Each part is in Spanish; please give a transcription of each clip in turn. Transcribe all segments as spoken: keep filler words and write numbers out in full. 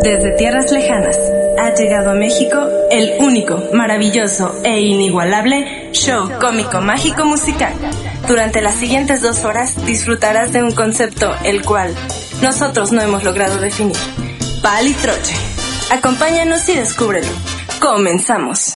Desde tierras lejanas ha llegado a México el único, maravilloso e inigualable show cómico mágico musical. Durante las siguientes dos horas disfrutarás de un concepto el cual nosotros no hemos logrado definir. Pal y troche. Acompáñanos y descúbrelo. Comenzamos.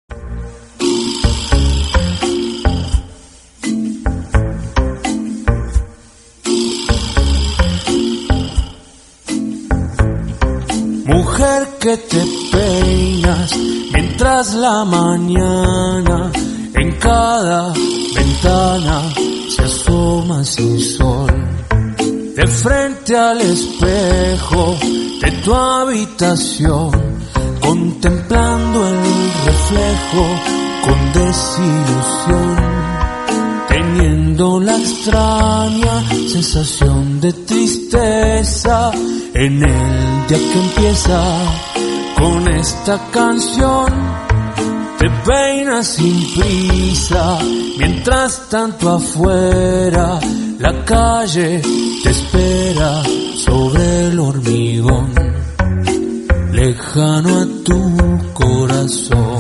Mujer que te peinas mientras la mañana en cada ventana se asoma sin sol. De frente al espejo de tu habitación, contemplando el reflejo con desilusión, teniendo la extraña sensación de tristeza en el día que empieza con esta canción. Te peinas sin prisa, mientras tanto afuera la calle te espera sobre el hormigón, lejano a tu corazón.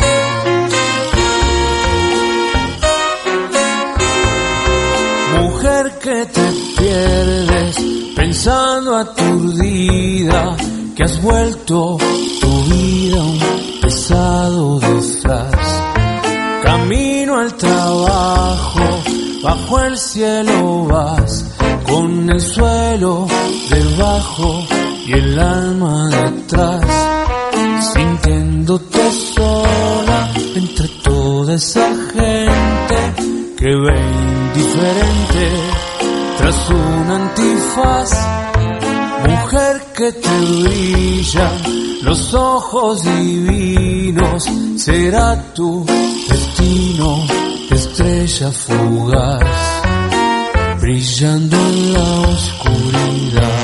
Mujer que te pierdes pensando aturdida que has vuelto tu vida un pesado disfraz. Camino al trabajo, bajo el cielo vas, con el suelo debajo y el alma detrás, sintiéndote sola entre toda esa gente que ve indiferente tras un antifaz. Mujer que te brillan los ojos divinos, será tu destino, estrella fugaz, brillando en la oscuridad.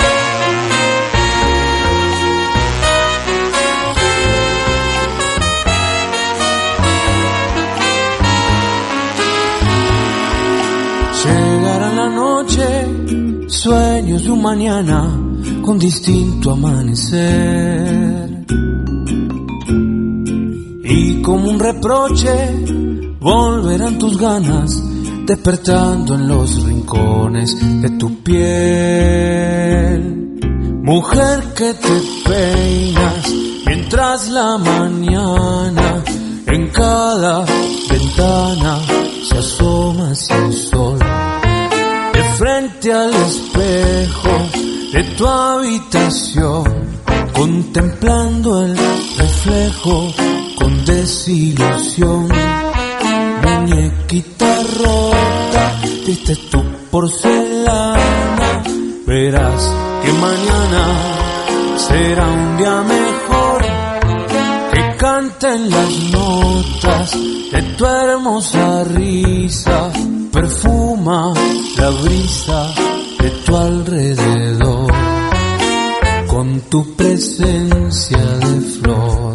Llegará la noche, sueños de un mañana con distinto amanecer, y como un reproche volverán tus ganas, despertando en los rincones de tu piel. Mujer que te peinas mientras la mañana en cada ventana se asoma sin sol. De frente al espejo de tu habitación, contemplando el reflejo con desilusión. Muñequita rota, triste tu porcelana, verás que mañana será un día mejor, que canten las notas de tu hermosa risa, perfuma la brisa de tu alrededor con tu presencia de flor.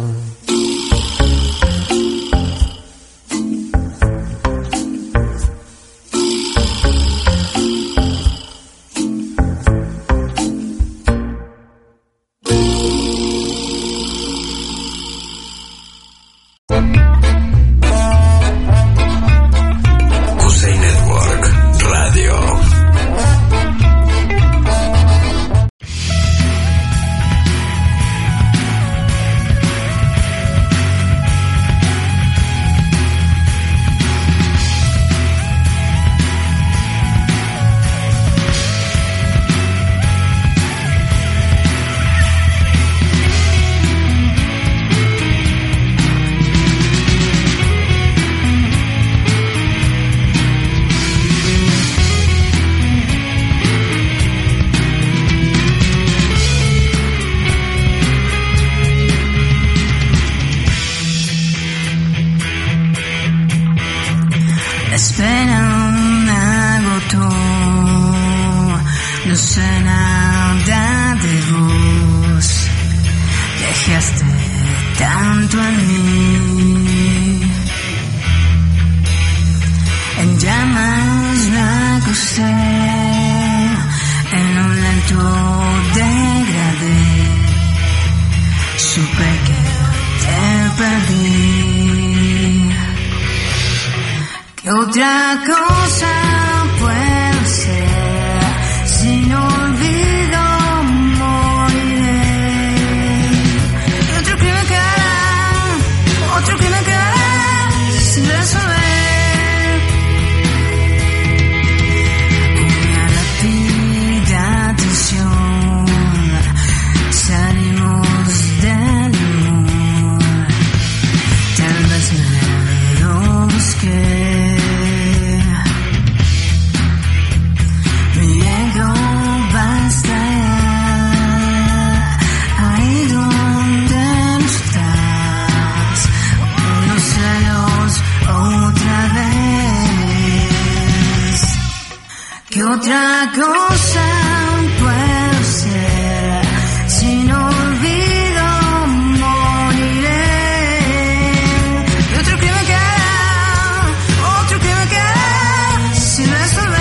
supe que te perdí. ¿Qué otra cosa puedo ser si no olvido moriré? Y otro crimen quedará, otro crimen quedará sin resolver. Salimos del amor, tal vez me lo busqué. Mi ego va a estar ahí donde no estás, unos celos otra vez. ¿Qué otra cosa puedo ser si no olvido moriré? Y otro crimen quedará, otro crimen quedará sin resolver.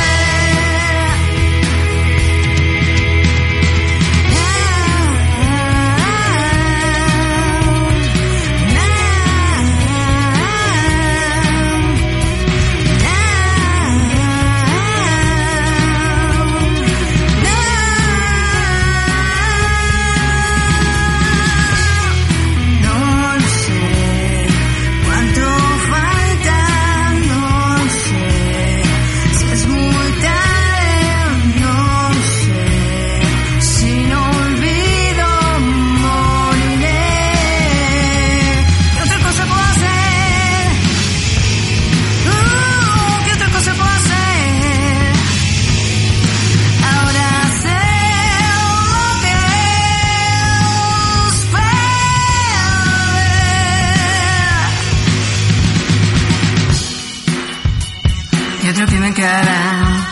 Y otro crimen quedará,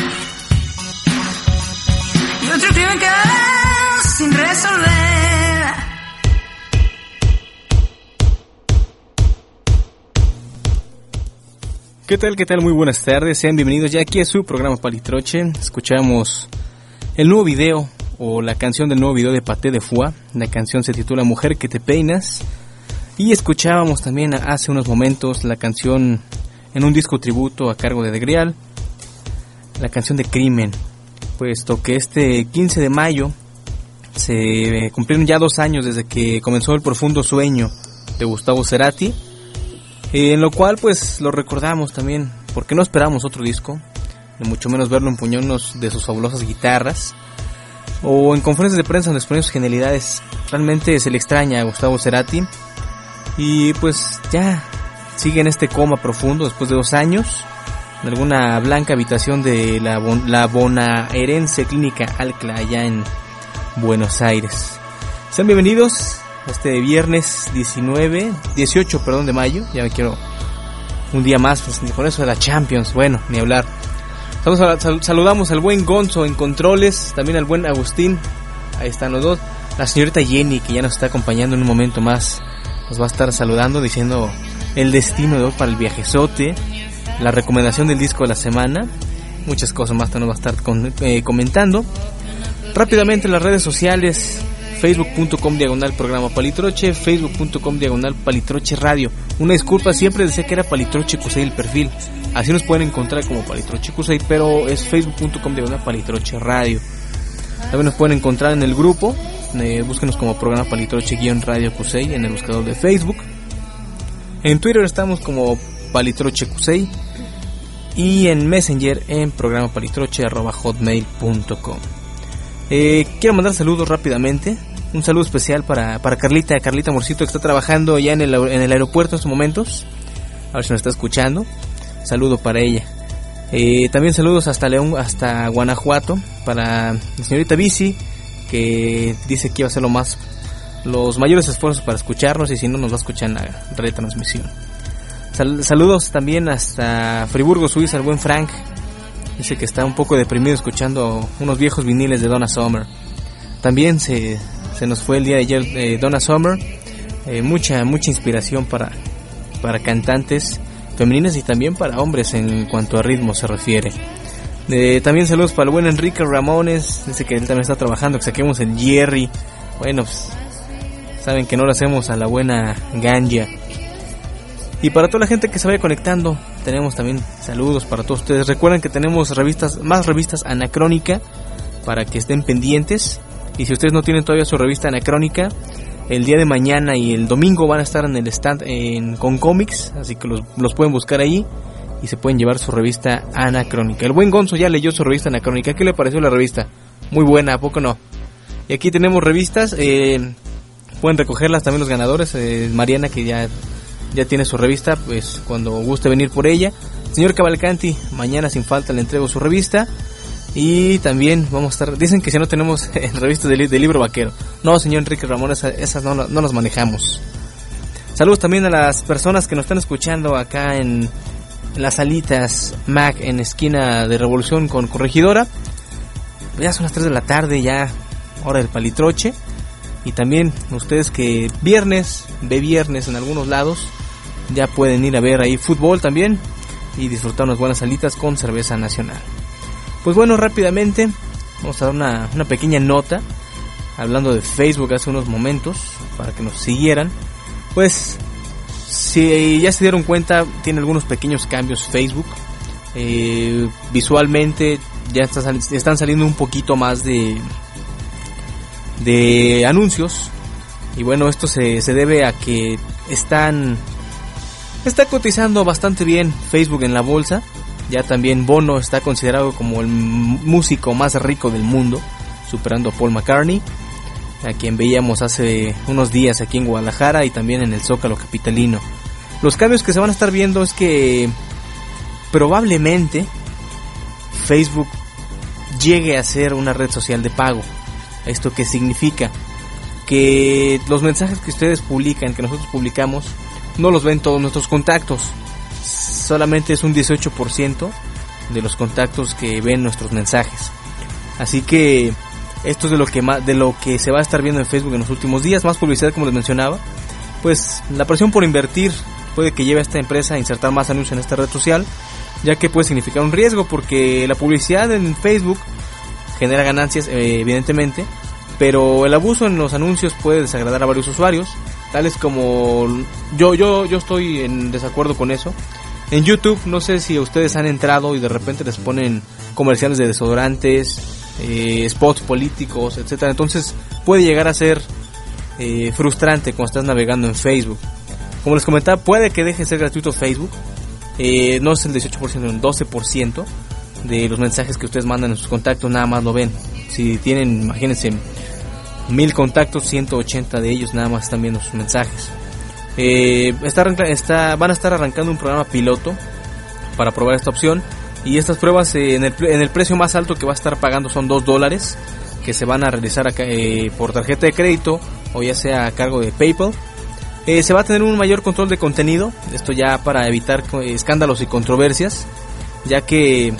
y otro crimen quedará sin resolver. ¿Qué tal? ¿Qué tal? Muy buenas tardes, sean bienvenidos ya aquí a su programa Palitroche. Escuchamos el nuevo video o la canción del nuevo video de Paté de Foix. La canción se titula Mujer que te peinas. Y escuchábamos también hace unos momentos la canción en un disco tributo a cargo de The Grial, la canción de Crimen, puesto que este quince de mayo se cumplieron ya dos años desde que comenzó El profundo sueño de Gustavo Cerati, en lo cual pues lo recordamos también, porque no esperamos otro disco, ni mucho menos verlo empuñarnos de sus fabulosas guitarras, o en conferencias de prensa donde exponía sus genialidades. Realmente se le extraña a Gustavo Cerati, y pues ya sigue en este coma profundo después de dos años, en alguna blanca habitación de la, bon- la bonaerense clínica Alcla, allá en Buenos Aires. Sean bienvenidos a este viernes diecinueve, dieciocho, perdón, de mayo. Ya me quiero un día más, pues, con eso de la Champions, bueno, ni hablar. Estamos, sal- saludamos al buen Gonzo en controles, también al buen Agustín, ahí están los dos. La señorita Jenny, que ya nos está acompañando en un momento más, nos va a estar saludando, diciendo el destino de hoy para el viajezote, la recomendación del disco de la semana, muchas cosas más que nos va a estar con, eh, comentando. Rápidamente las redes sociales, facebook punto com diagonal programa Palitroche, facebook punto com diagonal Palitroche Radio. Una disculpa, siempre decía que era Palitroche Cusey el perfil, así nos pueden encontrar como Palitroche Cusey, pero es facebook punto com diagonal Palitroche Radio. También nos pueden encontrar en el grupo, eh, búsquenos como programa Palitroche-Radio Cusey en el buscador de Facebook. En Twitter estamos como Palitroche Cusey y en Messenger en programa palitroche arroba hotmail punto com. Eh, quiero mandar saludos rápidamente. Un saludo especial para, para Carlita, Carlita Morcito, que está trabajando ya en el, en el aeropuerto en estos momentos. A ver si nos está escuchando. Saludo para ella. Eh, también saludos hasta León, hasta Guanajuato, para la señorita Bici, que dice que iba a hacer lo más, los mayores esfuerzos para escucharnos, y si no nos va a escuchar en la retransmisión. Sal, saludos también hasta Friburgo, Suiza, el buen Frank. Dice que está un poco deprimido escuchando unos viejos viniles de Donna Summer. También se, se nos fue el día de ayer eh, Donna Summer. Eh, mucha mucha inspiración para, para cantantes femeninas y también para hombres en cuanto a ritmo se refiere. Eh, también saludos para el buen Enrique Ramones. Dice que él también está trabajando, que saquemos el Jerry. Bueno, pues Saben que no lo hacemos a la buena ganja. Y para toda la gente que se vaya conectando, tenemos también saludos para todos ustedes. Recuerden que tenemos revistas, más revistas Anacrónica, para que estén pendientes. Y si ustedes no tienen todavía su revista Anacrónica, el día de mañana y el domingo van a estar en el stand en con cómics, así que los, los pueden buscar ahí y se pueden llevar su revista Anacrónica. El buen Gonzo ya leyó su revista Anacrónica. ¿Qué le pareció la revista? Muy buena, ¿a poco no? Y aquí tenemos revistas, eh, pueden recogerlas también los ganadores. eh, Mariana, que ya, ya tiene su revista, pues cuando guste venir por ella. Señor Cavalcanti, mañana sin falta le entrego su revista. Y también vamos a estar, dicen que si no tenemos revistas de, de libro vaquero. No, señor Enrique Ramón, esas, esas no, no las manejamos. Saludos también a las personas que nos están escuchando acá en, en las salitas Mac, en esquina de Revolución con Corregidora. Ya son las tres de la tarde, ya hora del palitroche. Y también ustedes que viernes, de viernes en algunos lados, ya pueden ir a ver ahí fútbol también y disfrutar unas buenas salitas con cerveza nacional. Pues bueno, rápidamente vamos a dar una, una pequeña nota hablando de Facebook hace unos momentos para que nos siguieran. Pues si ya se dieron cuenta, tiene algunos pequeños cambios Facebook. Eh, visualmente ya está sali- están saliendo un poquito más de de anuncios. Y bueno, esto se, se debe a que están está cotizando bastante bien Facebook en la bolsa. Ya también Bono está considerado como el músico más rico del mundo, superando a Paul McCartney, a quien veíamos hace unos días aquí en Guadalajara y también en el Zócalo capitalino. Los cambios que se van a estar viendo es que probablemente Facebook llegue a ser una red social de pago. ¿Esto qué significa? Que los mensajes que ustedes publican, que nosotros publicamos, no los ven todos nuestros contactos. Solamente es un dieciocho por ciento de los contactos que ven nuestros mensajes. Así que esto es de lo que más, de lo que se va a estar viendo en Facebook en los últimos días. Más publicidad, como les mencionaba. Pues la presión por invertir puede que lleve a esta empresa a insertar más anuncios en esta red social, ya que puede significar un riesgo, porque la publicidad en Facebook genera ganancias, eh, evidentemente, pero el abuso en los anuncios puede desagradar a varios usuarios, tales como yo yo yo estoy en desacuerdo con eso. En YouTube, no sé si ustedes han entrado y de repente les ponen comerciales de desodorantes, eh, spots políticos, etcétera. Entonces puede llegar a ser eh, frustrante cuando estás navegando en Facebook. Como les comentaba, puede que deje de ser gratuito Facebook. Eh, no es el dieciocho por ciento, el doce por ciento de los mensajes que ustedes mandan en sus contactos nada más lo ven. Si tienen, imagínense, mil contactos, ciento ochenta de ellos nada más están viendo sus mensajes. Eh, está, está, van a estar arrancando un programa piloto para probar esta opción, y estas pruebas eh, en, el, en el precio más alto que va a estar pagando son dos dólares, que se van a realizar acá, eh, por tarjeta de crédito o ya sea a cargo de PayPal. Eh, se va a tener un mayor control de contenido, esto ya para evitar eh, escándalos y controversias, ya que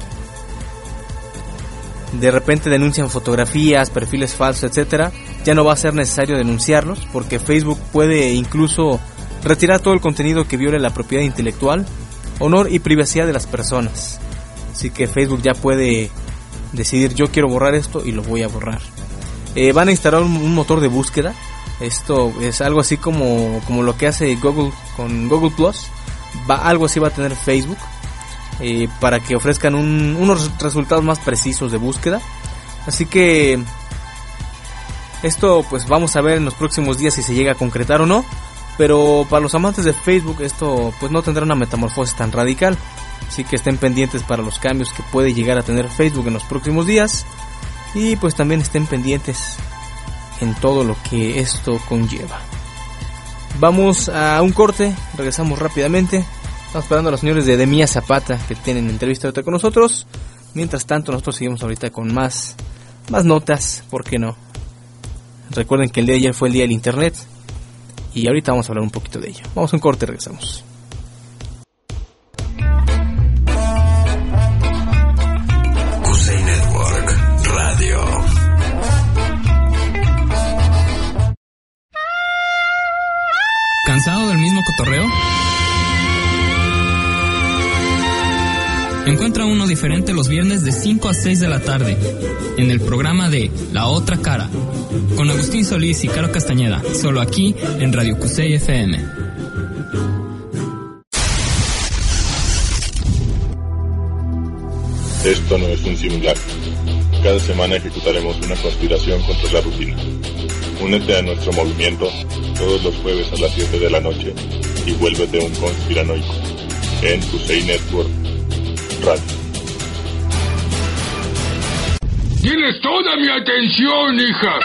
de repente denuncian fotografías, perfiles falsos, etcétera. Ya no va a ser necesario denunciarlos, porque Facebook puede incluso retirar todo el contenido que viole la propiedad intelectual, honor y privacidad de las personas. Así que Facebook ya puede decidir: yo quiero borrar esto y lo voy a borrar. Eh, van a instalar un, un motor de búsqueda. Esto es algo así como, como lo que hace Google con Google Plus. Va, algo así va a tener Facebook, eh, para que ofrezcan un, unos resultados más precisos de búsqueda. Así que esto pues vamos a ver en los próximos días si se llega a concretar o no. Pero para los amantes de Facebook esto pues no tendrá una metamorfosis tan radical. Así que estén pendientes para los cambios que puede llegar a tener Facebook en los próximos días. Y pues también estén pendientes en todo lo que esto conlleva. Vamos a un corte, regresamos rápidamente. Estamos esperando a los señores de Demía Zapata, que tienen entrevista ahorita con nosotros. Mientras tanto nosotros seguimos ahorita con más, más notas, ¿por qué no? Recuerden que el día de ayer fue el día del internet, y ahorita vamos a hablar un poquito de ello. Vamos a un corte y regresamos. ¿Cansado del mismo cotorreo? Encuentra uno diferente los viernes de cinco a seis de la tarde en el programa de La Otra Cara con Agustín Solís y Caro Castañeda, solo aquí en Radio Cusey F M. Esto no es un simulacro. Cada semana ejecutaremos una conspiración contra la rutina. Únete a nuestro movimiento todos los jueves a las siete de la noche y vuélvete un conspiranoico en Cusey Network Radio. Tienes toda mi atención, hija.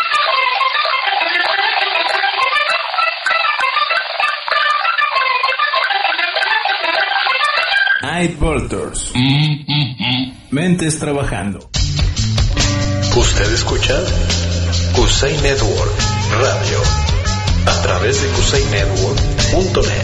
Night Vultures. Mentes trabajando. Usted escucha Cusey Network Radio a través de cusey network punto net.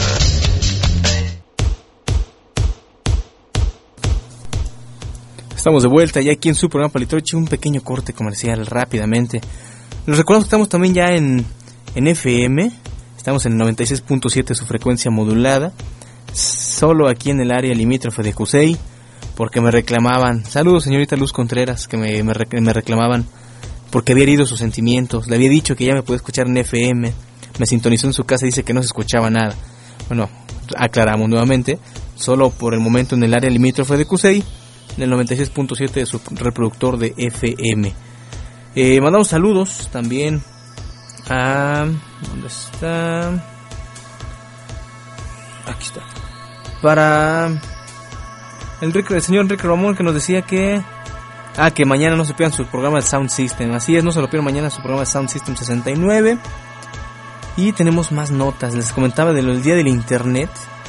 Estamos de vuelta ya aquí en su programa Palitroche, un pequeño corte comercial rápidamente. Les recordamos que estamos también ya en, en F M, estamos en noventa y seis punto siete su frecuencia modulada, solo aquí en el área limítrofe de Cusey, porque me reclamaban, saludos señorita Luz Contreras, que me, me, me reclamaban porque había herido sus sentimientos, le había dicho que ya me podía escuchar en F M, me sintonizó en su casa y dice que no se escuchaba nada. Bueno, aclaramos nuevamente, solo por el momento en el área limítrofe de Cusey, en el noventa y seis punto siete de su reproductor de F M. Eh, mandamos saludos también a... ¿dónde está? Aquí está. Para el, el señor Enrique Ramón, que nos decía que... Ah, que mañana no se pierdan su programa de Sound System. Así es, no se lo pierdan mañana su programa de Sound System sesenta y nueve. Y tenemos más notas. Les comentaba del día del internet.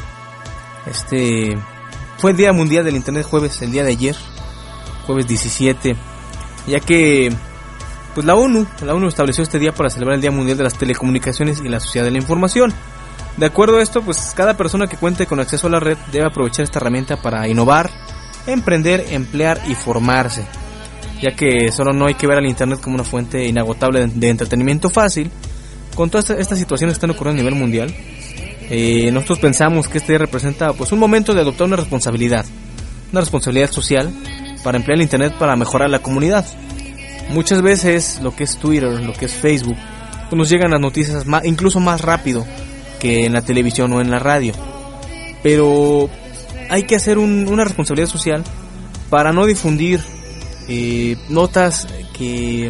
Este... Fue el Día Mundial del Internet jueves, el día de ayer, jueves diecisiete, ya que pues la ONU, la ONU estableció este día para celebrar el Día Mundial de las Telecomunicaciones y la Sociedad de la Información. De acuerdo a esto, pues cada persona que cuente con acceso a la red debe aprovechar esta herramienta para innovar, emprender, emplear y formarse, ya que solo no hay que ver al Internet como una fuente inagotable de, de entretenimiento fácil. Con todas estas, estas situaciones que están ocurriendo a nivel mundial, Eh, nosotros pensamos que este día representa pues un momento de adoptar una responsabilidad, una responsabilidad social para emplear el internet para mejorar la comunidad. Muchas veces lo que es Twitter, lo que es Facebook, pues nos llegan las noticias más, incluso más rápido que en la televisión o en la radio. Pero hay que hacer un, una responsabilidad social para no difundir eh, notas que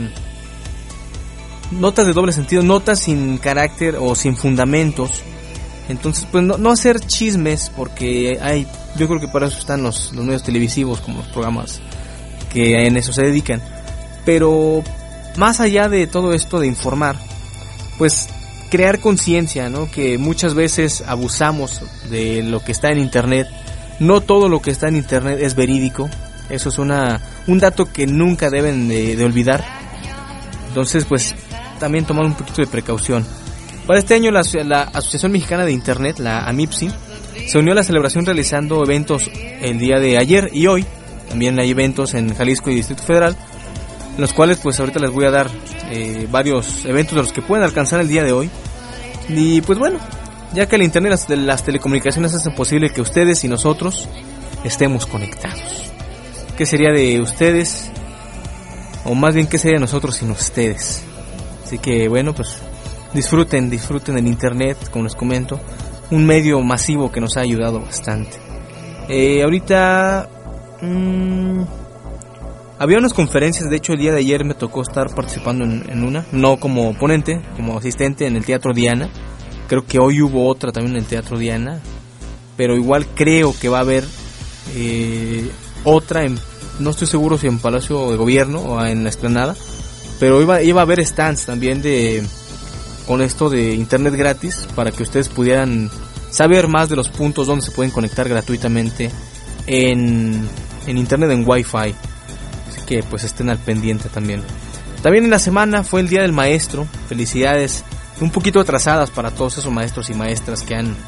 notas de doble sentido, notas sin carácter o sin fundamentos. Entonces, pues no, no hacer chismes, porque hay, yo creo que para eso están los, los medios televisivos, como los programas que en eso se dedican. Pero más allá de todo esto de informar, pues crear conciencia, ¿no? Que muchas veces abusamos de lo que está en internet. No todo lo que está en internet es verídico. Eso es una un dato que nunca deben de, de olvidar. Entonces, pues también tomar un poquito de precaución. Para este año la, la Asociación Mexicana de Internet, la AMIPSI, se unió a la celebración realizando eventos el día de ayer y hoy. También hay eventos en Jalisco y Distrito Federal, en los cuales pues ahorita les voy a dar eh, varios eventos de los que pueden alcanzar el día de hoy. Y pues bueno, ya que el internet, las, las telecomunicaciones hacen posible que ustedes y nosotros estemos conectados. ¿Qué sería de ustedes? O más bien, ¿qué sería de nosotros sin ustedes? Así que bueno, pues disfruten, disfruten el internet, como les comento, un medio masivo que nos ha ayudado bastante. Eh, ahorita mmm, había unas conferencias, de hecho el día de ayer me tocó estar participando en, en una, no como ponente, como asistente en el Teatro Diana. Creo que hoy hubo otra también en el Teatro Diana, pero igual creo que va a haber eh, otra, en, no estoy seguro si en Palacio de Gobierno o en la Explanada, pero iba, iba a haber stands también de con esto de internet gratis, para que ustedes pudieran saber más de los puntos donde se pueden conectar gratuitamente en, en internet, en Wi-Fi. Así que pues estén al pendiente también. También en la semana fue el Día del Maestro. Felicidades, un poquito atrasadas para todos esos maestros y maestras que han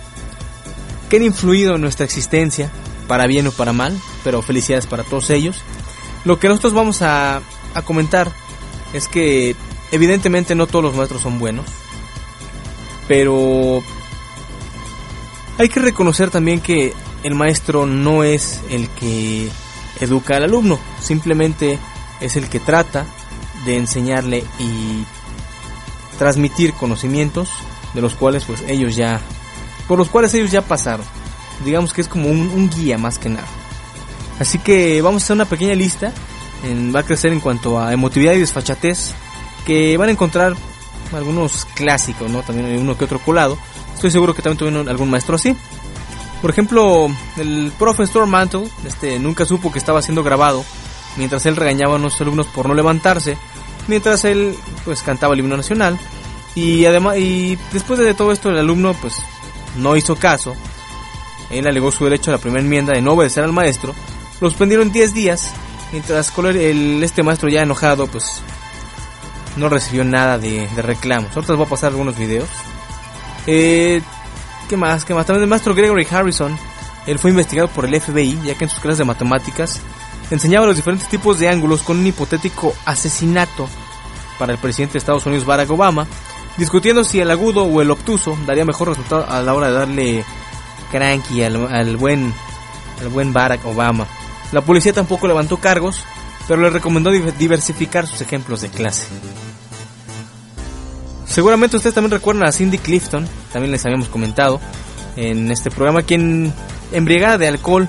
que han influido en nuestra existencia, para bien o para mal, pero felicidades para todos ellos. Lo que nosotros vamos a, a comentar es que evidentemente no todos los maestros son buenos, pero hay que reconocer también que el maestro no es el que educa al alumno, simplemente es el que trata de enseñarle y transmitir conocimientos de los cuales pues ellos ya por los cuales ellos ya pasaron. Digamos que es como un, un guía más que nada. Así que vamos a hacer una pequeña lista. En, va a crecer en cuanto a emotividad y desfachatez, que van a encontrar algunos clásicos, ¿no? También uno que otro colado. Estoy seguro que también tuvieron algún maestro así. Por ejemplo, el profesor Mantle, este, nunca supo que estaba siendo grabado mientras él regañaba a los alumnos por no levantarse, mientras él pues cantaba el himno nacional. Y además, y después de todo esto, el alumno pues no hizo caso. Él alegó su derecho a la primera enmienda de no obedecer al maestro. Lo suspendieron diez días, mientras el, este maestro ya enojado pues no recibió nada de, de reclamos. Ahorita les voy a pasar algunos videos. Eh, ¿Qué más? ¿Qué más? También el maestro Gregory Harrison, él fue investigado por el F B I, ya que en sus clases de matemáticas enseñaba los diferentes tipos de ángulos con un hipotético asesinato para el presidente de Estados Unidos, Barack Obama, discutiendo si el agudo o el obtuso daría mejor resultado a la hora de darle cranky al, al buen al buen Barack Obama. La policía tampoco levantó cargos, pero le recomendó diversificar sus ejemplos de clase. Seguramente ustedes también recuerdan a Cindy Clifton, también les habíamos comentado en este programa, quien embriagada de alcohol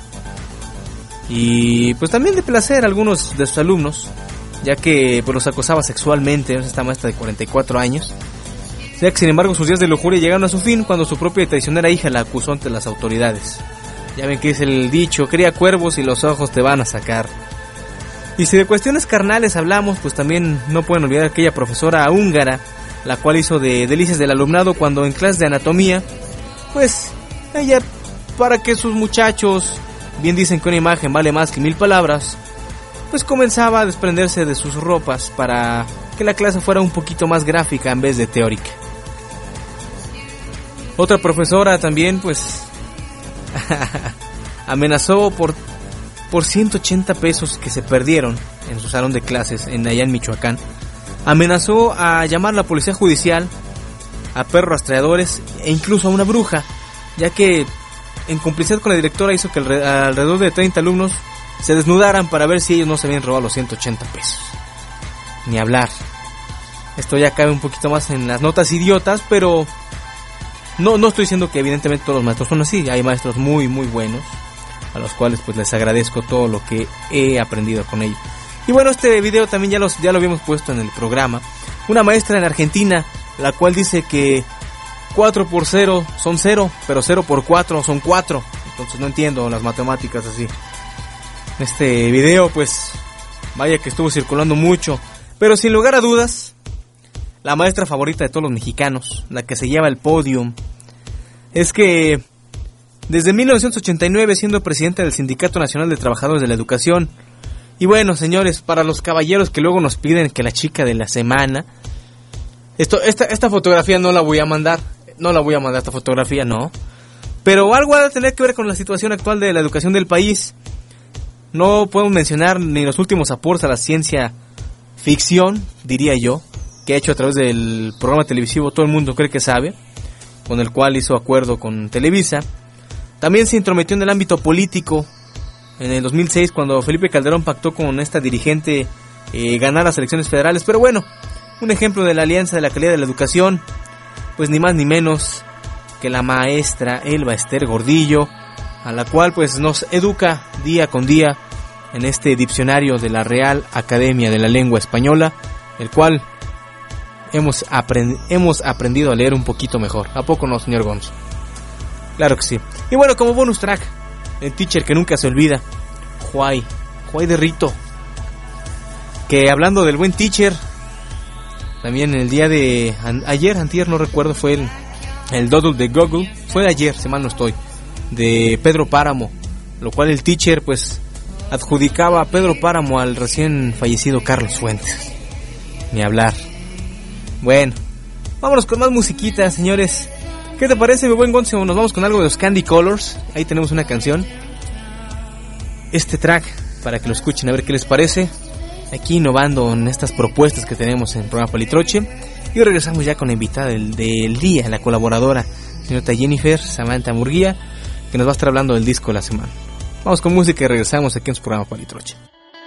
y pues también de placer a algunos de sus alumnos, ya que pues los acosaba sexualmente. Esta maestra de cuarenta y cuatro años, ya que sin embargo sus días de lujuria llegaron a su fin cuando su propia y traicionera hija la acusó ante las autoridades. Ya ven que es el dicho, cría cuervos y los ojos te van a sacar. Y si de cuestiones carnales hablamos, pues también no pueden olvidar a aquella profesora húngara, la cual hizo de delicias del alumnado cuando en clase de anatomía, pues ella, para que sus muchachos, bien dicen que una imagen vale más que mil palabras, pues comenzaba a desprenderse de sus ropas para que la clase fuera un poquito más gráfica en vez de teórica. Otra profesora también pues amenazó por, por ciento ochenta pesos que se perdieron en su salón de clases en allá en Michoacán. Amenazó a llamar a la policía judicial, a perros rastreadores e incluso a una bruja, ya que en complicidad con la directora hizo que alrededor de treinta alumnos se desnudaran para ver si ellos no se habían robado los ciento ochenta pesos. Ni hablar. Esto ya cabe un poquito más en las notas idiotas, pero no, no estoy diciendo que evidentemente todos los maestros son así. Hay maestros muy muy buenos, a los cuales pues les agradezco todo lo que he aprendido con ellos. Y bueno, este video también ya, los, ya lo habíamos puesto en el programa. Una maestra en Argentina, la cual dice que cuatro por cero son cero, pero cero por cuatro son cuatro. Entonces no entiendo las matemáticas así. Este video pues vaya que estuvo circulando mucho, pero sin lugar a dudas, la maestra favorita de todos los mexicanos, la que se lleva el podium, es que desde mil novecientos ochenta y nueve siendo presidenta del Sindicato Nacional de Trabajadores de la Educación. Y bueno, señores, para los caballeros que luego nos piden que la chica de la semana, esto, esta, esta fotografía no la voy a mandar, no la voy a mandar esta fotografía, no, pero algo ha de tener que ver con la situación actual de la educación del país. No podemos mencionar ni los últimos aportes a la ciencia ficción, diría yo, que ha hecho a través del programa televisivo Todo el Mundo Cree que Sabe, con el cual hizo acuerdo con Televisa. También se intrometió en el ámbito político en el dos mil seis, cuando Felipe Calderón pactó con esta dirigente eh, ganar las elecciones federales. Pero bueno, un ejemplo de la alianza de la calidad de la educación, pues ni más ni menos que la maestra Elba Ester Gordillo, a la cual pues nos educa día con día en este diccionario de la Real Academia de la Lengua Española, el cual hemos, aprend- hemos aprendido a leer un poquito mejor. ¿A poco no, señor Gonzo? Claro que sí. Y bueno, como bonus track, el teacher que nunca se olvida, Juay, Juay de Rito, que hablando del buen teacher, también el día de an- ayer, antier, no recuerdo, fue el, el doodle de Google, fue de ayer, si mal no estoy, de Pedro Páramo, lo cual el teacher pues adjudicaba a Pedro Páramo al recién fallecido Carlos Fuentes. Ni hablar. Bueno, vámonos con más musiquita, señores. ¿Qué te parece, mi buen Gonzo? Nos vamos con algo de los Candy Colors. Ahí tenemos una canción. Este track, para que lo escuchen, a ver qué les parece. Aquí innovando en estas propuestas que tenemos en el programa Palitroche. Y regresamos ya con la invitada del, del día, la colaboradora, señorita Jennifer Samantha Murguía. que nos va a estar hablando del disco de la semana. Vamos con música y regresamos aquí en su programa Palitroche.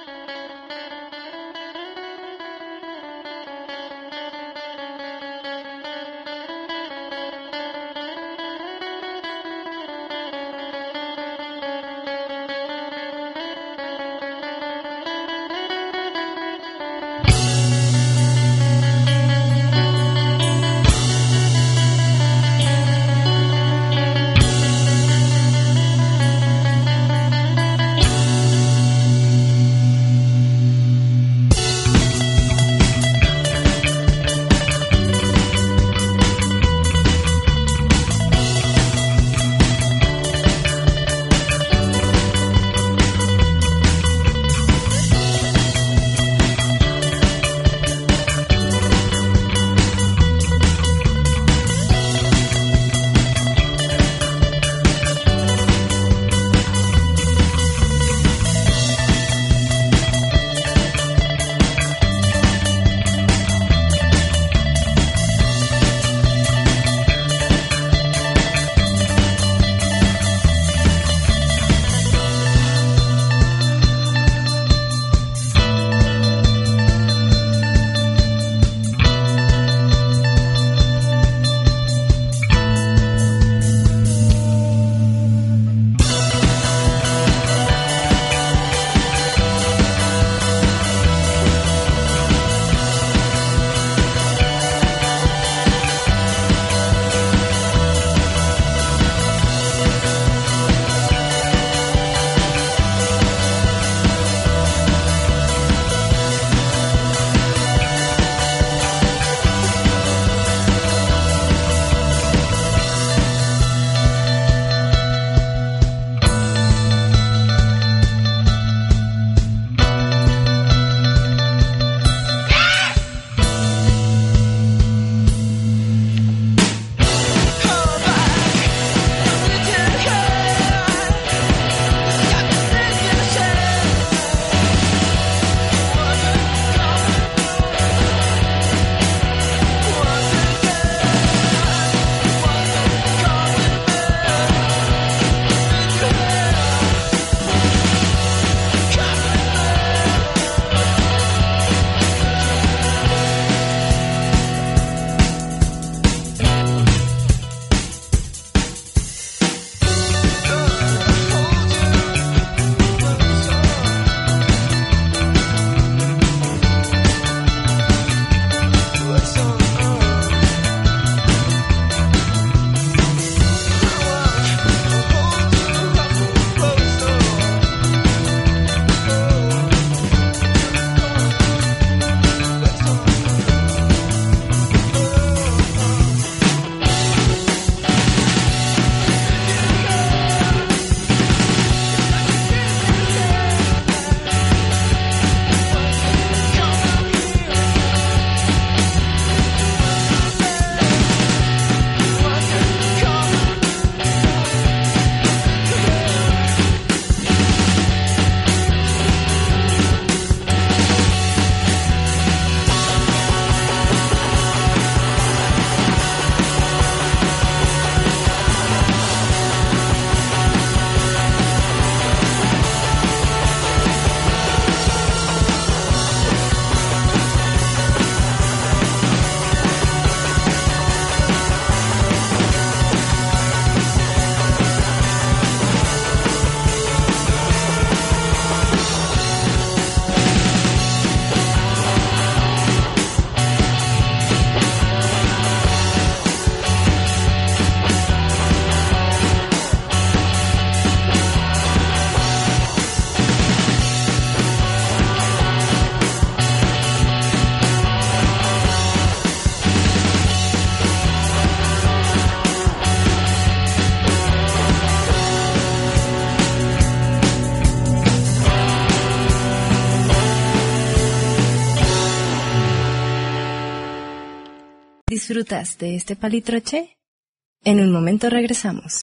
¿Disfrutas de este palitroche? En un momento regresamos.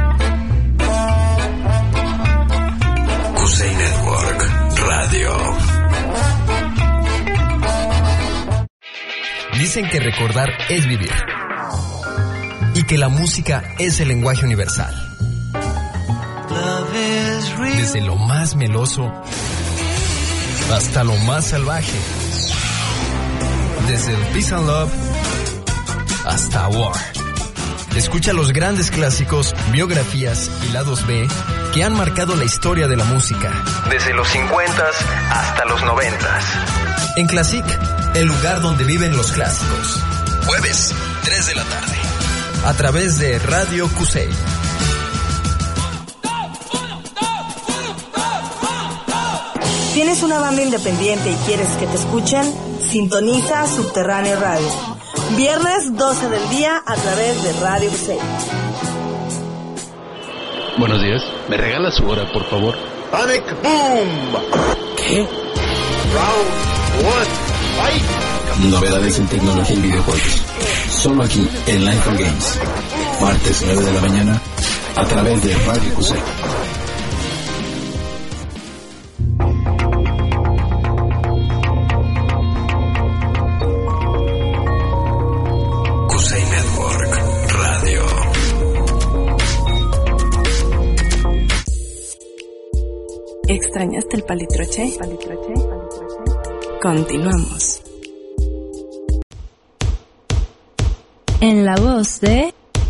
Cusey Network Radio. Dicen que recordar es vivir y que la música es el lenguaje universal. Desde lo más meloso hasta lo más salvaje. Desde el Peace and Love hasta War. Escucha los grandes clásicos, biografías y lados B que han marcado la historia de la música. Desde los cincuentas hasta los noventas. En Classic, el lugar donde viven los clásicos. Jueves, tres de la tarde. A través de Radio Cusey. ¿Tienes una banda independiente y quieres que te escuchen? Sintoniza Subterráneo Radio. Viernes doce del día a través de Radio Cusey. Buenos días. ¿Me regala su hora, por favor? Panic Boom. ¿Qué? Round one. Fight. Novedades en tecnología y videojuegos. Solo aquí en Life and Games. Martes nueve de la mañana a través de Radio Cusey. ¿Extrañaste el palitroche? ¿Palitroche? ¿Palitroche? Continuamos. En la voz de...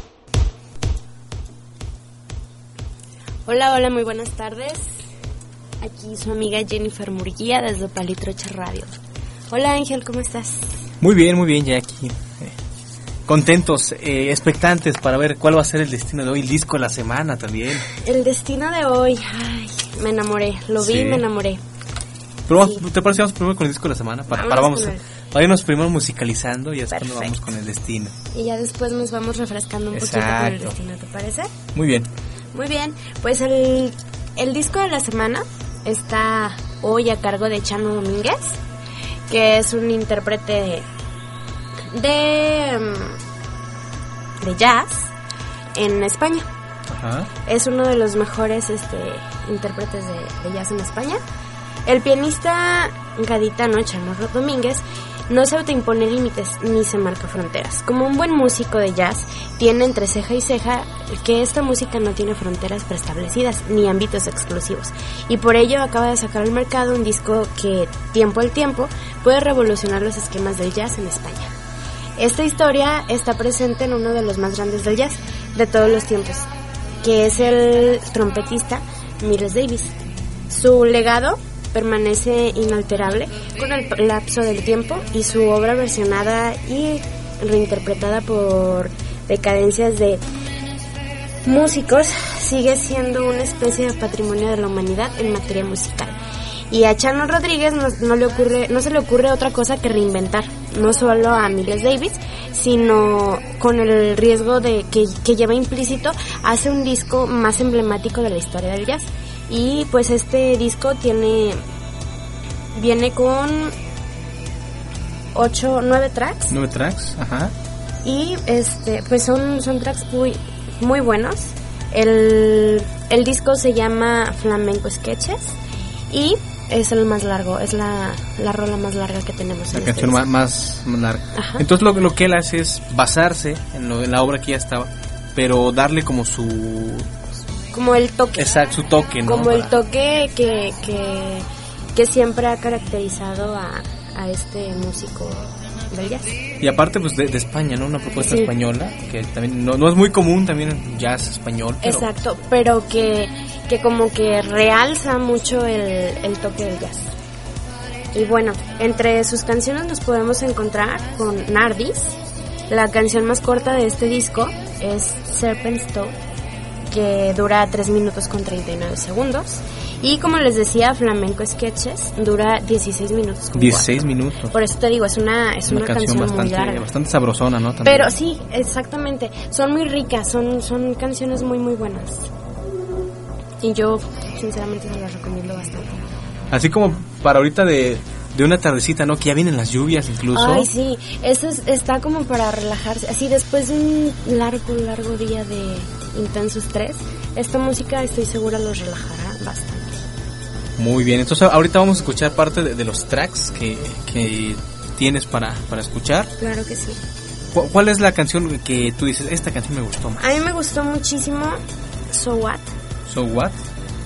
Hola, hola, muy buenas tardes. Aquí su amiga Jennifer Murguía desde Palitroche Radio. Hola Ángel, ¿cómo estás? Muy bien, muy bien, ya aquí. Eh, contentos, eh, expectantes para ver cuál va a ser el destino de hoy, el disco de la semana también. El destino de hoy, ay, me enamoré, lo vi y sí. me enamoré. Pero sí. ¿Te parece vamos primero con el disco de la semana? Para, para, vamos, para irnos primero musicalizando y después nos vamos con el destino. Y ya después nos vamos refrescando un Exacto. poquito con el destino, ¿te parece? Muy bien. Muy bien, pues el, el disco de la semana está hoy a cargo de Chano Domínguez, que es un intérprete de, de, de jazz en España. Ajá. Es uno de los mejores este, intérpretes de, de jazz en España. El pianista gaditano Chano Domínguez no se autoimpone límites ni se marca fronteras. Como un buen músico de jazz, tiene entre ceja y ceja que esta música no tiene fronteras preestablecidas ni ámbitos exclusivos. Y por ello acaba de sacar al mercado un disco que, tiempo al tiempo, puede revolucionar los esquemas del jazz en España. Esta historia está presente en uno de los más grandes del jazz de todos los tiempos, que es el trompetista Miles Davis. Su legado permanece inalterable con el lapso del tiempo y su obra versionada y reinterpretada por decadencias de músicos sigue siendo una especie de patrimonio de la humanidad en materia musical. Y a Chano Rodríguez no, no, le ocurre, no se le ocurre otra cosa que reinventar, no solo a Miles Davis, sino con el riesgo de que, que lleva implícito, hace un disco más emblemático de la historia del jazz. Y pues este disco tiene viene con ocho, nueve tracks. Nueve tracks, ajá. Y este pues son son tracks muy muy buenos. El el disco se llama Flamenco Sketches y es el más largo, es la, la rola más larga que tenemos. La en canción este más, más larga. Ajá. Entonces lo, lo que él hace es basarse en, lo, en la obra que ya estaba, pero darle como su... Como el toque. Exacto, su toque, ¿no? Como Para... el toque que, que, que siempre ha caracterizado a, a este músico del jazz. Y aparte pues de, de España, ¿no? Una propuesta sí. española, que también no, no es muy común también en jazz español. Pero... Exacto, pero que, que como que realza mucho el, el toque del jazz. Y bueno, entre sus canciones nos podemos encontrar con Nardis. La canción más corta de este disco es Serpent's Toe, que dura tres minutos con treinta y nueve segundos. Y como les decía, Flamenco Sketches dura dieciséis minutos con dieciséis cuatro. minutos. Por eso te digo, es una, es una, una canción, canción bastante, muy larga. Bastante sabrosona, ¿no? También. Pero sí, exactamente. Son muy ricas, son, son canciones muy, muy buenas. Y yo, sinceramente, se las recomiendo bastante. Así como para ahorita de... de una tardecita, ¿no? Que ya vienen las lluvias incluso. Ay, sí, eso es, está como para relajarse. Así después de un largo, largo día de intenso estrés, esta música estoy segura los relajará bastante. Muy bien, entonces ahorita vamos a escuchar parte de, de los tracks que, que tienes para, para escuchar. Claro que sí. ¿Cu- ¿Cuál es la canción que tú dices, esta canción me gustó más? A mí me gustó muchísimo So What. So What.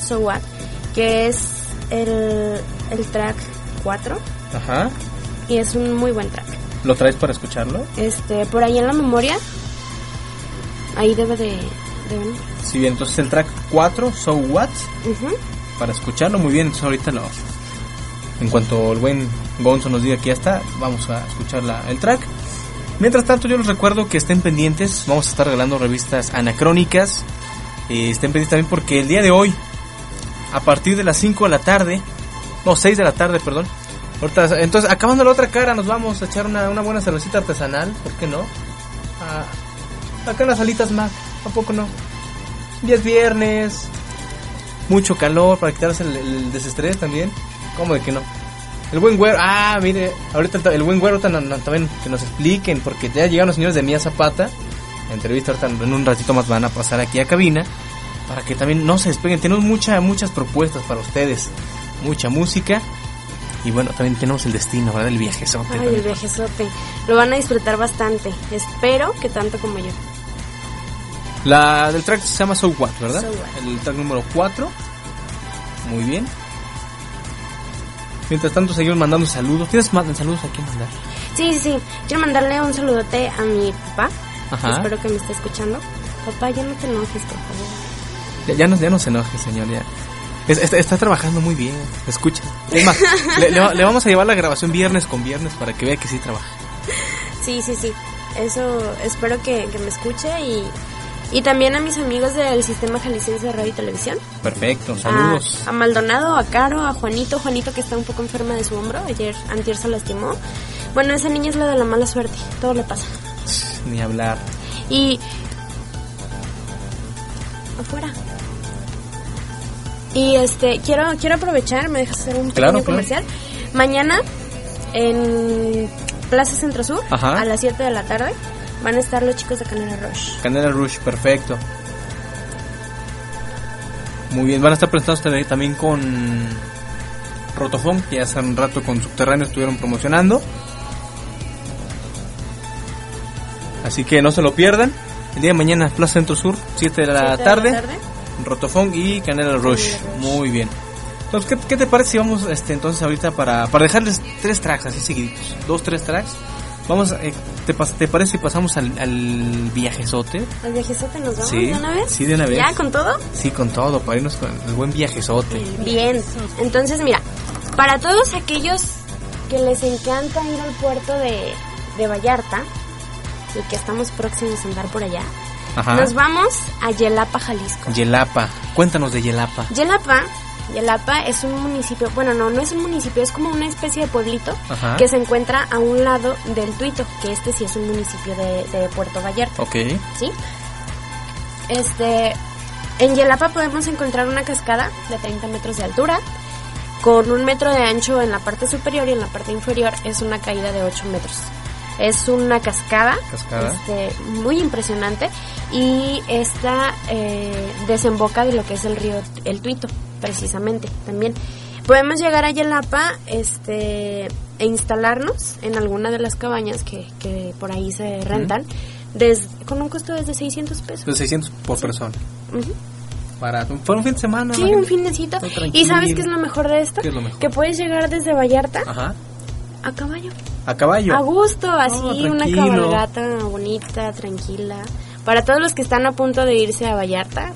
So What, que es el, el track cuatro. Ajá. Y es un muy buen track. ¿Lo traes para escucharlo? Este, por ahí en la memoria, ahí debe de, de venir. Sí, bien, entonces el track cuatro, So What, uh-huh. para escucharlo muy bien. Entonces ahorita lo, en cuanto el buen Gonzo nos diga que ya está, vamos a escuchar la, el track. Mientras tanto, yo les recuerdo que estén pendientes, vamos a estar regalando revistas anacrónicas. Eh, estén pendientes también porque el día de hoy, a partir de las cinco de la tarde, no, seis de la tarde, perdón. Ahorita, entonces, acabando la otra cara, nos vamos a echar una, una buena cervecita artesanal, ¿por qué no? Ah, acá en las salitas más, tampoco no. Ya es viernes, mucho calor para quitarse el, el desestrés también. ¿Cómo de que no? El buen güero, ah, mire, ahorita el buen güero también que nos expliquen, porque ya llegaron los señores de Mía Zapata. La entrevista ahorita en un ratito más van a pasar aquí a cabina, para que también no se despeguen. Tenemos mucha, muchas propuestas para ustedes, mucha música. Y bueno, también tenemos el destino, ¿verdad? El viajezote. Ay, también. el viajezote. Lo van a disfrutar bastante. Espero que tanto como yo. La del track se llama So What, ¿verdad? So What. El track número cuatro. Muy bien. Mientras tanto seguimos mandando saludos. ¿Tienes más saludos aquí a mandar? Sí, sí, sí. Quiero mandarle un saludote a mi papá. Ajá. Espero que me esté escuchando. Papá, ya no te enojes, por favor. Ya, ya, no, ya no se enoje, señor. Ya. Es, está, está trabajando muy bien. Escucha. Es más, le, le, le vamos a llevar la grabación viernes con viernes para que vea que sí trabaja. Sí, sí, sí. Eso espero que, que me escuche y... Y también a mis amigos del Sistema Jalisciense de Radio y Televisión. Perfecto, saludos. A, a Maldonado, a Caro, a Juanito. Juanito que está un poco enferma de su hombro. Ayer, antier se lastimó. Bueno, esa niña es la de la mala suerte. Todo le pasa. Ni hablar. Y... afuera. Y este, quiero quiero aprovechar, ¿me dejas hacer un pequeño claro, comercial? Claro. Mañana, en Plaza Centro Sur, ajá, a las siete de la tarde, van a estar los chicos de Canela Rush. Canela Rush, perfecto. Muy bien, van a estar presentados también con Rotofón, que hace un rato con Subterráneo estuvieron promocionando. Así que no se lo pierdan. El día de mañana, Plaza Centro Sur, siete de la tarde. De la tarde. Rotofón y Canela Rush. Rush. Muy bien. Entonces, ¿qué, ¿qué te parece si vamos este, entonces ahorita para, para dejarles tres tracks así seguiditos? Dos, tres tracks. Vamos, eh, ¿te, ¿te parece si pasamos al, al viajezote? ¿Al viajezote nos vamos sí, de una vez? Sí, de una vez. ¿Ya con todo? Sí, con todo, para irnos con el buen viajezote. Bien, entonces mira, para todos aquellos que les encanta ir al puerto de, de Vallarta y que estamos próximos a andar por allá, ajá, nos vamos a Yelapa, Jalisco. Yelapa, cuéntanos de Yelapa. Yelapa, Yelapa es un municipio, bueno, no, no es un municipio, es como una especie de pueblito, ajá, que se encuentra a un lado del Tuito, que este sí es un municipio de, de Puerto Vallarta. Ok. ¿Sí? Este, en Yelapa podemos encontrar una cascada de treinta metros de altura, con un metro de ancho en la parte superior y en la parte inferior es una caída de ocho metros. Es una cascada, cascada. Este, muy impresionante y esta eh, desemboca de lo que es el río El Tuito, precisamente. También podemos llegar a Yelapa este, e instalarnos en alguna de las cabañas que, que por ahí se rentan, uh-huh, des, con un costo desde seiscientos pesos. De seiscientos por sí, persona. Uh-huh. Para ¿Fue un fin de semana? Sí, un finecito. ¿Y sabes qué es lo mejor de esto? ¿Qué es lo mejor? Que puedes llegar desde Vallarta, ajá, a caballo. A caballo. A gusto, así, oh, una cabalgata bonita, tranquila. Para todos los que están a punto de irse a Vallarta,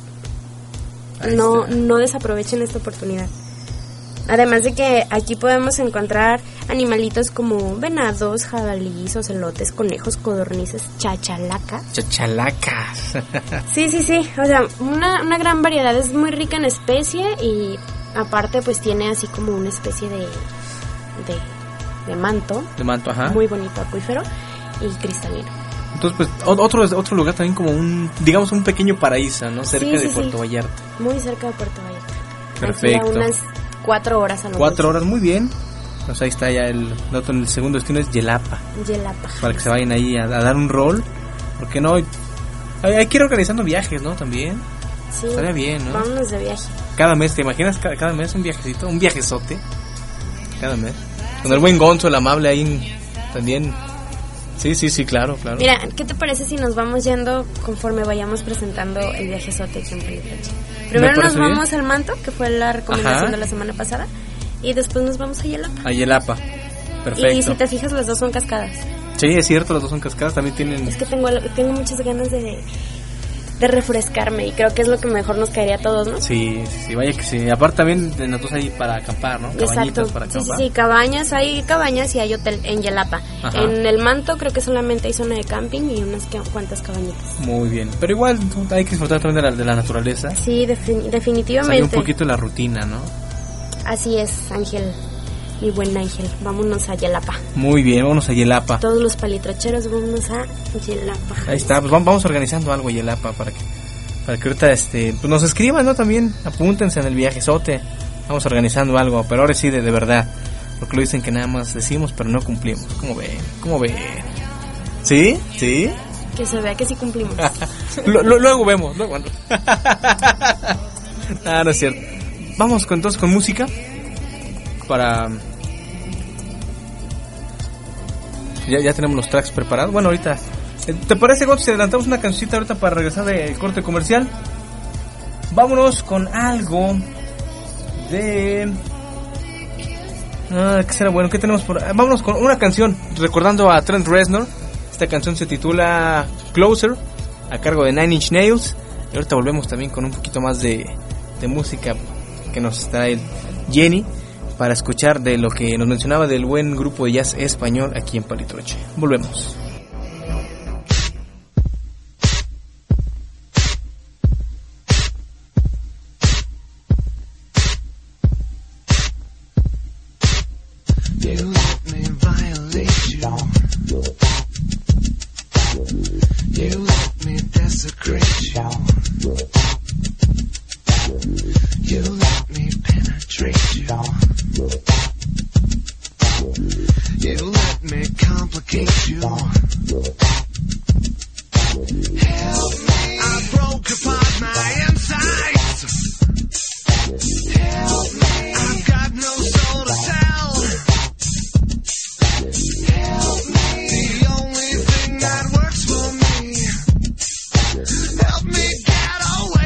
no, no desaprovechen esta oportunidad. Además de que aquí podemos encontrar animalitos como venados, jabalíes, ocelotes, conejos, codornices, chachalacas. Chachalacas. Sí, sí, sí. O sea, una, una gran variedad. Es muy rica en especie y aparte pues tiene así como una especie de... de de manto, de manto, ajá, muy bonito, acuífero y cristalino. Entonces, pues, otro otro lugar también como un, digamos, un pequeño paraíso, ¿no? Cerca sí, sí, de Puerto sí. Vallarta. Muy cerca de Puerto Vallarta. Perfecto. Aquí a unas cuatro horas a lo Cuatro mucho. horas, muy bien. Pues ahí está ya el, el, otro, el segundo destino es Yelapa. Yelapa. Para que se vayan ahí a, a dar un rol, porque no, hay, hay que ir organizando viajes, ¿no? También. Sí. Estaría bien, ¿no? Vámonos de viaje. Cada mes, ¿te imaginas? Cada, cada mes un viajecito, un viajezote. Cada mes. Con el buen Gonzo, el amable ahí también Sí, sí, sí, claro, claro. Mira, ¿qué te parece si nos vamos yendo conforme vayamos presentando el viajezote aquí en Palitroche? Primero nos vamos bien al Manto, que fue la recomendación Ajá. de la semana pasada, y después nos vamos a Yelapa. A Yelapa, perfecto. Y si te fijas, las dos son cascadas. Sí, es cierto, las dos son cascadas, también tienen... Es que tengo, tengo muchas ganas de... de refrescarme, y creo que es lo que mejor nos caería a todos, ¿no? Sí, sí, sí, vaya que sí. Aparte también nosotros hay para acampar, ¿no? Exacto. Cabañitas para acampar. Sí, sí, sí, cabañas, hay cabañas y hay hotel en Yelapa. Ajá. En el Manto creo que solamente hay zona de camping y unas cuantas cabañitas. Muy bien, pero igual hay que disfrutar también de la, de la naturaleza. Sí, defin- definitivamente. Salir un poquito de la rutina, ¿no? Así es, Ángel. Mi buen Ángel, vámonos a Yelapa. Muy bien, vámonos a Yelapa. Todos los palitrocheros, vámonos a Yelapa. Ahí está, pues vamos organizando algo Yelapa para que para que ahorita este, pues nos escriban, ¿no? También apúntense en el viajezote. Vamos organizando algo, pero ahora sí de, de verdad. Porque lo dicen que nada más decimos, pero no cumplimos. ¿Cómo ven? ¿Cómo ven? ¿Sí? ¿Sí? Que se vea que sí cumplimos. lo, lo, luego vemos, luego. Ah, no es cierto. Vamos con, entonces con música para... Ya, ya tenemos los tracks preparados. Bueno, ahorita... ¿Te parece, Goto, si adelantamos una cancioncita ahorita para regresar del corte comercial? Vámonos con algo de... Ah, ¿qué será bueno? ¿Qué tenemos por...? Vámonos con una canción recordando a Trent Reznor. Esta canción se titula Closer, a cargo de Nine Inch Nails. Y ahorita volvemos también con un poquito más de, de música que nos trae Jenny, para escuchar de lo que nos mencionaba del buen grupo de jazz español aquí en Palitroche. Volvemos. Help me get away.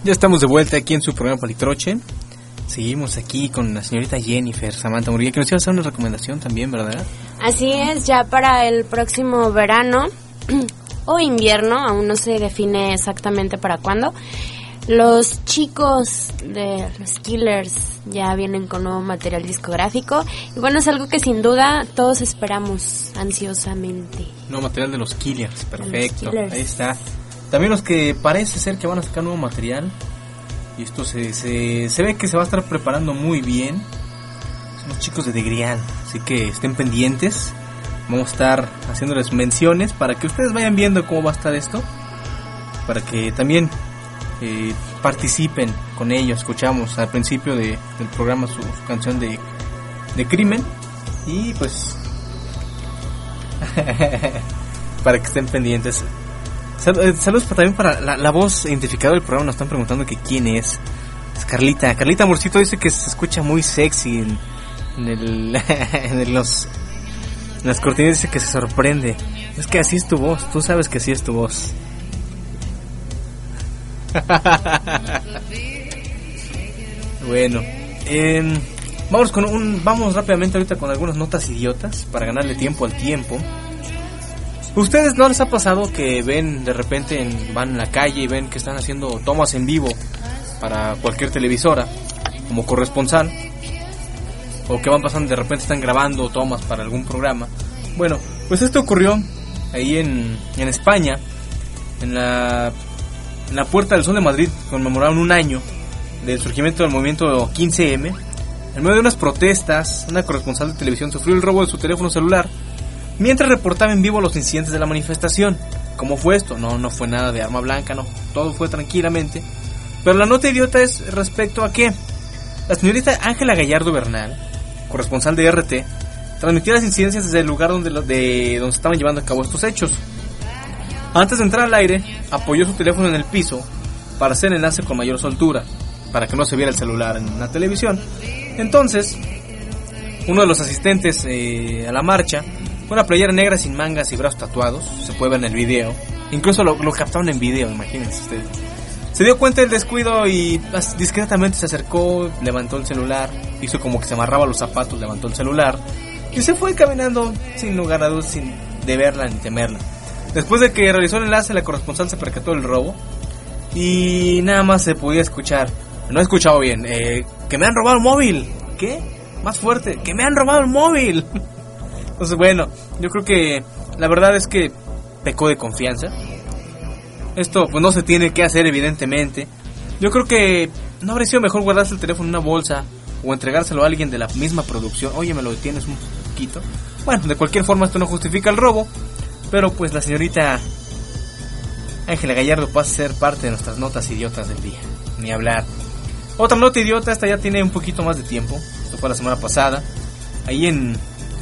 Ya estamos de vuelta aquí en su programa Palitroche. Seguimos aquí con la señorita Jennifer Samantha Murguía, que nos iba a hacer una recomendación también, ¿verdad? Así es, ya para el próximo verano o invierno, aún no se define exactamente para cuándo, los chicos de los Killers ya vienen con nuevo material discográfico. Y bueno, es algo que sin duda todos esperamos ansiosamente. Nuevo material de los Killers, perfecto. Los Killers. Ahí está. También los que parece ser que van a sacar nuevo material. Y esto se, se, se ve que se va a estar preparando muy bien. Son los chicos de The Grian, así que estén pendientes. Vamos a estar haciéndoles menciones para que ustedes vayan viendo cómo va a estar esto. Para que también eh, participen con ellos. Escuchamos al principio de, del programa su, su canción de, de Crimen. Y pues para que estén pendientes. Saludos también para la, la voz identificada del programa. Nos están preguntando que quién es. Es Carlita. Carlita Amorcito dice que se escucha muy sexy en, en, el, en, el, los, en las cortinas. Dice que se sorprende. Es que así es tu voz. Tú sabes que así es tu voz. Bueno, eh, vamos con un, vamos rápidamente ahorita con algunas notas idiotas para ganarle tiempo al tiempo. ¿Ustedes no les ha pasado que ven de repente en, van en la calle y ven que están haciendo tomas en vivo para cualquier televisora como corresponsal? O que van pasando, de repente están grabando tomas para algún programa. Bueno, pues esto ocurrió ahí en, en España, en la, en la Puerta del Sol de Madrid. Conmemoraron un año del surgimiento del movimiento quince eme. En medio de unas protestas, una corresponsal de televisión sufrió el robo de su teléfono celular mientras reportaba en vivo los incidentes de la manifestación. ¿Cómo fue esto? No, no fue nada de arma blanca, no. Todo fue tranquilamente. Pero la nota idiota es respecto a que la señorita Ángela Gallardo Bernal, corresponsal de R T, transmitió las incidencias desde el lugar donde, de, donde se estaban llevando a cabo estos hechos. Antes de entrar al aire, apoyó su teléfono en el piso para hacer enlace con mayor soltura, para que no se viera el celular en la televisión. Entonces, uno de los asistentes eh, a la marcha, una playera negra sin mangas y brazos tatuados, se puede ver en el video, incluso lo, lo captaron en video, imagínense ustedes. Se dio cuenta del descuido y discretamente se acercó, levantó el celular, hizo como que se amarraba los zapatos, levantó el celular y se fue caminando sin lugar a dudas, sin de verla ni temerla. Después de que realizó el enlace, la corresponsal se percató del robo y nada más se podía escuchar, no he escuchado bien, eh, que me han robado el móvil. ¿Qué? Más fuerte, que me han robado el móvil. Entonces bueno, yo creo que la verdad es que pecó de confianza. Esto pues no se tiene que hacer evidentemente. Yo creo que no habría sido mejor guardarse el teléfono en una bolsa o entregárselo a alguien de la misma producción. Oye, me lo detienes un poquito. Bueno, de cualquier forma esto no justifica el robo, pero pues la señorita Ángela Gallardo pasa a ser parte de nuestras notas idiotas del día. Ni hablar. Otra nota idiota, esta ya tiene un poquito más de tiempo. Esto fue la semana pasada. Ahí en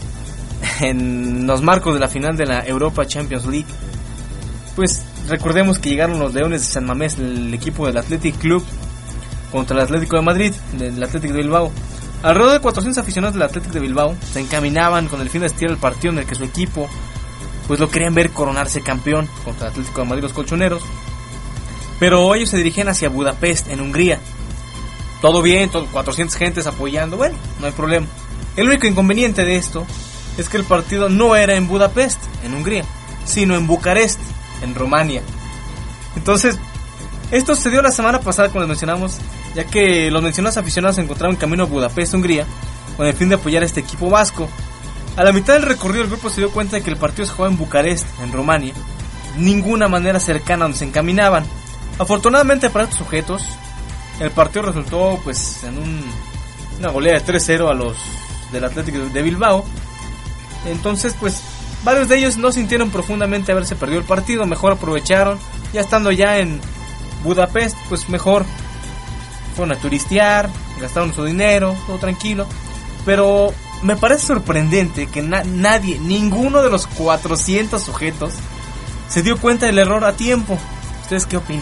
en los marcos de la final de la Europa Champions League, pues recordemos que llegaron los Leones de San Mamés, el equipo del Athletic Club, contra el Atlético de Madrid, del Athletic de Bilbao. Alrededor de cuatrocientos aficionados del Athletic de Bilbao se encaminaban con el fin de asistir al partido en el que su equipo pues lo querían ver coronarse campeón contra el Atlético de Madrid, los colchoneros. Pero ellos se dirigían hacia Budapest, en Hungría. Todo bien, todo, cuatrocientas gentes apoyando, bueno, no hay problema. El único inconveniente de esto es que el partido no era en Budapest, en Hungría, sino en Bucarest, en Rumania. Entonces, esto se dio la semana pasada, como les mencionamos, ya que los mencionados aficionados se encontraban en camino a Budapest, Hungría, con el fin de apoyar a este equipo vasco. A la mitad del recorrido, el grupo se dio cuenta de que el partido se jugaba en Bucarest, en Rumania, ninguna manera cercana a donde se encaminaban. Afortunadamente para estos sujetos, el partido resultó pues en un, una goleada de tres cero a los del Atlético de Bilbao. Entonces pues varios de ellos no sintieron profundamente haberse perdido el partido, mejor aprovecharon, ya estando ya en Budapest, pues mejor fueron a turistear, gastaron su dinero, todo tranquilo. Pero me parece sorprendente que na- nadie, ninguno de los cuatrocientos sujetos se dio cuenta del error a tiempo. ¿Ustedes qué opinan?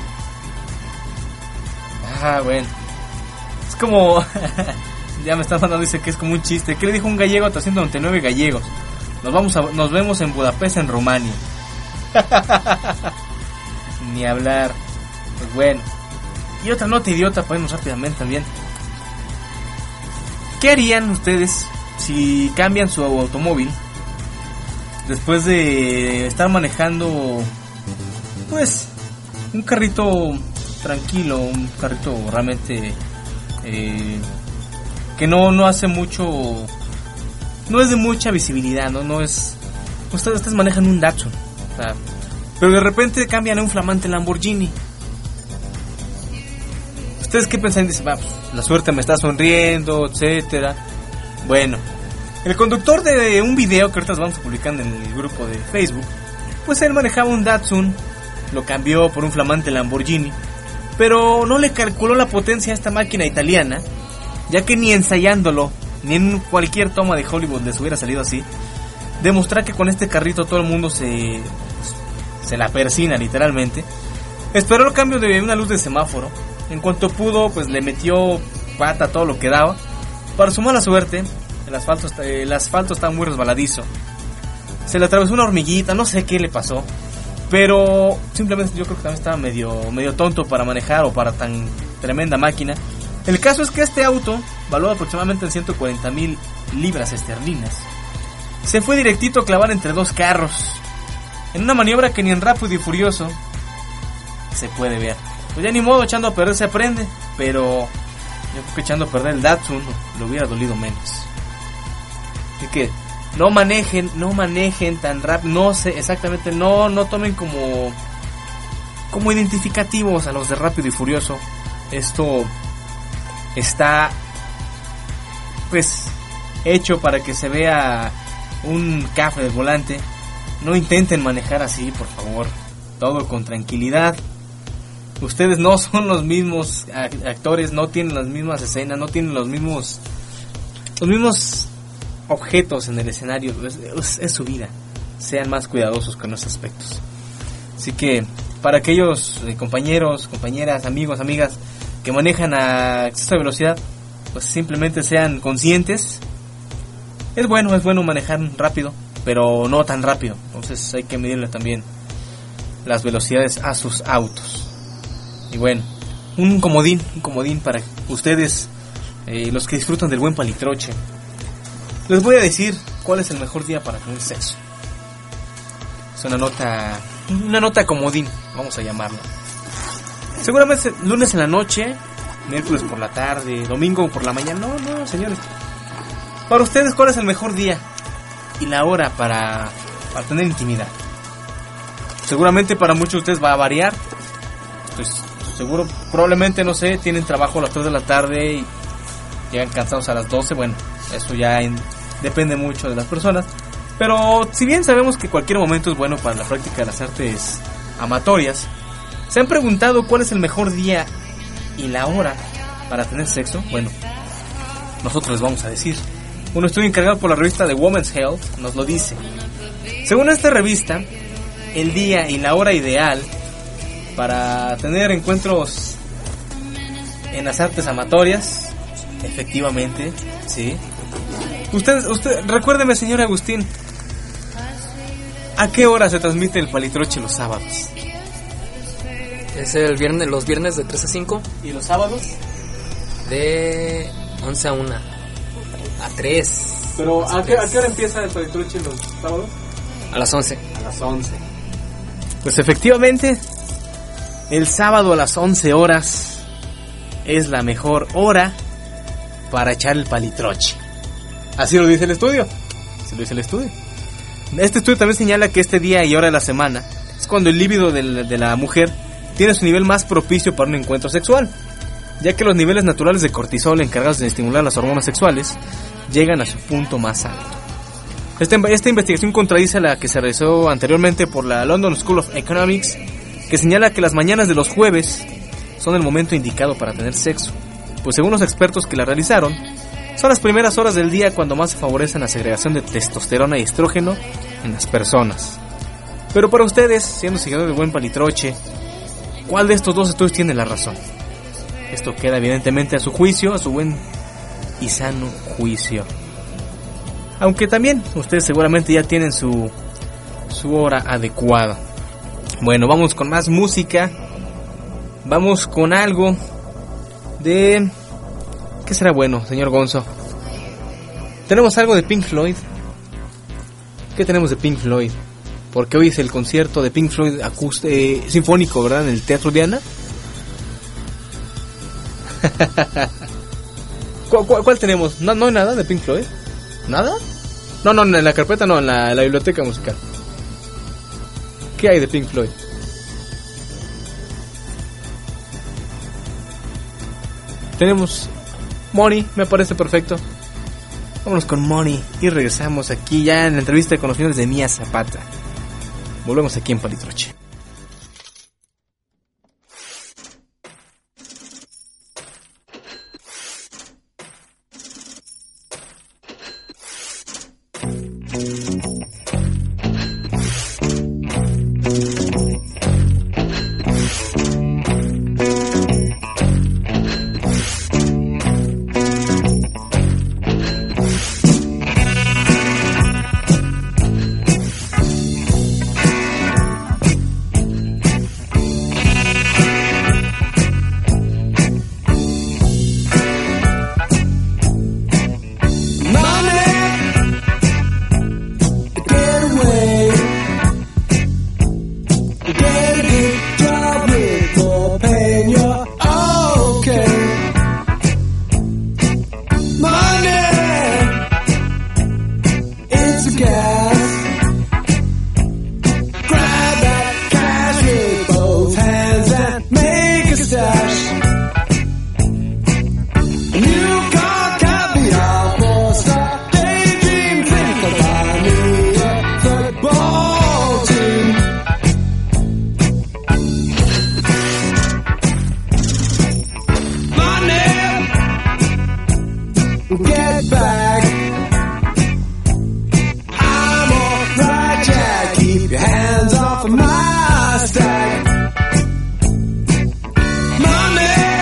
Ah, bueno, es como ya me están mandando, dice que es como un chiste. ¿Qué le dijo un gallego a trescientos noventa y nueve gallegos? Nos vamos a, nos vemos en Budapest, en Rumania. Ni hablar. Pues bueno, Y otra nota idiota, podemos rápidamente también. ¿Qué harían ustedes si cambian su automóvil después de estar manejando, pues, un carrito tranquilo, un carrito realmente eh, que no, no hace mucho, no es de mucha visibilidad, no, no es, ustedes, ustedes manejan un Datsun, o sea, pero de repente cambian a un flamante Lamborghini? ¿Ustedes qué piensan? Dicen, pues, la suerte me está sonriendo, etcétera. Bueno, el conductor de un video que ahorita vamos a publicar en el grupo de Facebook, pues él manejaba un Datsun, lo cambió por un flamante Lamborghini, pero no le calculó la potencia a esta máquina italiana, ya que ni ensayándolo, ni en cualquier toma de Hollywood les hubiera salido así. Demostrar que con este carrito todo el mundo se, se la persina literalmente. Esperó el cambio de una luz de semáforo. En cuanto pudo, pues le metió pata a todo lo que daba. Para su mala suerte, el asfalto, está, el asfalto está muy resbaladizo. Se le atravesó una hormiguita, no sé qué le pasó, pero simplemente yo creo que también estaba medio, medio tonto para manejar o para tan tremenda máquina. El caso es que este auto, valuado aproximadamente en ciento cuarenta mil libras esterlinas, se fue directito a clavar entre dos carros, en una maniobra que ni en Rápido y Furioso se puede ver. Pues ya ni modo, echando a perder se aprende, pero yo creo que echando a perder el Datsun le hubiera dolido menos. Así que no manejen, no manejen tan rápido, no sé exactamente, no, no tomen como, como identificativos a los de Rápido y Furioso. Esto está, pues, hecho para que se vea un café del volante. No intenten manejar así, por favor. Todo con tranquilidad. Ustedes no son los mismos actores, no tienen las mismas escenas, no tienen los mismos los mismos objetos en el escenario. Es, es, es su vida. Sean más cuidadosos con esos aspectos. Así que para aquellos eh, compañeros, compañeras, amigos, amigas que manejan a exceso de velocidad, pues simplemente sean conscientes. Es bueno, es bueno manejar rápido, pero no tan rápido. Entonces hay que medirle también las velocidades a sus autos. Y bueno, un comodín, un comodín para ustedes, eh, los que disfrutan del buen palitroche. Les voy a decir cuál es el mejor día para tener sexo. Es una nota, una nota comodín, vamos a llamarla. Seguramente lunes en la noche, miércoles por la tarde, domingo por la mañana. No, no, señores. Para ustedes, ¿cuál es el mejor día y la hora para, para tener intimidad? Seguramente para muchos de ustedes va a variar. Pues seguro, probablemente, no sé, tienen trabajo a las tres de la tarde y llegan cansados a las doce. Bueno, eso ya en, depende mucho de las personas. Pero si bien sabemos que cualquier momento es bueno para la práctica de las artes amatorias, ¿se han preguntado cuál es el mejor día y la hora para tener sexo? Bueno, nosotros les vamos a decir. Un estudio encargado por la revista The Women's Health nos lo dice. Según esta revista, el día y la hora ideal para tener encuentros en las artes amatorias, efectivamente, sí. Usted, usted, recuérdeme, señor Agustín, ¿a qué hora se transmite el palitroche los sábados? Es el viernes, los viernes de tres a cinco. ¿Y los sábados? De once a una. A tres. ¿Pero a qué, a qué hora empieza el palitroche los sábados? A las once. A las once. Pues efectivamente, el sábado a las once horas es la mejor hora para echar el palitroche. Así lo dice el estudio. Así lo dice el estudio. Este estudio también señala que este día y hora de la semana es cuando el líbido de la, de la mujer tiene su nivel más propicio para un encuentro sexual, ya que los niveles naturales de cortisol encargados de estimular las hormonas sexuales llegan a su punto más alto. Esta, esta investigación contradice la que se realizó anteriormente por la London School of Economics, que señala que las mañanas de los jueves son el momento indicado para tener sexo, pues según los expertos que la realizaron, son las primeras horas del día cuando más se favorecen la segregación de testosterona y estrógeno en las personas. Pero para ustedes, siendo seguidores del buen palitroche, ¿cuál de estos dos estudios tiene la razón? Esto queda evidentemente a su juicio, a su buen y sano juicio. Aunque también ustedes seguramente ya tienen su, su hora adecuada. Bueno, vamos con más música. vamos con algo de... ¿Qué será bueno, señor Gonzo? Tenemos algo de Pink Floyd. ¿Qué tenemos de Pink Floyd? Porque hoy es el concierto de Pink Floyd acúst- eh, sinfónico, ¿verdad? En el Teatro Diana. ¿Cuál, cuál, ¿Cuál tenemos? ¿No, ¿No hay nada de Pink Floyd? ¿Nada? No, no, en la carpeta no, en la, en la biblioteca musical. ¿Qué hay de Pink Floyd? Tenemos Money, me parece perfecto. Vámonos con Money y regresamos aquí ya en la entrevista con los señores de Mía Zapata. Volvemos aquí en Palitroche. My stack, money.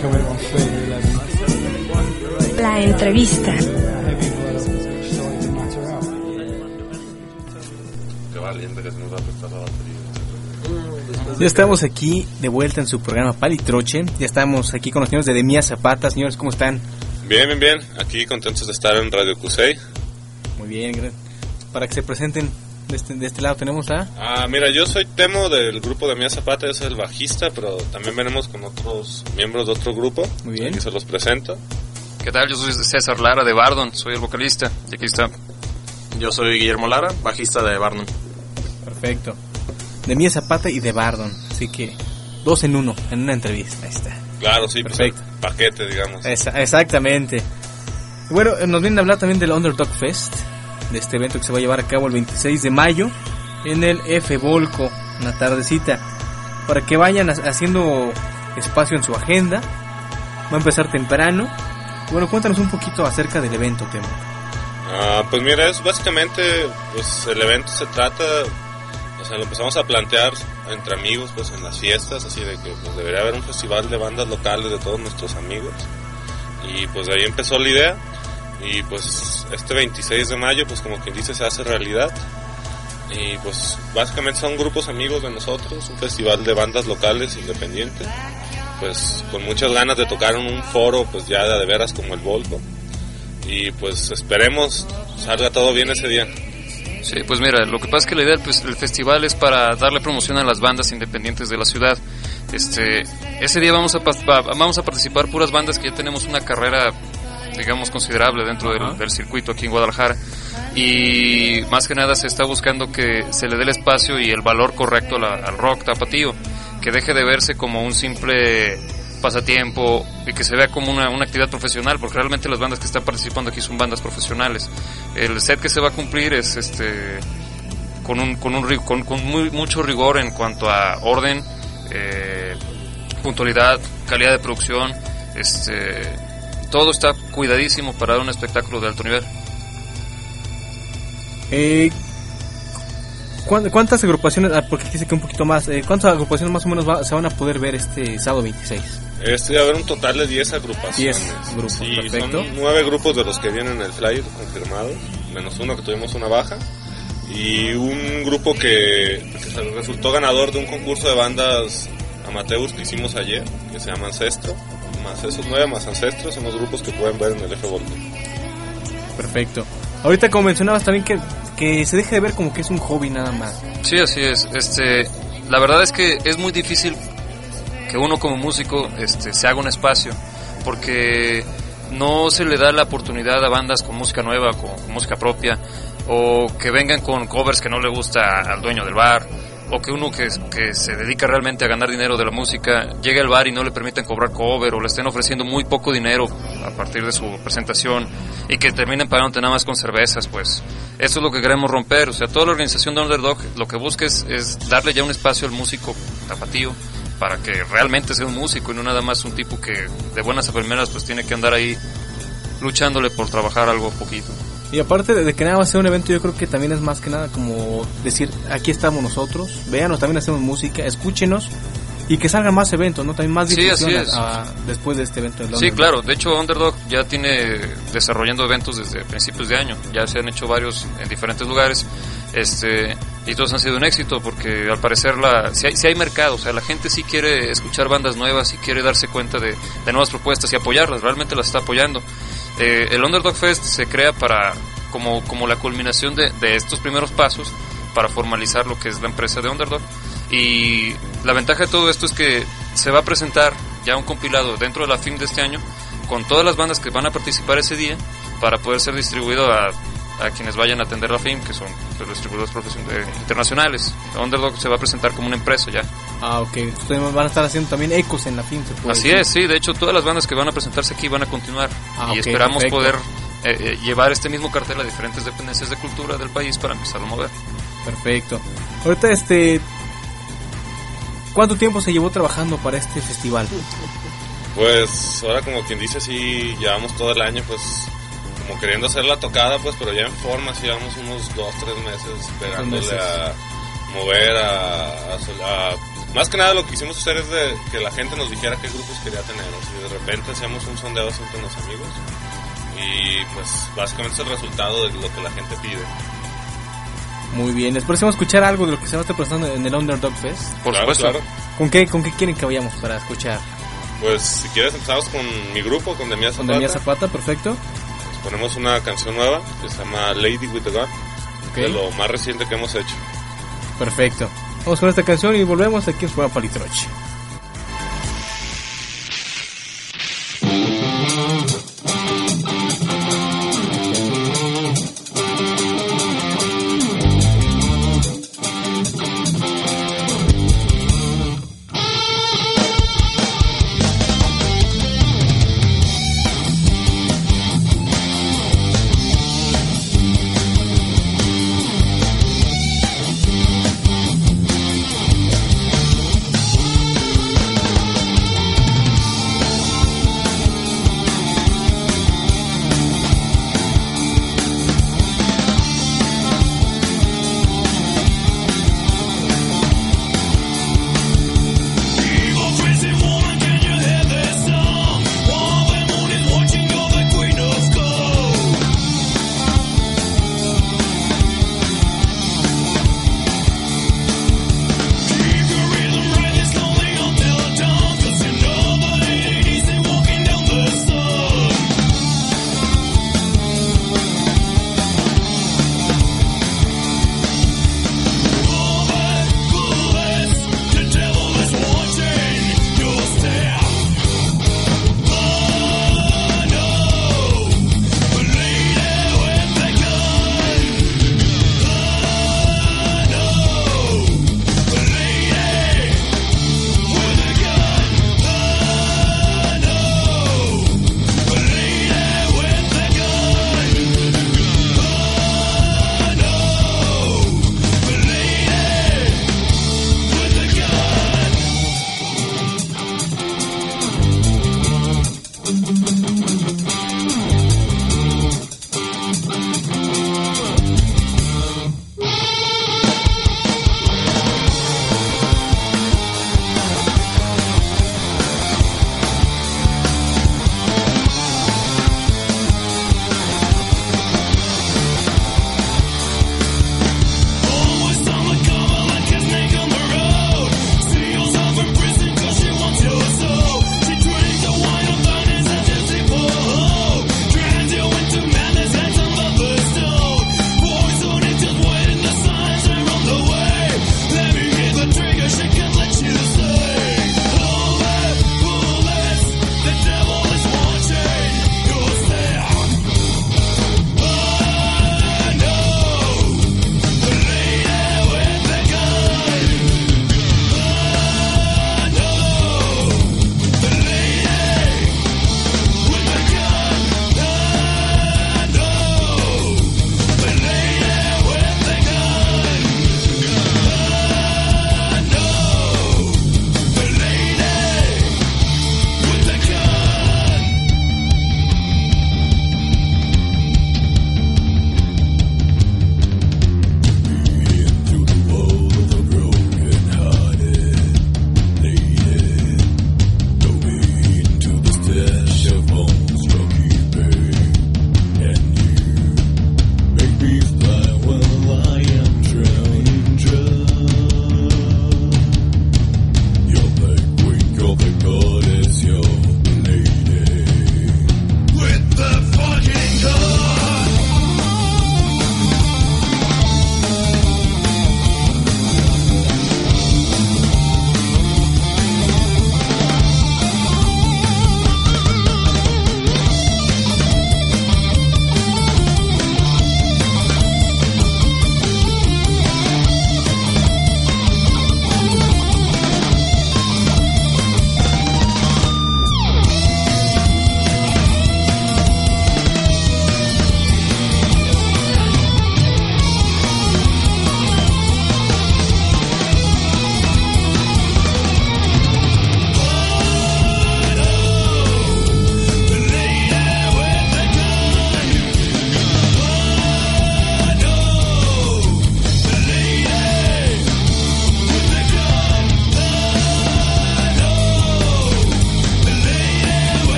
La entrevista. Ya estamos aquí de vuelta en su programa Palitroche. Ya estamos aquí con los señores de Demía Zapata. Señores, ¿cómo están? Bien, bien, bien. Aquí contentos de estar en Radio Cusey. Muy bien. Para que se presenten de este, de este lado tenemos a... Ah, mira, yo soy Temo del grupo Demía Zapata. Yo soy el bajista, pero también venimos con otros miembros de otro grupo. Muy bien. Aquí se los presento. ¿Qué tal? Yo soy César Lara de Bardon. Soy el vocalista. Y aquí está. Yo soy Guillermo Lara, bajista de Bardon. Perfecto. Demía Zapata y de Bardon. Así que dos en uno, en una entrevista. Ahí está. Claro, sí. Perfecto. Pues paquete, digamos. Esa, exactamente. Bueno, nos vienen a hablar también del Underdog Fest, de este evento que se va a llevar a cabo el veintiséis de mayo en el F Volco, una tardecita, para que vayan haciendo espacio en su agenda. Va a empezar temprano. Bueno, cuéntanos un poquito acerca del evento, Temo. Ah, pues mira, es básicamente, pues el evento se trata, o sea, lo empezamos a plantear entre amigos, pues en las fiestas, así de que pues debería haber un festival de bandas locales de todos nuestros amigos, y pues de ahí empezó la idea, y pues este veintiséis de mayo, pues como quien dice, se hace realidad, y pues básicamente son grupos amigos de nosotros, un festival de bandas locales independientes, pues con muchas ganas de tocar en un foro, pues ya de veras como el Volco. Y pues esperemos salga todo bien ese día. Sí, pues mira, lo que pasa es que la idea del pues, el festival es para darle promoción a las bandas independientes de la ciudad. Este, ese día vamos a vamos a participar puras bandas que ya tenemos una carrera, digamos, considerable dentro del, del circuito aquí en Guadalajara. Y más que nada se está buscando que se le dé el espacio y el valor correcto a la, al rock tapatío, que deje de verse como un simple pasatiempo y que se vea como una, una actividad profesional, porque realmente las bandas que están participando aquí son bandas profesionales. El set que se va a cumplir es este con un con un con, con muy, mucho rigor en cuanto a orden, eh, puntualidad, calidad de producción, este todo está cuidadísimo para dar un espectáculo de alto nivel. Eh, ¿Cuántas agrupaciones, ah, porque dice que un poquito más, eh, cuántas agrupaciones más o menos va, se van a poder ver este sábado veintiséis? Este va a haber un total de diez agrupaciones. diez grupos, sí, perfecto. Son nueve grupos de los que vienen en el flyer confirmados, menos uno que tuvimos una baja, y un grupo que, que resultó ganador de un concurso de bandas amateurs que hicimos ayer, que se llama Ancestro, más esos nueve más Ancestro son los grupos que pueden ver en el F Volco. Perfecto. Ahorita como mencionabas también que, que se deje de ver como que es un hobby nada más. Sí, así es. Este, la verdad es que es muy difícil que uno como músico este, se haga un espacio, porque no se le da la oportunidad a bandas con música nueva, con, con música propia, o que vengan con covers que no le gusta al dueño del bar, o que uno que, que se dedica realmente a ganar dinero de la música llegue al bar y no le permiten cobrar cover, o le estén ofreciendo muy poco dinero a partir de su presentación y que terminen pagándote nada más con cervezas. Pues eso es lo que queremos romper. O sea, toda la organización de Underdog lo que busca es, es darle ya un espacio al músico tapatío para que realmente sea un músico y no nada más un tipo que de buenas a primeras pues tiene que andar ahí luchándole por trabajar algo poquito. Y aparte de que nada va a ser un evento, yo creo que también es más que nada como decir, aquí estamos nosotros, véanos, también hacemos música, escúchenos, y que salgan más eventos, ¿no? También más difusión sí, así es. a, a, después de este evento. Sí, Underdog. Claro, de hecho Underdog ya tiene desarrollando eventos desde principios de año, ya se han hecho varios en diferentes lugares, este y todos han sido un éxito, porque al parecer la si hay, si hay mercado, o sea, la gente sí quiere escuchar bandas nuevas y quiere darse cuenta de, de nuevas propuestas y apoyarlas, realmente las está apoyando. Eh, el Underdog Fest se crea para como, como la culminación de, de estos primeros pasos para formalizar lo que es la empresa de Underdog, y la ventaja de todo esto es que se va a presentar ya un compilado dentro de la F I M de este año con todas las bandas que van a participar ese día para poder ser distribuido a, a quienes vayan a atender la F I M, que son los distribuidores profesionales internacionales. Underdog se va a presentar como una empresa ya. Ah, ok. Ustedes van a estar haciendo también ecos en la F I M, ¿se puede Así decir? es, sí. De hecho, todas las bandas que van a presentarse aquí van a continuar. Ah, y ok, esperamos perfecto. poder eh, eh, llevar este mismo cartel a diferentes dependencias de cultura del país para empezar a mover. Perfecto. Ahorita, este... ¿cuánto tiempo se llevó trabajando para este festival? Pues ahora, como quien dice, sí, llevamos todo el año, pues, como queriendo hacer la tocada, pues, pero ya en forma, sí, llevamos unos dos, tres meses pegándole meses. a mover, a, a, a más que nada lo que quisimos hacer es de que la gente nos dijera qué grupos quería tener. O sea, de repente hacíamos un sondeo entre los amigos y pues básicamente es el resultado de lo que la gente pide. Muy bien, les próximo escuchar algo de lo que se va a estar presentando en el Underdog Fest. Por claro, supuesto. Claro. ¿Con qué, ¿Con qué quieren que vayamos para escuchar? Pues si quieres empezamos con mi grupo, con Demia Zapata. Con Demia Zapata, perfecto. Pues ponemos una canción nueva que se llama Lady with the Gun, okay. De lo más reciente que hemos hecho. Perfecto. Vamos con esta canción y volvemos aquí en su programa Palitroche.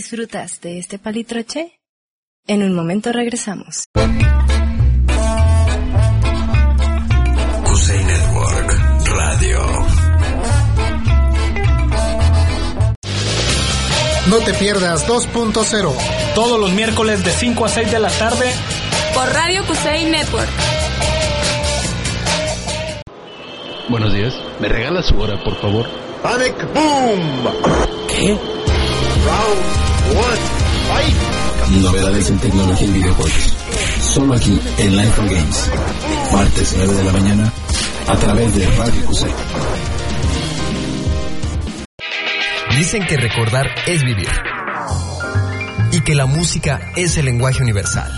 ¿Disfrutas de este palitroche? En un momento regresamos. Cusey Network Radio. No te pierdas dos punto cero. Todos los miércoles de cinco a seis de la tarde. Por Radio Cusey Network. Buenos días. ¿Me regala su hora, por favor? Panic Boom. ¿Qué? Round one. Fight. Novedades en tecnología y videojuegos. Solo aquí en Live for Games. Martes nueve de la mañana a través de Radio Cusey. Dicen que recordar es vivir. Y que la música es el lenguaje universal.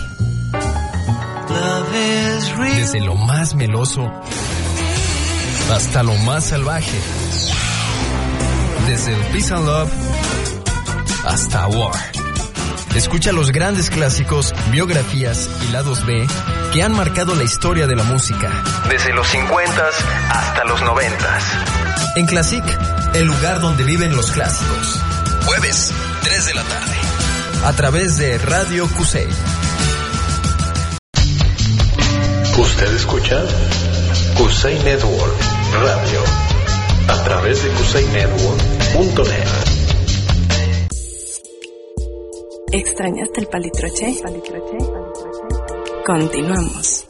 Desde lo más meloso hasta lo más salvaje. Desde el Peace and Love hasta War. Escucha los grandes clásicos, biografías y lados B que han marcado la historia de la música. Desde los cincuentas hasta los noventas. En Classic, el lugar donde viven los clásicos. Jueves, tres de la tarde. A través de Radio Cusey. Usted escucha Cusey Network Radio. A través de cusey network punto net. ¿Extrañaste el palitroche? ¿Palitroche? ¿Palitroche? Continuamos.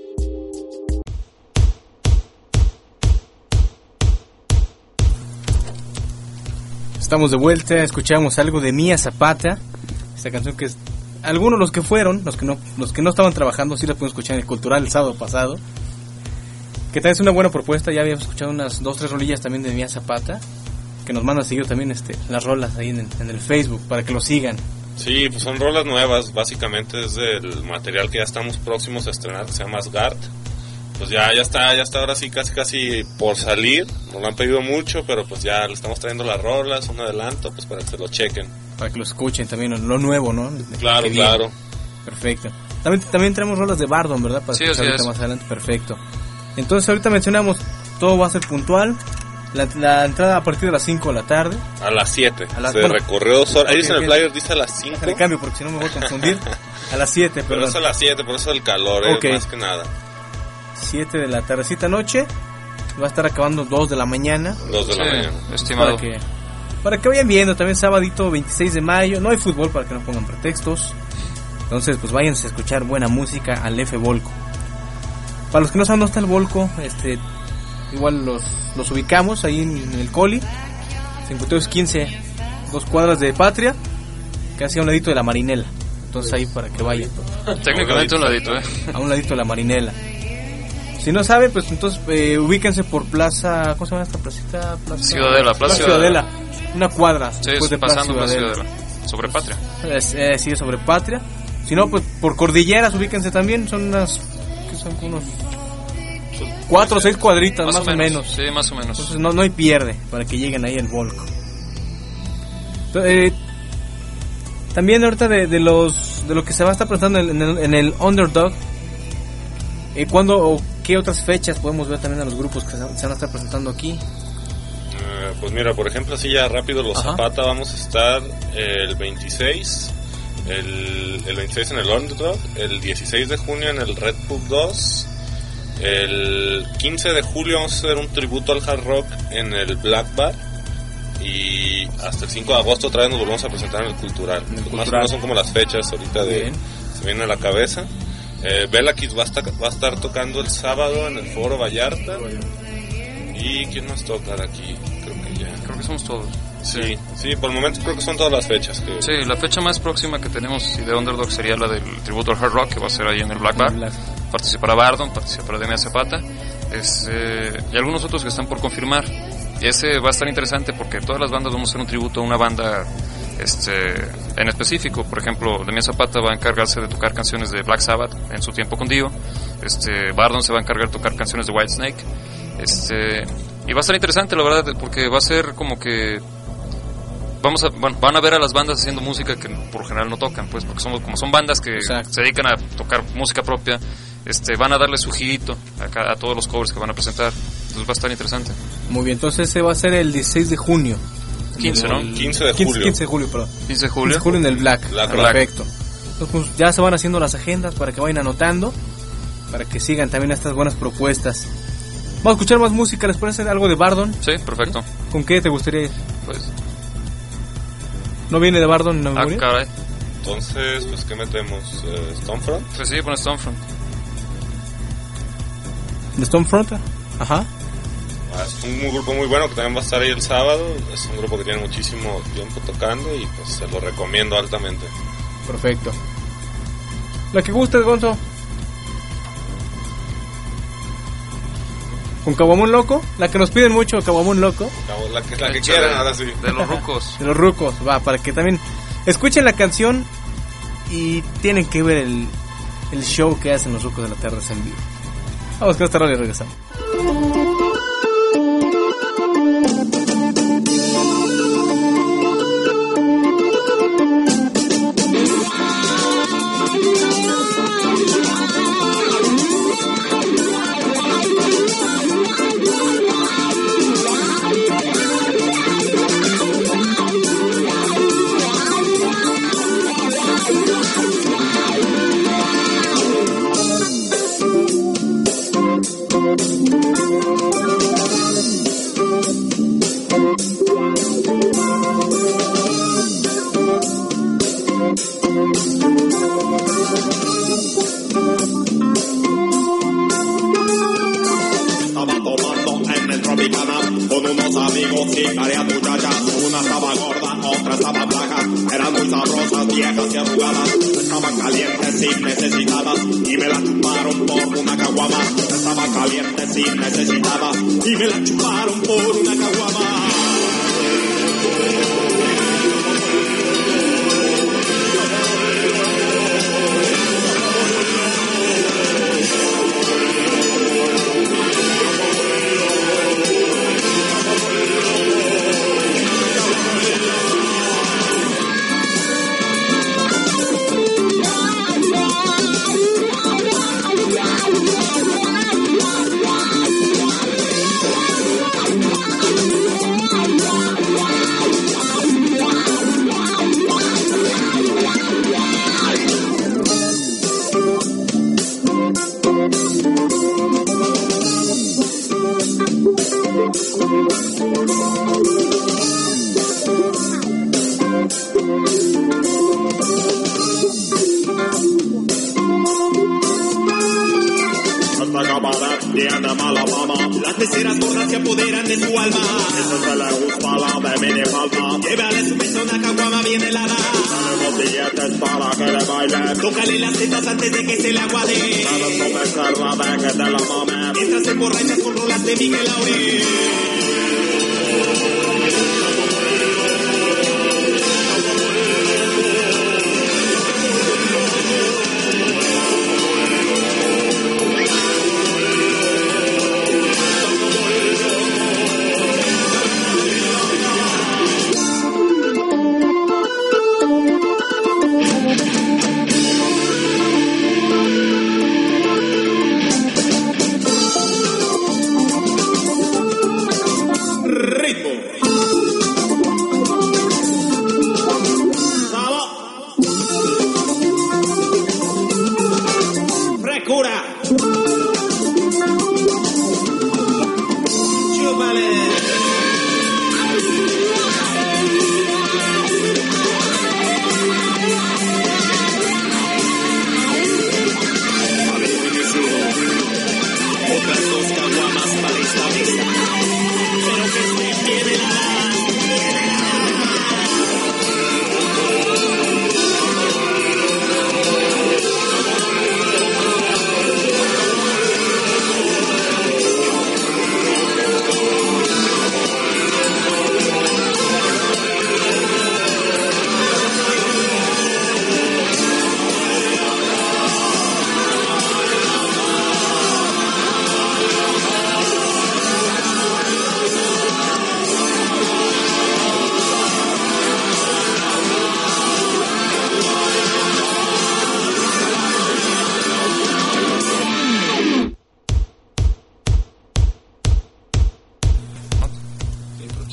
Estamos de vuelta, escuchamos algo de Mía Zapata. Esta canción que es, algunos los que fueron, los que no los que no estaban trabajando, sí la pudimos escuchar en el Cultural el sábado pasado. Que tal es una buena propuesta, ya habíamos escuchado unas dos, tres rolillas también de Mía Zapata, que nos manda a seguir también este, las rolas ahí en el, en el Facebook, para que lo sigan. Sí, pues son rolas nuevas, básicamente es del material que ya estamos próximos a estrenar, que se llama Asgard. Pues ya ya está, ya está ahora sí casi casi por salir, nos lo han pedido mucho, pero pues ya le estamos trayendo las rolas, un adelanto, pues para que se lo chequen. Para que lo escuchen también, lo nuevo, ¿no? Claro, claro. Perfecto. También, también tenemos rolas de Bardon, ¿verdad? Para sí, escuchar ahorita es. más adelante, perfecto. Entonces ahorita mencionamos, todo va a ser puntual. La, la entrada a partir de las cinco de la tarde. A las siete. A las, se bueno, recorrió dos horas. Ahí okay, dice en el flyer, dice a las cinco. De cambio, porque si no me voy a confundir. A las siete, pero perdón. es a las siete, por eso el calor, okay. Es más que nada. siete de la tardecita noche. Va a estar acabando dos de la mañana. dos de sí, la mañana. Estimado. Para que, para que vayan viendo. También sabadito veintiséis de mayo. No hay fútbol para que no pongan pretextos. Entonces, pues váyanse a escuchar buena música al F Volco. Para los que no saben dónde está el Volco, este, igual los, los ubicamos ahí en, en el Coli. cincuenta y dos quince, dos cuadras de Patria, casi a un ladito de la Marinela. Entonces ahí para que vayan. Técnicamente un ladito, ¿eh? A un ladito de la Marinela. Si no saben, pues entonces eh, ubíquense por Plaza, ¿cómo se llama esta placita? Plaza Ciudadela, Plaza, Plaza Ciudadela. Ciudadela. Una cuadra. Sí, después de pasando Plaza Ciudadela. Ciudadela. Sobre Patria. Es, eh, sí, sobre Patria. Si no, pues por Cordilleras ubíquense también. Son unas, ¿qué son? Unos cuatro o seis cuadritas, más, más o, menos. menos. Sí, más o menos. Entonces no, no hay pierde para que lleguen ahí al Volco. Entonces, eh, también ahorita de, de los de lo que se va a estar presentando en el, en el Underdog, eh, ¿cuándo o qué otras fechas podemos ver también a los grupos que se, se van a estar presentando aquí? Uh, pues mira, por ejemplo, así ya rápido, los Ajá. Zapata vamos a estar el veintiséis, el, el veintiséis en el Underdog, el dieciséis de junio en el Red Pub dos, el quince de julio vamos a hacer un tributo al hard rock en el Black Bar, y hasta el cinco de agosto otra vez nos volvemos a presentar en el Cultural. En el pues cultural. Más o menos son como las fechas ahorita de Bien. Se viene a la cabeza. eh, Bella Kids va a, estar, va a estar tocando el sábado en el Foro Vallarta. ¿Y quién nos toca aquí? Creo que ya Creo que somos todos. Sí, sí, sí, por el momento creo que son todas las fechas que... Sí, la fecha más próxima que tenemos de Underdog sería la del tributo al hard rock, que va a ser ahí en el Black Bar. Black. Participará Bardon, participará Demia Zapata, es, eh, y algunos otros que están por confirmar. Y ese va a estar interesante porque todas las bandas vamos a hacer un tributo a una banda este, en específico. Por ejemplo, Demia Zapata va a encargarse de tocar canciones de Black Sabbath en su tiempo con Dio. Este, Bardon se va a encargar de tocar canciones de Whitesnake. Este, y va a estar interesante, la verdad, porque va a ser como que vamos a, bueno, van a ver a las bandas haciendo música que por lo general no tocan, pues, porque somos, como son bandas que Exacto. se dedican a tocar música propia, este, van a darle su girito a, a todos los covers que van a presentar. Entonces va a estar interesante. Muy bien, entonces ese va a ser el dieciséis de junio. quince, ¿no? quince de quince, julio. quince de julio, perdón. quince de julio. quince de julio en el Black. Black. Perfecto. Entonces, pues, ya se van haciendo las agendas para que vayan anotando, para que sigan también estas buenas propuestas. Vamos a escuchar más música, ¿les parece algo de Bardon? Sí, perfecto. ¿Con qué te gustaría ir? Pues... ¿No viene de Bardon en la memoria? Ah, caray. Entonces, pues, ¿qué metemos? Eh, ¿Stonefront? Pues sí, pon Stonefront. ¿De Stonefront? Ajá. Ah, es un grupo muy bueno que también va a estar ahí el sábado. Es un grupo que tiene muchísimo tiempo tocando y pues se lo recomiendo altamente. Perfecto. ¿La que guste, Gonzo? ¿Con Caguamón Loco? La que nos piden mucho, Caguamón Loco. La que, la que quieran, ahora sí. De los rucos. De los rucos, va, para que también escuchen la canción y tienen que ver el, el show que hacen los rucos de la tarde en vivo. Vamos con esta rola y regresamos.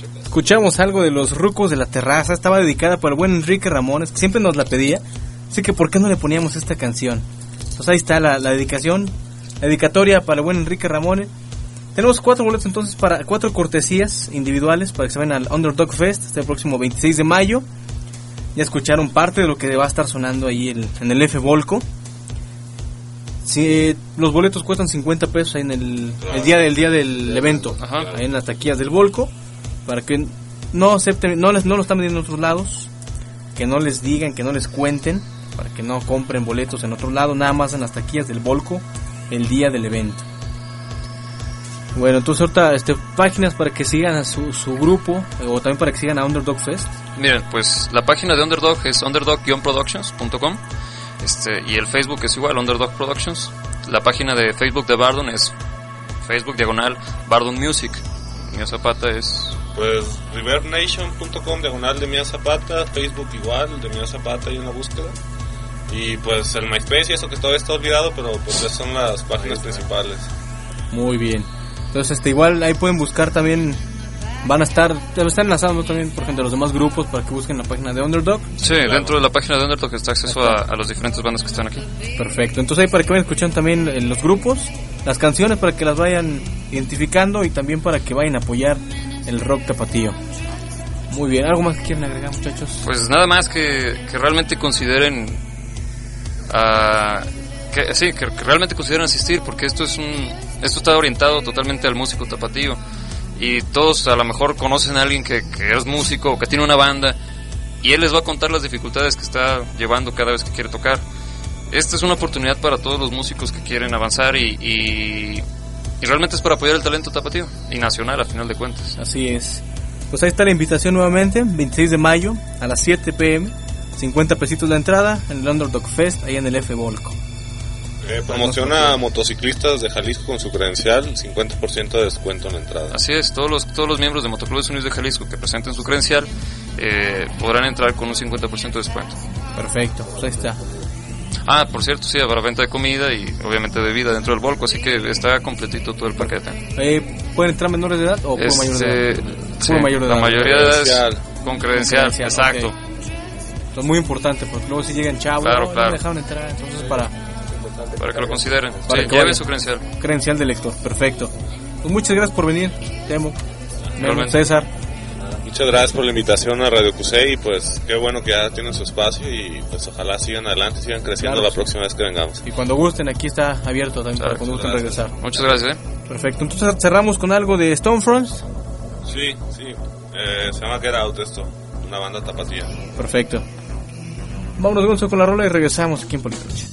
Escuchamos algo de Los Rucos de la Terraza. Estaba dedicada por el buen Enrique Ramones, que siempre nos la pedía. Así que ¿por qué no le poníamos esta canción? Pues ahí está la, la dedicación, la dedicatoria para el buen Enrique Ramones. Tenemos cuatro boletos entonces para cuatro cortesías individuales para que se vayan al Underdog Fest este próximo veintiséis de mayo. Ya escucharon parte de lo que va a estar sonando ahí el, en el F Volco. Si, los boletos cuestan cincuenta pesos ahí en el, el día del día del evento. Ajá. Ahí en las taquillas del Volco, para que no acepten, no les no lo están vendiendo en otros lados, que no les digan, que no les cuenten, para que no compren boletos en otro lado, nada más en las taquillas del Volco el día del evento. Bueno, entonces ahorita este, páginas para que sigan a su, su grupo, o también para que sigan a Underdog Fest. Miren, pues la página de Underdog es underdog productions punto com, este, y el Facebook es igual, Underdog Productions. La página de Facebook de Bardon es Facebook diagonal Bardon Music. Mía Zapata es... Pues rivernation punto com diagonal de Mía Zapata, Facebook igual, de Mía Zapata hay una búsqueda. Y pues el MySpace y eso que todavía está olvidado, pero pues esas son las páginas principales. Muy bien. Entonces este igual ahí pueden buscar también, van a estar, están enlazados, ¿no? También por ejemplo los demás grupos para que busquen la página de Underdog. Sí, claro. Dentro de la página de Underdog está acceso a, a las diferentes bandas que están aquí. Perfecto, entonces ahí para que vayan escuchando también en los grupos, las canciones para que las vayan identificando y también para que vayan a apoyar el rock tapatío. Muy bien, ¿algo más que quieren agregar, muchachos? Pues nada más que, que realmente consideren uh, que sí, que, que realmente consideren asistir, porque esto es un esto está orientado totalmente al músico tapatío. Y todos a lo mejor conocen a alguien que, que es músico o que tiene una banda, y él les va a contar las dificultades que está llevando cada vez que quiere tocar. Esta es una oportunidad para todos los músicos que quieren avanzar y, y, y realmente es para apoyar el talento tapatío y nacional a final de cuentas. Así es. Pues ahí está la invitación nuevamente, veintiséis de mayo a las siete pm, cincuenta pesitos la entrada en el Underdog Fest, ahí en el F Volco. Eh, promociona a motociclistas de Jalisco con su credencial, cincuenta por ciento de descuento en la entrada. Así es, todos los todos los miembros de Motoclubes Unidos de Jalisco que presenten su credencial eh, podrán entrar con un cincuenta por ciento de descuento. Perfecto, pues ahí está. Ah, por cierto, sí, habrá venta de comida y obviamente bebida dentro del Volco, así que está completito todo el paquete. Eh, ¿Pueden entrar menores de edad o puro este, mayor de edad? Sí, puro mayor de edad. La mayoría de edad es con credencial, con credencial, exacto. Okay. Es muy importante porque luego si llegan chavos, claro, no, claro. no me dejaron entrar, entonces para... Para que lo consideren. Para sí, que lleven su credencial. Credencial de lector, perfecto. Pues muchas gracias por venir, Temo, Memo, César. Muchas gracias por la invitación a Radio Cusey y pues qué bueno que ya tienen su espacio y pues ojalá sigan adelante, sigan creciendo claro, la próxima vez que vengamos. Y cuando gusten, aquí está abierto también claro, para cuando gusten gracias. regresar. Muchas gracias. ¿eh? Perfecto, entonces cerramos con algo de Stonefront. Sí, sí, eh, se llama Get Out esto, una banda tapatía. Perfecto. Vámonos Gonzo con la rola y regresamos aquí en Politroche.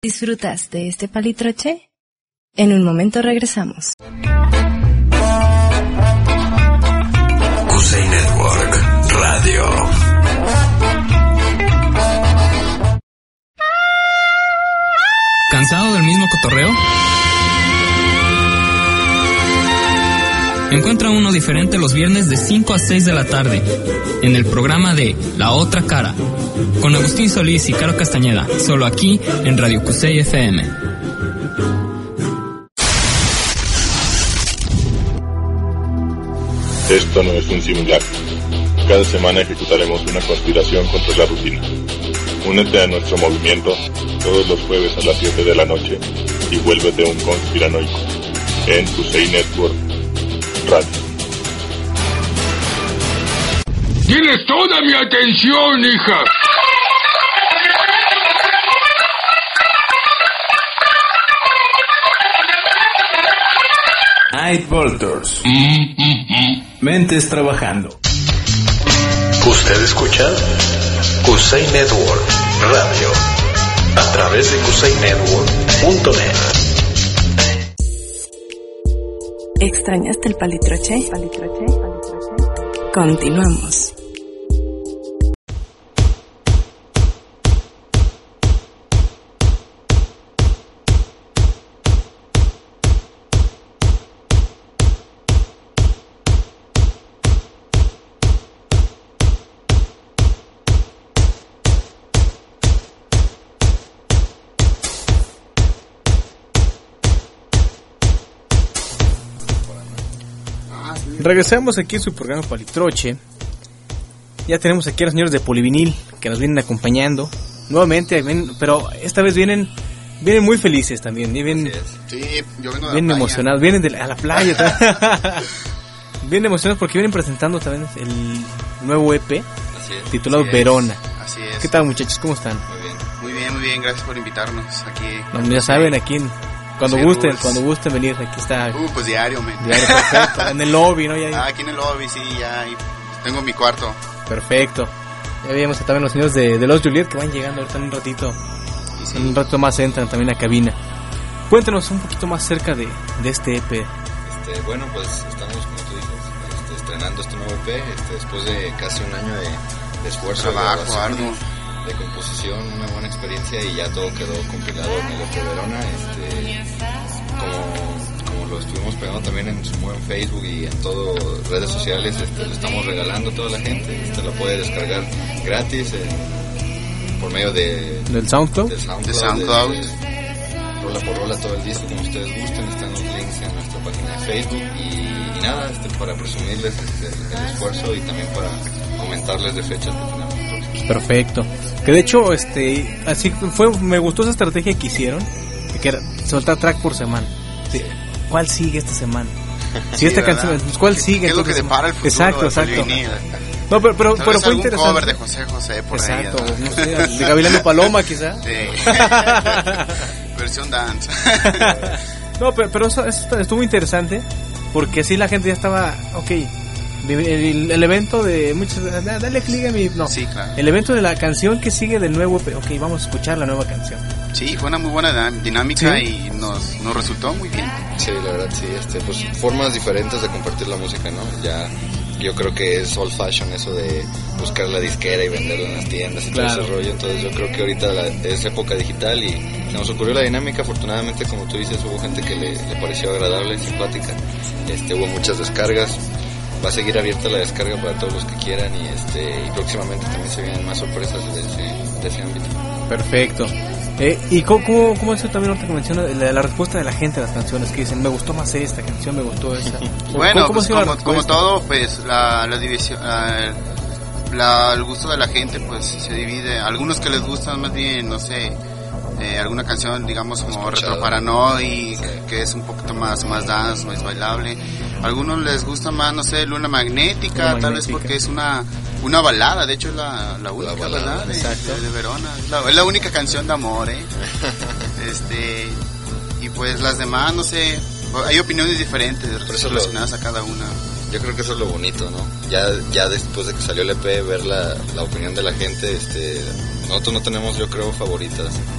¿Disfrutas de este palitroche? En un momento regresamos. Cusey Network Radio. ¿Cansado del mismo cotorreo? Encuentra uno diferente los viernes de cinco a seis de la tarde en el programa de La Otra Cara con Agustín Solís y Caro Castañeda, solo aquí en Radio Cusey F M. Esto no es un simulacro. Cada semana ejecutaremos una conspiración contra la rutina. Únete a nuestro movimiento todos los jueves a las siete de la noche y vuélvete un conspiranoico en Cusey Network Radio. Tienes toda mi atención, hija. Night Voltors. Mentes trabajando. Usted escucha Cusey Network Radio a través de cusey network punto net. ¿Extrañaste el palitroche? ¿Palitroche? ¿Palitroche? Continuamos. Regresamos aquí a su programa Palitroche. Ya tenemos aquí a los señores de Polivinil que nos vienen acompañando nuevamente, ven, pero esta vez vienen vienen muy felices también, vienen, sí, yo vengo de vienen la playa. emocionados, vienen de la, a la playa. Vienen emocionados porque vienen presentando también el nuevo E P Así es, titulado así Verona. Es, así es. ¿Qué tal, muchachos? ¿Cómo están? Muy bien, muy bien, muy bien. Gracias por invitarnos aquí. No, ya saben, aquí en, cuando Sí, gusten, Rules. cuando gusten venir, aquí está. Uh, pues diario, men. Diario, perfecto. En el lobby, ¿no? Ya, Ah, aquí en el lobby, sí, ya. ahí tengo mi cuarto. Perfecto. Ya veíamos también los señores de, de Los Juliet que van llegando ahorita en un ratito. Sí. En un rato más entran también a cabina. Cuéntanos un poquito más cerca de, de este E P. Este, bueno, pues estamos, como tú dices, este, estrenando este nuevo E P este, después de casi un año de, de esfuerzo, Trabajo, de grabación, arduo. de composición, una buena experiencia y ya todo quedó compilado en el E P Verona. Este, como, como lo estuvimos pegando también en su buen Facebook y en todas redes sociales, este, lo estamos regalando a toda la gente. Este, lo puede descargar gratis en, por medio de del SoundCloud. Del SoundCloud, De SoundCloud. de- de- rola por rola todo el disco como ustedes gusten, están los links en nuestra página de Facebook y, y nada, este, para presumirles este, el esfuerzo y también para comentarles de fechas que tenemos próximas. Perfecto. Que de hecho, este, así fue, me gustó esa estrategia que hicieron, que era soltar track por semana. Sí. ¿Cuál sigue esta semana? Si Sí, esta ¿verdad? canción, pues, ¿cuál ¿Qué- sigue? qué es lo que Entonces, depara el futuro exacto, de exacto. Polivinil? No, pero, pero, Tal pero vez fue algún interesante. cover de José José por Exacto, ahí. no sé, de Gavilán de Paloma quizá. Sí. Versión dance. No, pero, pero eso, eso estuvo interesante porque así la gente ya estaba, ok, el, el- el evento de muchos, da- dale clic a mi, no, Sí, claro. el evento de la canción que sigue del nuevo, E P, ok, vamos a escuchar la nueva canción. Sí, fue una muy buena da- dinámica Sí. y nos, nos resultó muy bien. Sí, la verdad, sí, este, pues formas diferentes de compartir la música, ¿no? Ya, yo creo que es old fashion eso de buscar la disquera y venderla en las tiendas y Claro. todo ese rollo, entonces yo creo que ahorita la- es época digital y se nos ocurrió la dinámica, afortunadamente, como tú dices, hubo gente que le, le pareció agradable, simpática, este, hubo muchas descargas, va a seguir abierta la descarga para todos los que quieran y este y próximamente también se vienen más sorpresas de ese, de ese ámbito. Perfecto. Eh, ¿Y cómo, cómo, cómo es eso también ahorita que menciona la, la respuesta de la gente a las canciones que dicen, me gustó más esta canción, me gustó esta? Bueno, ¿Cómo, pues ha sido la como, como respuesta? todo, pues la, la división, la- la- el gusto de la gente pues se divide. Algunos que les gustan más bien, no sé, eh, alguna canción, digamos como Escuchada. Retro Paranoid, que es un poquito más, más dance, más bailable. Algunos les gusta más, no sé, Luna Magnética, Luna tal vez Magnética. porque es una una balada, de hecho es la, la única, balada, ¿verdad? De, exacto. de- de Verona. Es la, es la única canción de amor, ¿eh? este Y pues las demás, no sé, hay opiniones diferentes eso lo- relacionadas a cada una. Yo creo que eso es lo bonito, ¿no? Ya, ya después de que salió el E P, ver la, la opinión de la gente, este, nosotros no tenemos, yo creo, favoritas.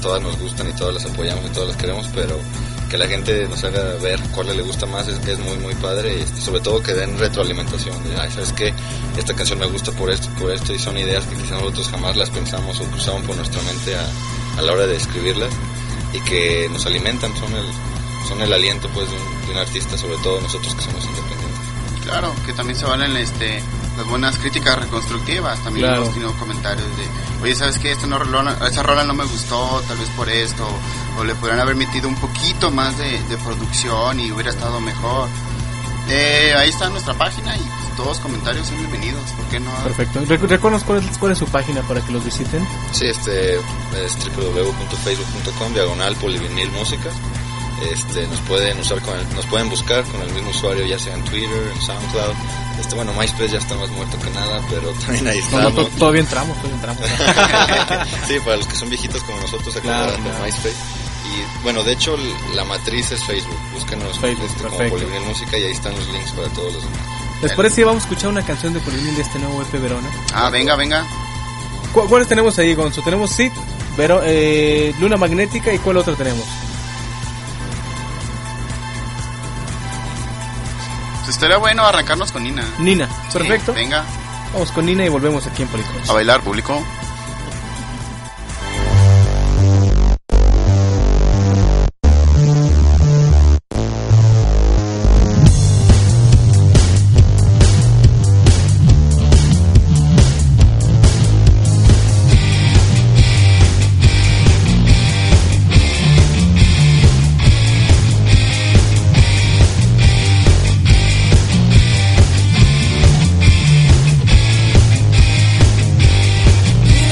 todas nos gustan y todas las apoyamos y todas las queremos, pero que la gente nos haga ver cuál le gusta más es, es muy muy padre, y este, sobre todo que den retroalimentación de, ay, ¿sabes qué? Esta canción me gusta por esto, por esto, y son ideas que quizás nosotros jamás las pensamos o cruzaban por nuestra mente a, a la hora de escribirlas, y que nos alimentan, son el, son el aliento pues de un, de un artista, sobre todo nosotros que somos independientes. Claro, que también se valen este las buenas críticas reconstructivas, también Claro. hemos tenido comentarios de, oye, ¿sabes qué? Esta no, esa rola no me gustó, tal vez por esto, o le podrían haber metido un poquito más de, de producción y hubiera estado mejor. Eh, ahí está nuestra página y pues, todos comentarios son bienvenidos, ¿por qué no? Perfecto. Recu- Recuerdos cuál es, cuál es su página para que los visiten. Sí, este es doble u doble u doble u punto facebook punto com diagonal polivinil música. Este, nos pueden usar con el, nos pueden buscar con el mismo usuario, ya sea en Twitter, en SoundCloud. Este, bueno, MySpace ya está más muerto que nada, pero también ahí No, estamos. no, to- todavía entramos, todavía entramos. Sí, para los que son viejitos como nosotros, se Claro, acordarán claro. de MySpace. Y bueno, de hecho, la matriz es Facebook. Búsquenos Facebook, este, como perfecto. Polivinil Música y ahí están los links para todos los demás. ¿Les parece si vamos a escuchar una canción de Polivinil de este nuevo E P Verona? Ah, venga, venga. ¿Cu- ¿Cuáles tenemos ahí, Gonzo? Tenemos Sid, Vero, eh, Luna Magnética, y ¿cuál otro tenemos? Pues estaría bueno arrancarnos con Nina. Nina, Sí, perfecto. venga. Vamos con Nina y volvemos aquí en Politroche. A bailar, público. Nina.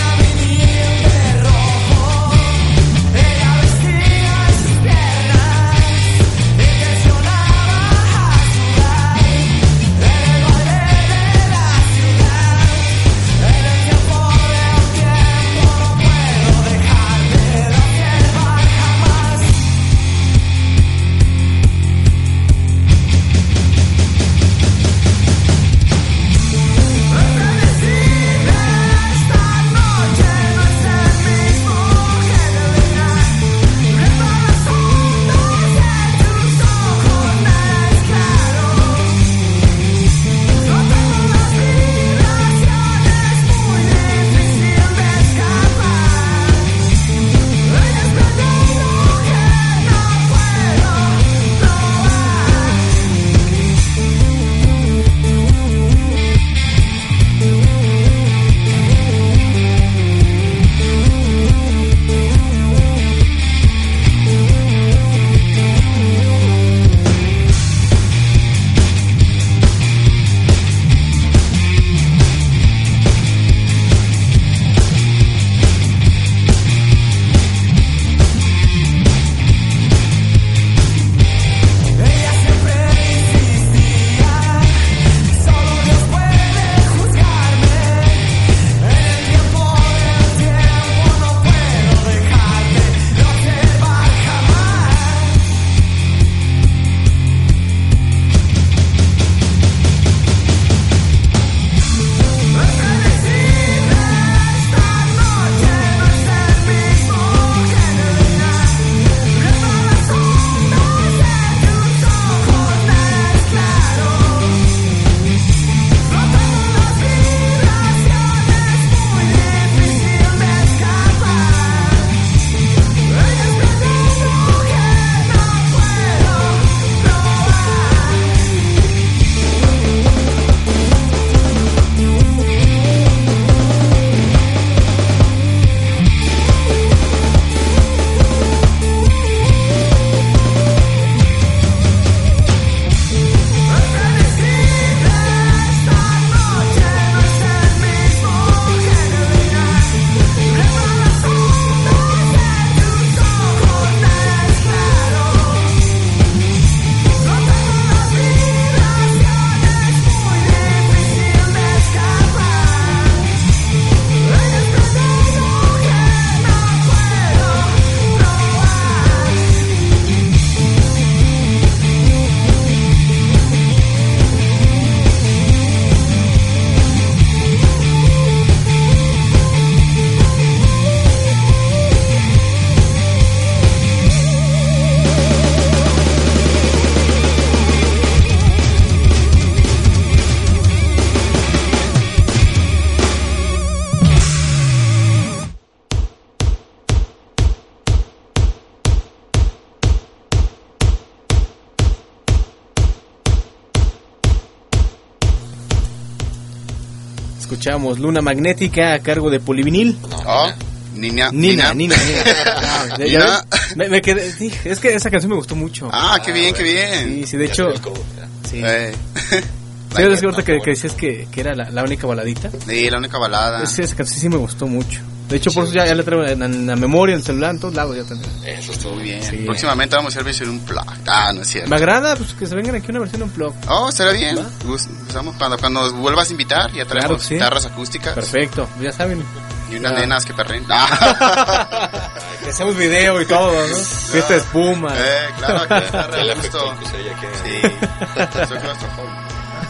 Escuchamos Luna Magnética a cargo de Polivinil. Oh, Nina, Nina, Nina, Nina, Nina. No, ya- ya Nina. ves, me, me quedé, sí, es que esa canción me gustó mucho. Ah, qué bien, qué bien. Sí, sí, de hecho. Sí. Eh. Sí, es que ahorita que, que decías que, que era la, la única baladita. Sí, la única balada. Sí, esa canción sí me gustó mucho. De hecho, por eso ya, ya la traigo en, en la memoria, en el celular, en todos lados ya también. Eso estuvo bien. Sí. Próximamente vamos a hacer versión un plug. Ah, no es cierto. Me agrada pues, que se vengan aquí una versión en blog. Oh, estará bien. Us- Usamos cuando, cuando nos vuelvas a invitar, ya Claro traemos que sí. guitarras acústicas. Perfecto, ya saben. Y unas Ya. nenas que perren. Ah. Hacemos video y todo, ¿no? Fiesta de espuma. Eh, claro, que está re El a efecto gusto. Cusey aquí. Sí. Soy claustrofóbico.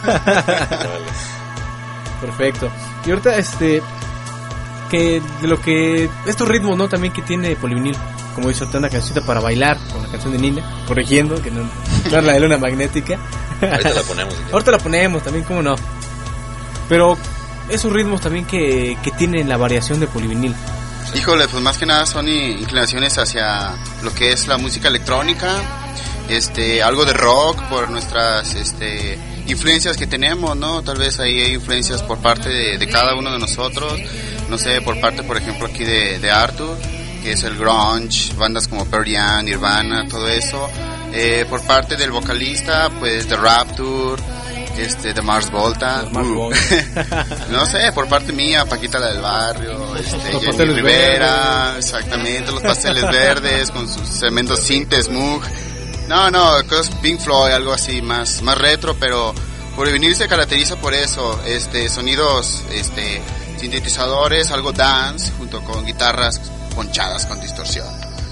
Perfecto. Y ahorita, este, que de lo que, estos ritmos, ¿no? También que tiene Polivinil, como dice ahorita, una cancioncita para bailar, con la canción de Nina, corrigiendo, que no, no es la de Luna Magnética. Ahorita la ponemos. Ahorita la ponemos también, cómo no. Pero esos ritmos también que, que tienen la variación de Polivinil. Híjole, pues más que nada son i- inclinaciones hacia lo que es la música electrónica, este, algo de rock por nuestras, este, influencias que tenemos, ¿no? Tal vez ahí hay influencias por parte de, de cada uno de nosotros, no sé, por parte, por ejemplo, aquí de, de Arthur, que es el grunge, bandas como Pearl Jam, Nirvana, todo eso. Eh, por parte del vocalista, pues de Rapture, este, de Mars Volta, Mars uh. Volta. no sé, por parte mía, Paquita la del Barrio, este, Los Jenny Pasteles Rivera, Verdes. exactamente, los Pasteles Verdes con sus tremendos sintes Moog. No, no, cosas Pink Floyd, algo así más, más retro, pero Polivinil se caracteriza por eso, este, sonidos, este, sintetizadores, algo dance, junto con guitarras ponchadas con distorsión.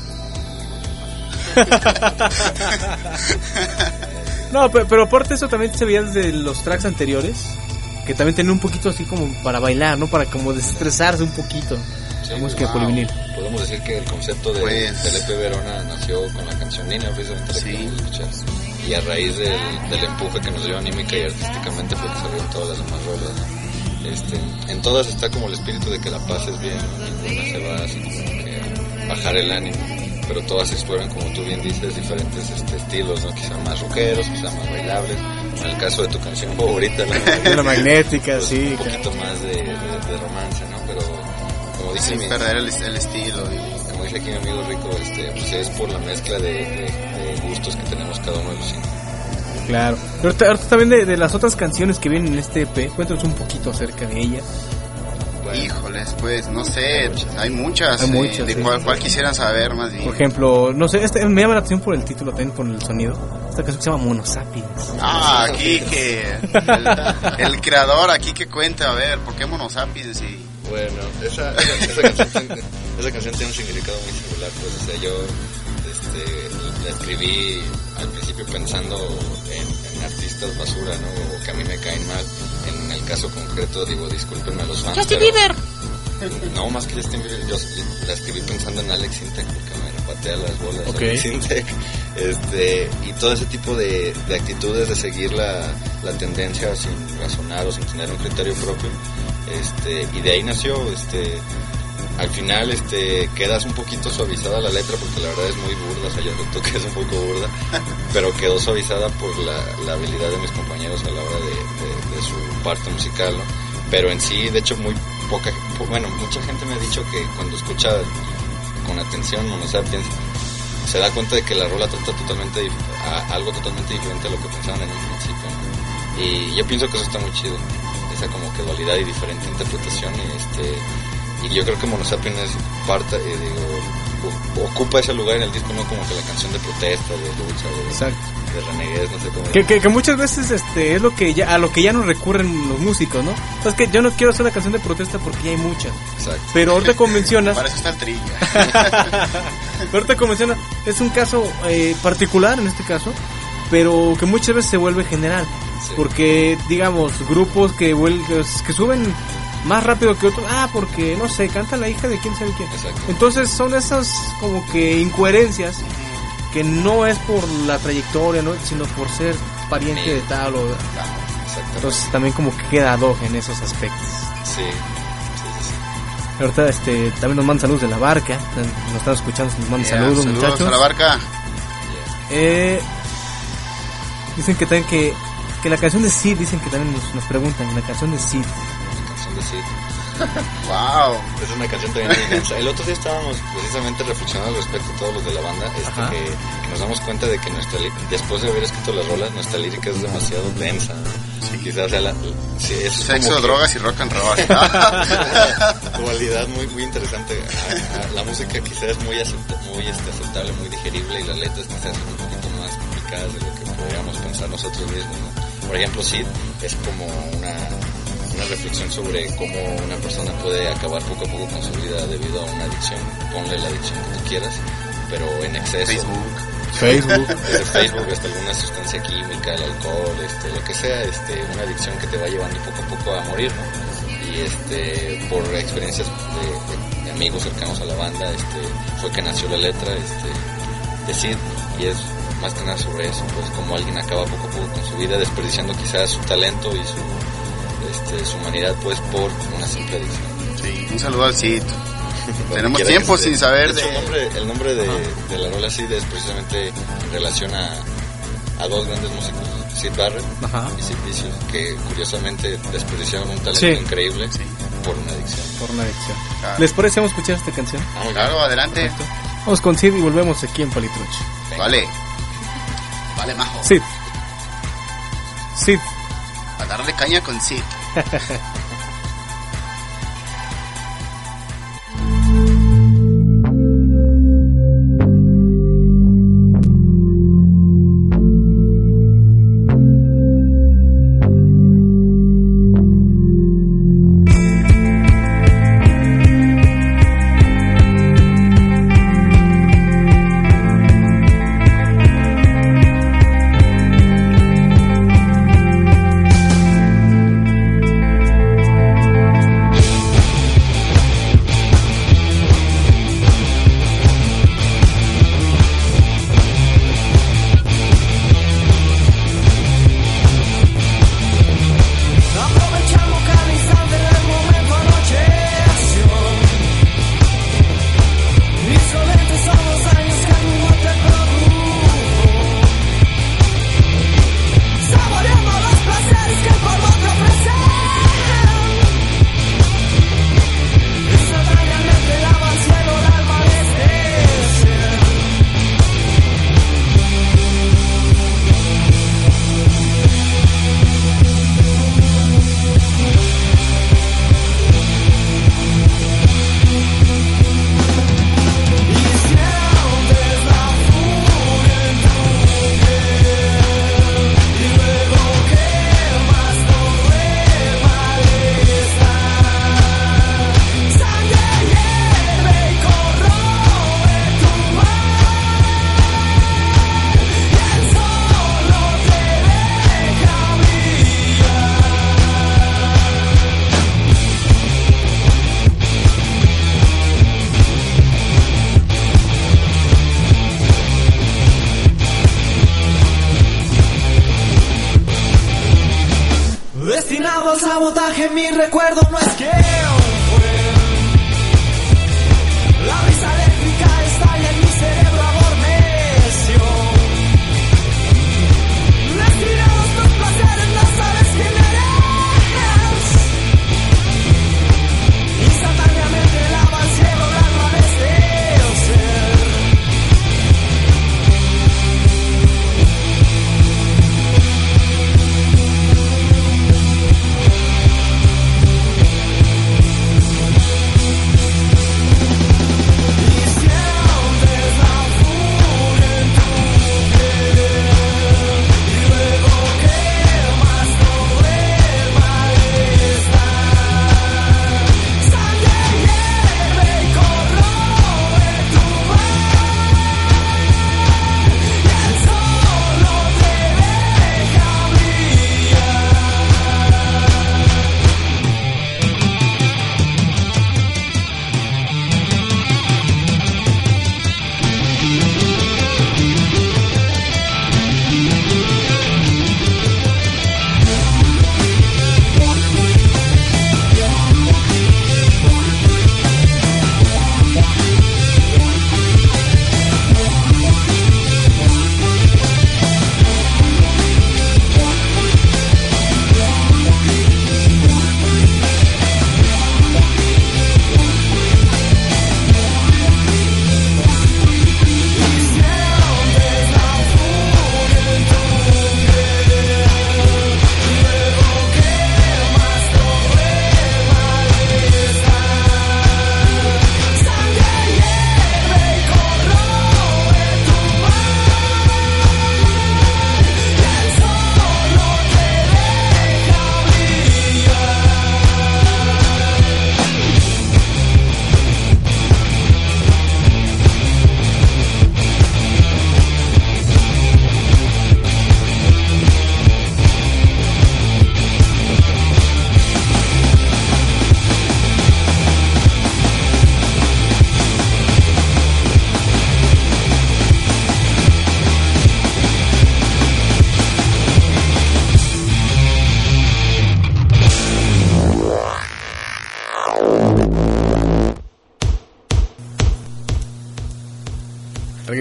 No, pero, pero aparte eso también se veía desde los tracks anteriores, que también tenían un poquito así como para bailar, ¿no? Para como desestresarse un poquito. La música de Polivinil. Podemos decir que el concepto de, Pues- del E P Verona nació con la canción Nina, precisamente la que vamos a escuchar. Y a raíz del, del empuje que nos dio anímica y artísticamente fue que salieron todas las demás rolas, ¿no? Este, en todas está como el espíritu de que la pases bien, ¿no? Ninguna se va así como que bajar el ánimo, pero todas exploran, como tú bien dices, diferentes este, estilos, ¿no? Quizá más rockeros, quizá más bailables. En el caso de tu canción favorita, la, La Magnética, pues, sí. un poquito más de, de, de romance, ¿no? Pero como dice Sin mi, perder el, el estilo. como dice aquí mi amigo Rico, este, pues es por la mezcla de, de, de gustos que tenemos cada uno de los cinco. Claro. Pero ahorita, ahorita también de, de las otras canciones que vienen en este E P, cuéntanos un poquito acerca de ellas. Híjoles, pues, no sé, hay muchas. Hay eh, muchas, de sí. cuál, cuál quisieran saber más bien. Por ejemplo, no sé, este, me llama la atención por el título también, por el sonido. Esta canción que se llama Monosapiens. Ah, aquí que el, el creador aquí que cuenta, a ver, ¿por qué Monosapiens? Y... Bueno, esa, esa, esa, canción, tiene- esa canción tiene un significado muy singular, pues, o sea, yo este, la escribí al principio pensando en, en artistas basura, ¿no? O que a mí me caen mal. En el caso concreto, digo, discúlpenme a los fans. Justin pero- Bieber. No, más que Justin Bieber, yo la escribí pensando en Alex Intec, porque me patea las bolas Ok. Alex Intec. Este, y todo ese tipo de, de actitudes de seguir la, la tendencia sin razonar o sin tener un criterio propio. Este, y de ahí nació, este, al final este, quedas un poquito suavizada la letra porque la verdad es muy burda, o sea, yo noto que es un poco burda, pero quedó suavizada por la, la habilidad de mis compañeros a la hora de, de, de su parte musical, ¿no? Pero en sí, de hecho, muy poca, bueno, mucha gente me ha dicho que cuando escucha con atención Monosapiens se da cuenta de que la rola trata totalmente dif- a, algo totalmente diferente a lo que pensaban en un principio, ¿no? Y yo pienso que eso está muy chido, esa como que dualidad y diferente interpretación, y este y yo creo que Monosapiens es parte, eh, digo, o- ocupa ese lugar en el disco, no como que la canción de protesta, de lucha, de, Exacto. de reneguez, no sé cómo. Que, que, que muchas veces este es lo que ya, a lo que ya nos recurren los músicos, ¿no? O sea, es que yo no quiero hacer una canción de protesta porque ya hay muchas. Exacto. Pero ahorita como mencionas, Para eso está el trilla. ahorita como mencionas, es un caso eh, particular en este caso, pero que muchas veces se vuelve general. Sí. Porque, digamos, grupos que, vuel- que suben más rápido que otros, ah, porque, no sé, canta la hija de quién sabe quién. Exacto. Entonces son esas como que incoherencias que no es por la trayectoria, ¿no? Sino por ser pariente de tal o... Exacto. Entonces también como que queda ad hoc en esos aspectos. Sí, sí, sí, sí. Ahorita este, también nos mandan saludos de la barca, nos están escuchando, nos mandan Yeah, saludos, saludos muchachos. a la barca. Eh, dicen que también que, que la canción de Sid, dicen que también nos, nos preguntan, la canción de Sid. La canción canción de Sid. Wow. Es una canción también muy densa. El otro día estábamos precisamente reflexionando al respecto a todos los de la banda, este, que, que nos damos cuenta de que nuestra después de haber escrito las rolas, nuestra lírica es demasiado densa. Sí. Quizás sea la, sí, es sexo, drogas y rock and roll. Dualidad muy muy interesante. La música quizás es muy acepta, muy este, aceptable, muy digerible, y las letras quizás son un poquito más complicadas de lo que podríamos pensar nosotros mismos, ¿no? Por ejemplo, Sid es como una una reflexión sobre cómo una persona puede acabar poco a poco con su vida debido a una adicción. Ponle la adicción que tú quieras, pero en exceso. Facebook. Facebook. Desde Facebook hasta alguna sustancia química, el alcohol, este, lo que sea, este, una adicción que te va llevando poco a poco a morir, ¿no? Y este, por experiencias de, de, de amigos cercanos a la banda, este, fue que nació la letra, este, de Sid, y es más que nada sobre eso, pues como alguien acaba poco a poco con su vida, desperdiciando quizás su talento y su Este, su humanidad, pues, por una simple adicción. Sí, un saludo al Cid. Tenemos tiempo sin saber de... de... El nombre, el nombre de, de la rola Cid es precisamente en relación a, a dos grandes músicos, Syd Barrett Ajá. y Sid Vicious, que curiosamente desperdiciaron un talento sí. increíble sí. por una adicción. Por una adicción. Claro. ¿Les parece vamos a escuchar esta canción? Ah, claro, adelante. Perfecto. Vamos con Sid y volvemos aquí en Palitroche. Vale. Vale, majo. Sid. Sid. A darle caña con Sid. Destinado al sabotaje, mi recuerdo no es que fue. La brisa eléctrica estalla en mi cerebro adormeció. Destinados tus placeres, no sabes quién eres. Instantáneamente lava el cielo, el alma de este ser.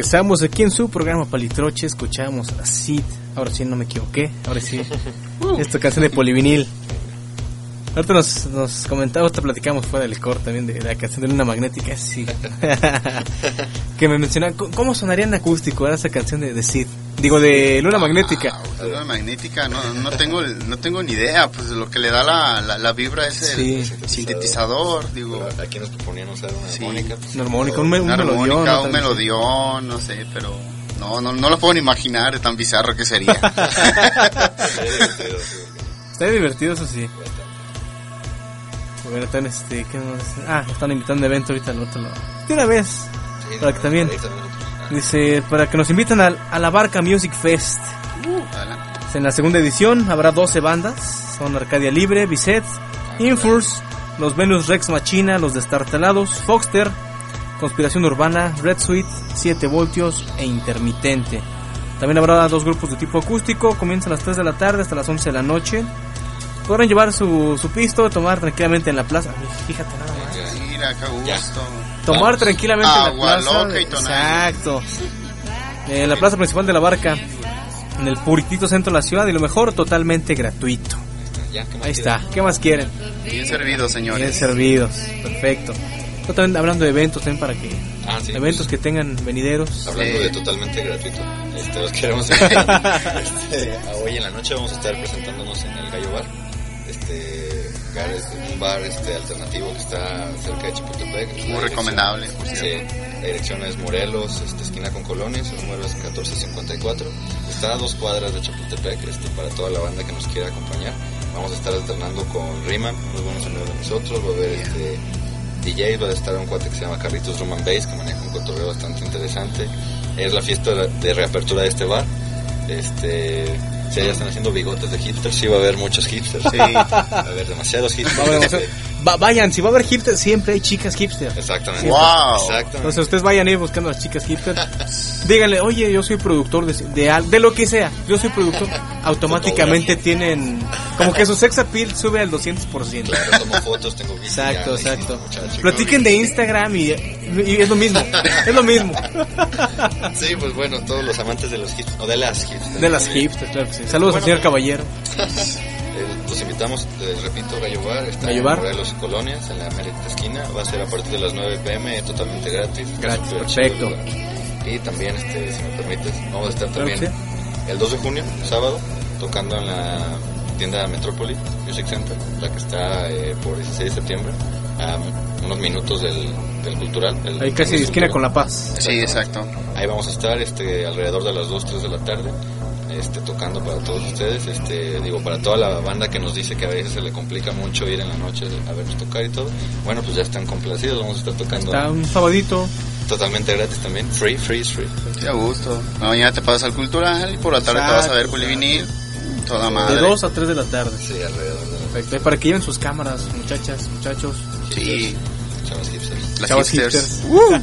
Regresamos aquí en su programa Palitroche. Escuchamos a Sid. Ahora sí no me equivoqué. Ahora sí. Esta canción de Polivinil. Ahorita nos, nos comentamos, te platicamos fuera del corte también de, de la canción de Luna Magnética. Sí. Que me mencionaban, ¿cómo sonaría en acústico era esa canción de, de Sid? Digo, de Luna Magnética. Wow, Luna Magnética, no, no tengo no tengo ni idea. Pues lo que le da la, la, la vibra es el sí. sintetizador. sintetizador digo. Aquí nos proponían usar una sí. armónica. Una armónica, un, me, un una melodión. Armónica, ¿no? un melodión, no sé, pero no, no, no lo puedo ni imaginar de tan bizarro que sería. Está divertido, eso sí. Bueno, están, este, ¿qué más? Ah, están invitando a un evento ahorita al otro lado. De una vez, sí, para que también, dice, para que nos inviten a, a la Barca Music Fest. Uh, en la segunda edición habrá doce bandas, son Arcadia Libre, Bizet, Infurs, los Venus Rex Machina, los Destartalados, Foxter, Conspiración Urbana, Red Suite, siete voltios e Intermitente. También habrá dos grupos de tipo acústico, comienza a las tres de la tarde hasta las once de la noche. Podrán llevar su, su pisto, tomar tranquilamente en la plaza. Fíjate nada más. Mira, qué gusto. Tomar Vamos. tranquilamente Agua en la plaza. Loca y tonal. Exacto. En la plaza principal de la Barca, en el puritito centro de la ciudad, y lo mejor, totalmente gratuito. Ya, Ahí está. ¿Qué más quieren? Bien servidos, señores. Bien servidos. Perfecto. Yo también hablando de eventos, también para que ah, sí, eventos pues, que tengan venideros. Hablando eh. de totalmente gratuito, este, los queremos este, hoy en la noche vamos a estar presentándonos en el Gallo Bar. Este bar es un bar este alternativo que está cerca de Chapultepec. Muy recomendable. Sí, la dirección es Morelos, este, esquina con Colonias, el número es catorce cincuenta y cuatro. Está a dos cuadras de Chapultepec, este, para toda la banda que nos quiera acompañar. Vamos a estar alternando con Rima, unos buenos amigos de nosotros. Va a haber este D Js, va a estar un cuate que se llama Carlitos Drum and Bass, que maneja un cotorreo bastante interesante. Es la fiesta de reapertura de este bar. Este, si ya están haciendo bigotes de hipsters, sí va a haber muchos hipsters. Sí. Va a haber demasiados hipsters. Va a haber demasiado. Va, vayan, si va a haber hipsters, siempre hay chicas hipsters. Exactamente. Wow. Exactamente. Entonces ustedes vayan a ir buscando a las chicas hipsters. Díganle, oye, yo soy productor de, de, de lo que sea. Yo soy productor. Automáticamente tienen, como que su sex appeal sube al doscientos por ciento. Claro, tomo fotos, tengo videos. Exacto, ya, exacto. Platiquen de Instagram y, y es lo mismo. Es lo mismo. Sí, pues bueno, todos los amantes de los hipsters, o de las hipsters. De las hipsters, claro que sí. Saludos bueno, al señor Caballero. Los invitamos, les repito, Gallo Bar, está Gallo en Bar. Morelos y Colonias, en la Mérida esquina, va a ser a partir de las nueve pm, totalmente gratis. Gratis, perfecto. Y también, este, si me permites, vamos a estar también claro el dos de junio, sábado, tocando en la tienda Metrópoli Music Center, la que está eh, por dieciséis de septiembre, a unos minutos del, del Cultural. El, Ahí casi de esquina con La Paz. Sí, exacto. Ahí vamos a estar este, alrededor de las dos, tres de la tarde. Este, tocando para todos ustedes, este, digo, para toda la banda que nos dice que a veces se le complica mucho ir en la noche a vernos tocar y todo, bueno, pues ya están complacidos, vamos a estar tocando. Está un sabadito. Totalmente gratis también, free, free is free. Qué a gusto. Mañana te pasas al Cultural y por la tarde exacto, te vas a ver Polivinil, toda madre. De dos a tres de la tarde. Sí, alrededor de la perfecto. Para que lleven sus cámaras, muchachas, muchachos. Sí. Chavas hipsters. Las Chavas hipsters. hipsters. Uh.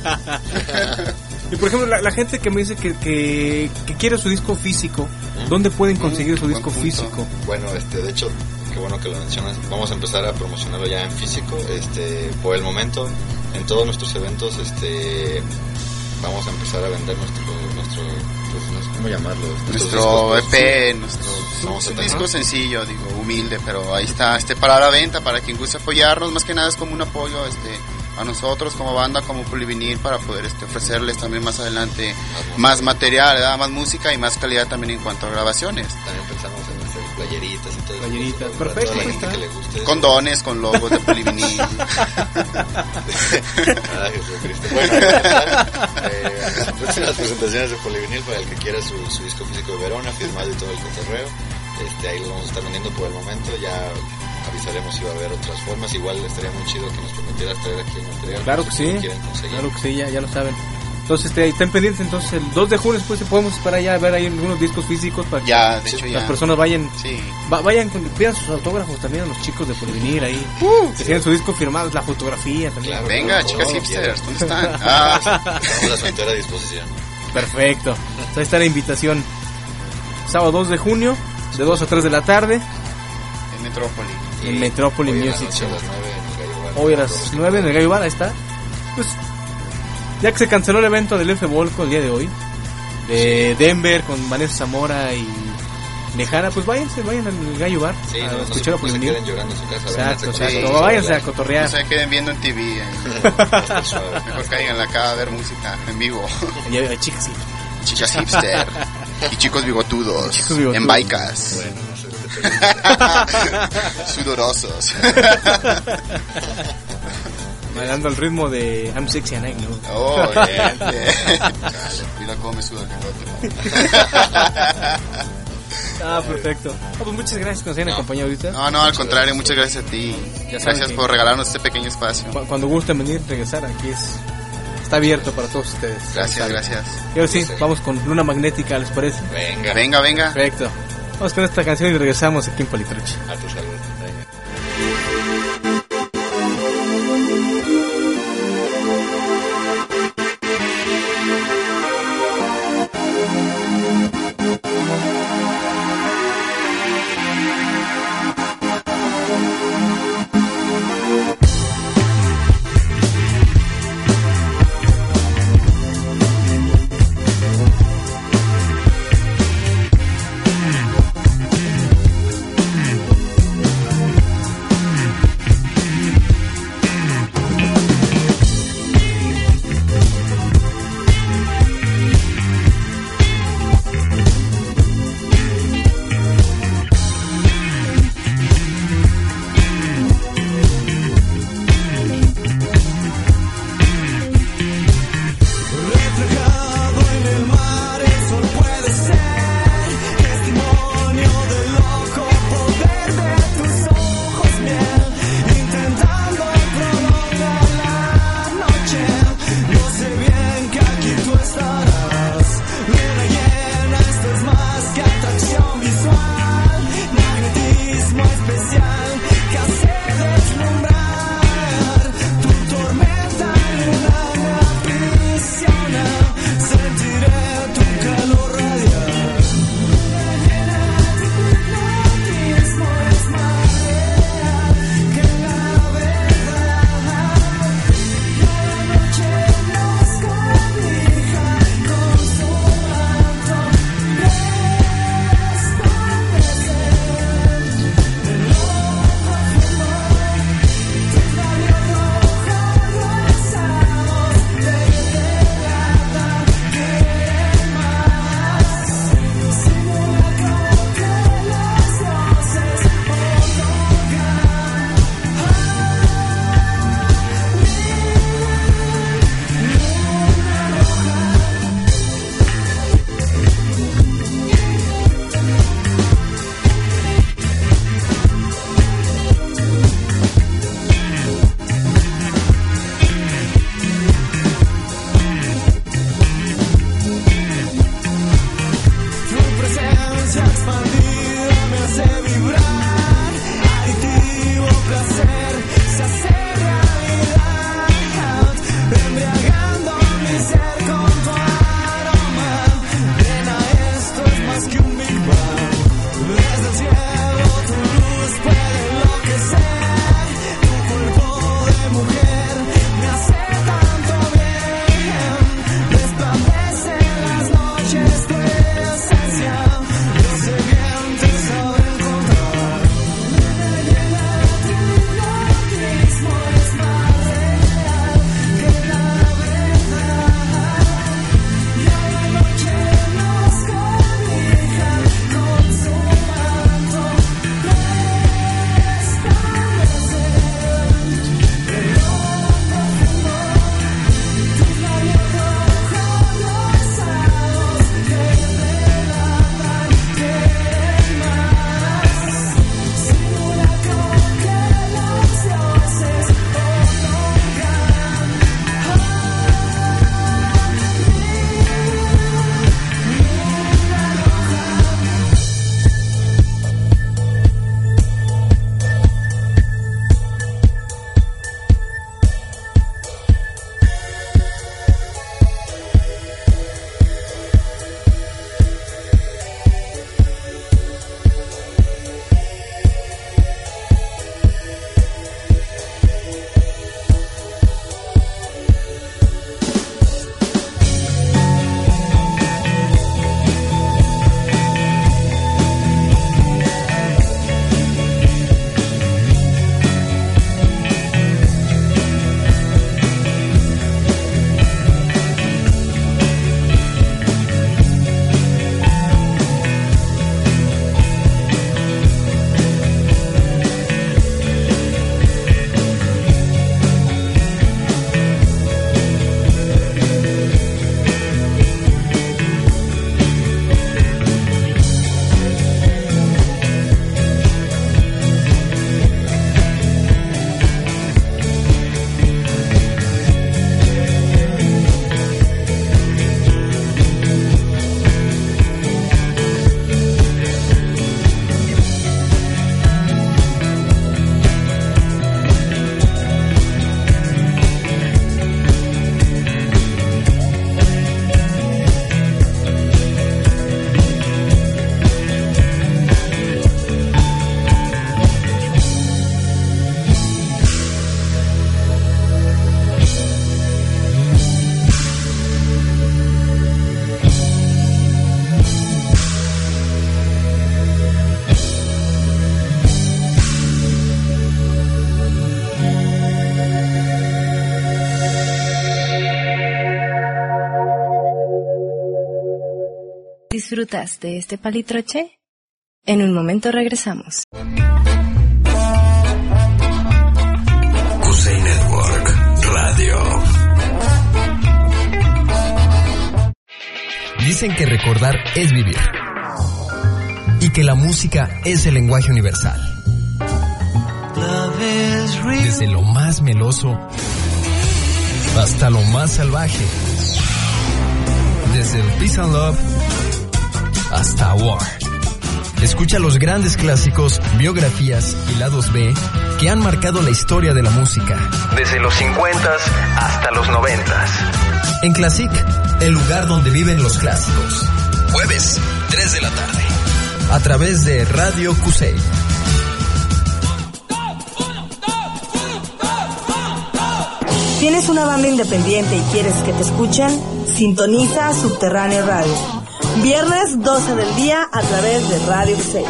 Y por ejemplo, la, la gente que me dice que, que, que quiere su disco físico, ¿dónde pueden conseguir mm, su disco físico? Bueno, este, de hecho, qué bueno que lo mencionas. Vamos a empezar a promocionarlo ya en físico. Este, por el momento, en todos nuestros eventos, este, vamos a empezar a vender nuestro, nuestro, pues, no sé cómo llamarlo, nuestro E P, nuestro vamos a disco sencillo, digo, humilde, pero ahí está, este, para la venta, para quien guste apoyarnos. Más que nada es como un apoyo, este, a nosotros como banda, como Polivinil, para poder este, ofrecerles también más adelante más material, ¿verdad? Más música y más calidad también en cuanto a grabaciones. También pensamos en hacer playeritas y todo. Playeritas, eso, perfecto. Para toda la gente que le guste. Condones con logos de Polivinil. Ay, Jesucristo. Bueno, eh, las presentaciones de Polivinil para el que quiera su, su disco físico de Verona, firmado y todo el cotorreo. Este, ahí lo vamos a estar vendiendo por el momento, ya avisaremos si va a haber otras formas. Igual estaría muy chido que nos prometieras traer aquí el material. Claro que sí, claro que sí, ya, ya lo saben. Entonces este, estén pendientes, entonces el dos de junio después podemos esperar ya a ver ahí algunos discos físicos para que ya, de hecho, las ya. personas vayan, sí. va, vayan, pidan sus autógrafos también a los chicos de Polivinil ahí, uh, que tienen su disco firmado, la fotografía también. Claro, venga, todo, chicas todo hipsters, ¿dónde están? Ah, estamos a su entera disposición. Perfecto, entonces ahí está la invitación. Sábado dos de junio, de dos a tres de la tarde. En Metrópoli. En Metrópoli Music. Hoy a las nueve en el Gallo Bar, ahí está. Pues ya que se canceló el evento del F Volco el día de hoy, de Denver con Vanessa Zamora y Lejana, pues váyanse, vayan al Gallo Bar sí, a no, escuchar no se, a no se queden llorando en su casa. Exacto, sí, exacto. sí, Váyanse sí, a cotorrear. No se queden viendo en T V. Eh. Mejor caigan acá a ver música en vivo. Y hay chicas sí. Chicas hipster. Y chicos bigotudos. Chicos bigotudos. En baicas. Bueno, no sé. Sudorosos. Bailando al ritmo de I'm Sexy and I Know. Oh, bien, bien. Mira cómo me suda el bigote. Ah, perfecto. Oh, pues muchas gracias que nos hayan no. acompañado ahorita. No, no, al contrario, muchas gracias a ti. Ya gracias por regalarnos este pequeño espacio. Cuando gusten venir, regresar, aquí es está abierto para todos ustedes. Gracias, gracias. Y ahora sí, vamos con Luna Magnética, ¿les parece? Venga, venga, venga. Perfecto. Vamos con esta canción y regresamos aquí en Palitroche. A tu salud. ¿Disfrutas de este palitroche? En un momento regresamos. Cusey Network Radio. Dicen que recordar es vivir y que la música es el lenguaje universal. Desde lo más meloso hasta lo más salvaje. Desde el Peace and Love hasta War. Escucha los grandes clásicos, biografías y lados B que han marcado la historia de la música. Desde los cincuentas hasta los noventas. En Classic, el lugar donde viven los clásicos. Jueves, tres de la tarde. A través de Radio Cusey. ¿Tienes una banda independiente y quieres que te escuchen? Sintoniza Subterráneo Radio. Viernes doce del día a través de Radio Cusey.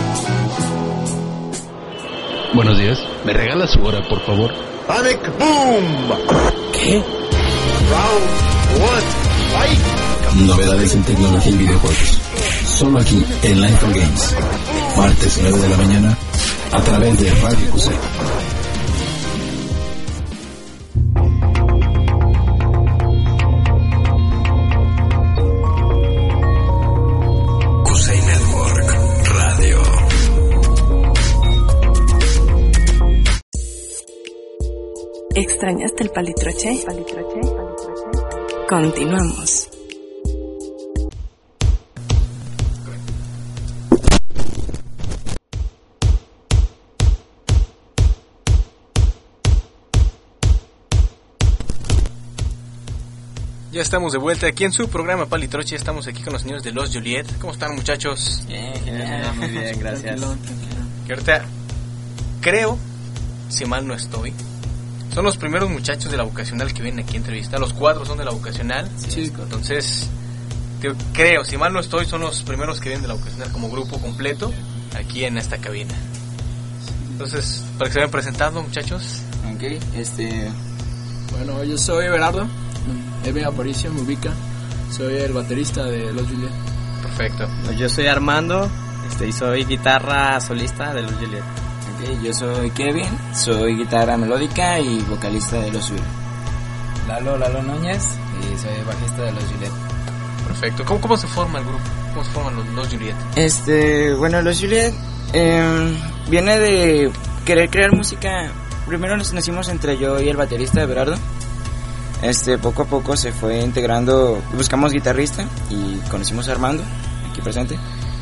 Buenos días. ¿Me regala su hora, por favor? Panic Boom. ¿Qué? Round one. Fight. Novedades en tecnología y videojuegos. Solo aquí en Life and Games. Martes nueve de la mañana a través de Radio Cusey. ¿Extrañaste el palitroche? ¿Palitroche? ¿Palitroche? Continuamos. Ya estamos de vuelta aquí en su programa Palitroche. Estamos aquí con los señores de Los Juliet. ¿Cómo están, muchachos? Bien, genial, muy bien, gracias. Que ahorita creo, si mal no estoy, son los primeros muchachos de la vocacional que vienen aquí a entrevistar. Los cuatro son de la vocacional. Sí. Entonces, te, creo, si mal no estoy, son los primeros que vienen de la vocacional como grupo completo aquí en esta cabina. Entonces, para que se vayan presentando, muchachos. Ok, este... Bueno, yo soy Everardo. Eve Aparicio, me ubica. Soy el baterista de Los Juliet. Perfecto. Yo soy Armando este, y soy guitarra solista de Los Juliet. Okay, yo soy Kevin, soy guitarra melódica y vocalista de Los Juliet. Lalo, Lalo Núñez y soy bajista de Los Juliet. Perfecto. ¿Cómo, cómo se forma el grupo? ¿Cómo se forman los, los Juliet? Este, bueno, Los Juliet eh, viene de querer crear música. Primero nos nacimos entre yo y el baterista Everardo. Este, poco a poco se fue integrando, buscamos guitarrista y conocimos a Armando, aquí presente.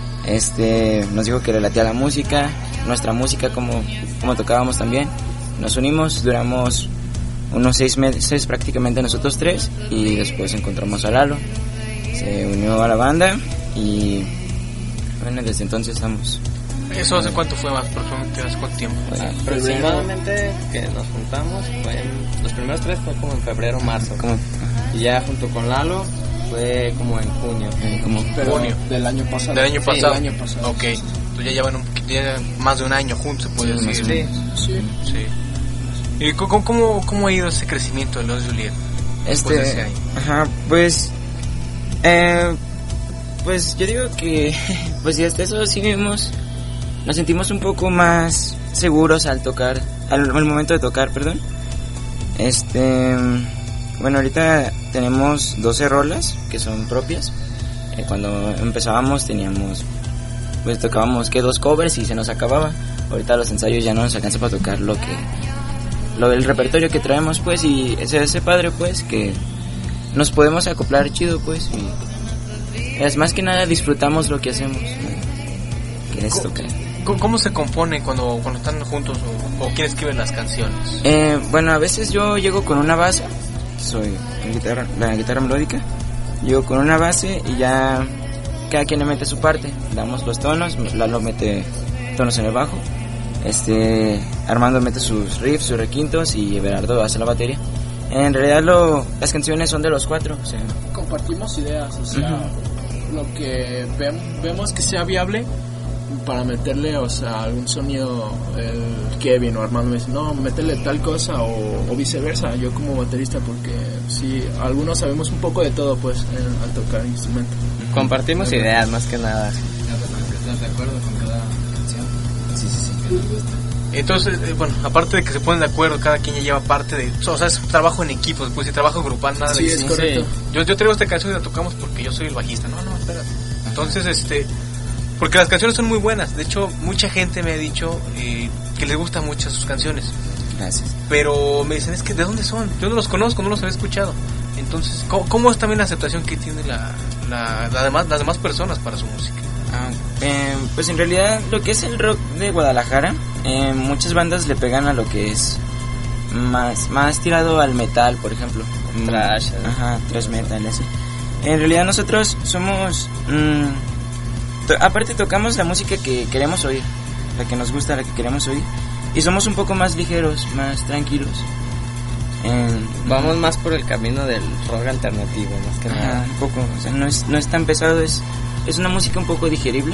Este, nos dijo que le latía la música, nuestra música, como, como tocábamos también. Nos unimos, duramos unos seis meses prácticamente nosotros tres y después encontramos a Lalo. Se unió a la banda y bueno, desde entonces estamos... ¿Eso hace cuánto fue más? ¿Aproximadamente hace cuánto tiempo? Pues, aproximadamente que nos juntamos, fue en, los primeros tres fue como en febrero, marzo. Como, y ya junto con Lalo fue como en junio. Eh, como junio. Del año pasado. Del año pasado. Sí, del año pasado. Ok. Entonces ya llevan un, ya más de un año juntos, se puede sí, decir. Sí. Sí. sí. ¿Y cómo, cómo, cómo ha ido ese crecimiento de Los Juliet? Este, de ese año? Ajá, pues... Eh, pues yo digo que... Pues desde eso sí vimos... Nos sentimos un poco más seguros al tocar, al, al momento de tocar, perdón. Este, bueno, ahorita tenemos doce rolas que son propias. Eh, cuando empezábamos teníamos, pues tocábamos que dos covers y se nos acababa. Ahorita los ensayos ya no nos alcanza para tocar lo que, lo del repertorio que traemos, pues, y ese ese padre, pues, que nos podemos acoplar chido, pues. Y es más que nada disfrutamos lo que hacemos, ¿no? Que es tocar. ¿Cómo se compone cuando, cuando están juntos o, o quién escribe las canciones? Eh, bueno, a veces yo llego con una base, soy la guitarra, la guitarra melódica, llego con una base y ya cada quien le mete su parte, damos los tonos, Lalo mete tonos en el bajo, este Armando mete sus riffs, sus requintos y Everardo hace la batería. En realidad lo, las canciones son de los cuatro, o sea, compartimos ideas, o sea, uh-huh. lo que ve, vemos que sea viable para meterle, o sea, algún sonido, el Kevin o Armando me dice, no, métele tal cosa o, o viceversa, yo como baterista, porque sí, algunos sabemos un poco de todo, pues, en, al tocar el instrumento. Compartimos Pero, ideas, más que nada. ¿Estás de acuerdo con cada canción? Sí, sí, sí, que nos gusta. Entonces, eh, bueno, aparte de que se ponen de acuerdo, cada quien ya lleva parte de... O sea, es trabajo en equipo, después si trabajo grupal, nada de... Sí, es correcto. Sí. Yo, yo traigo esta canción y la tocamos porque yo soy el bajista. No, no, espérate. Entonces, este... Porque las canciones son muy buenas. De hecho, mucha gente me ha dicho eh, que les gustan mucho sus canciones. Gracias. Pero me dicen, es que ¿de dónde son? Yo no los conozco, no los había escuchado. Entonces, ¿cómo, cómo es también la aceptación que tiene la, la, la demás, las demás personas para su música? Ah, eh, pues en realidad lo que es el rock de Guadalajara, eh, muchas bandas le pegan a lo que es más, más tirado al metal, por ejemplo. Thrash. Ajá, thrash metal, así. En realidad nosotros somos... Mmm, to- aparte tocamos la música que queremos oír, la que nos gusta, la que queremos oír. Y somos un poco más ligeros, más tranquilos. Eh, Vamos más por el camino del rock alternativo, más que ajá, nada. un poco, o sea, no es, no es tan pesado, es, es una música un poco digerible.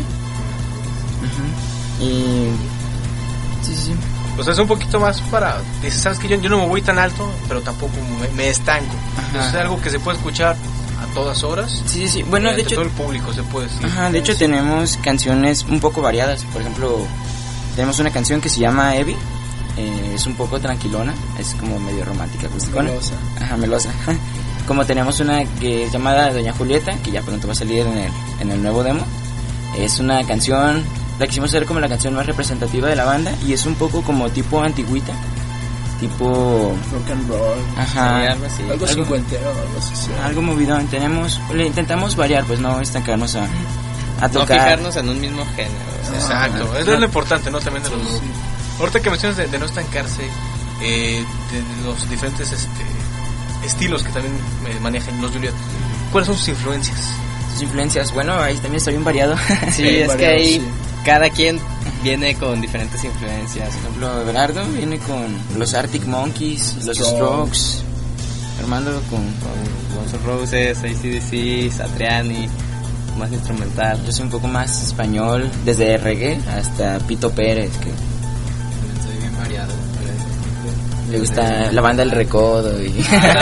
Uh-huh. Y... sí, sí, sí. O sea, es un poquito más para... Dices, ¿sabes qué? Yo, yo no me voy tan alto, pero tampoco me, me estanco. Entonces, es algo que se puede escuchar a todas horas. Sí, sí, sí. Bueno, de hecho... todo el público se puede decir. Ajá, de hecho tenemos canciones un poco variadas. Por ejemplo, tenemos una canción que se llama Evi. Eh, es un poco tranquilona, es como medio romántica, acústica. Melosa. Ajá, melosa. Como tenemos una que es llamada Doña Julieta, que ya pronto va a salir en el, en el nuevo demo. Es una canción, la quisimos hacer como la canción más representativa de la banda, y es un poco como tipo antigüita, tipo... rock and roll. Ajá. Sí, algo así. Algo cincuentero, algo así. Sí. Algo movidón. Tenemos, le intentamos variar, pues no estancarnos a, a tocar. No fijarnos en un mismo género. O sea, exacto, ah, eso es lo importante, ¿no? También de los... Sí. Ahorita que mencionas de, de no estancarse, eh, de, de los diferentes este, estilos que también eh, manejan los Juliet, ¿cuáles son sus influencias? Sus influencias, bueno, ahí también está bien variado. Sí, es variado, que ahí sí. Cada quien viene con diferentes influencias. Por ejemplo, Everardo viene con los Arctic Monkeys, los Strokes, Strokes. Armando con, con Guns N' Roses, A C D C, Satriani, más instrumental. Yo soy un poco más español, desde reggae hasta Pito Pérez, que soy bien variado. Le gusta la banda El Recodo y... no,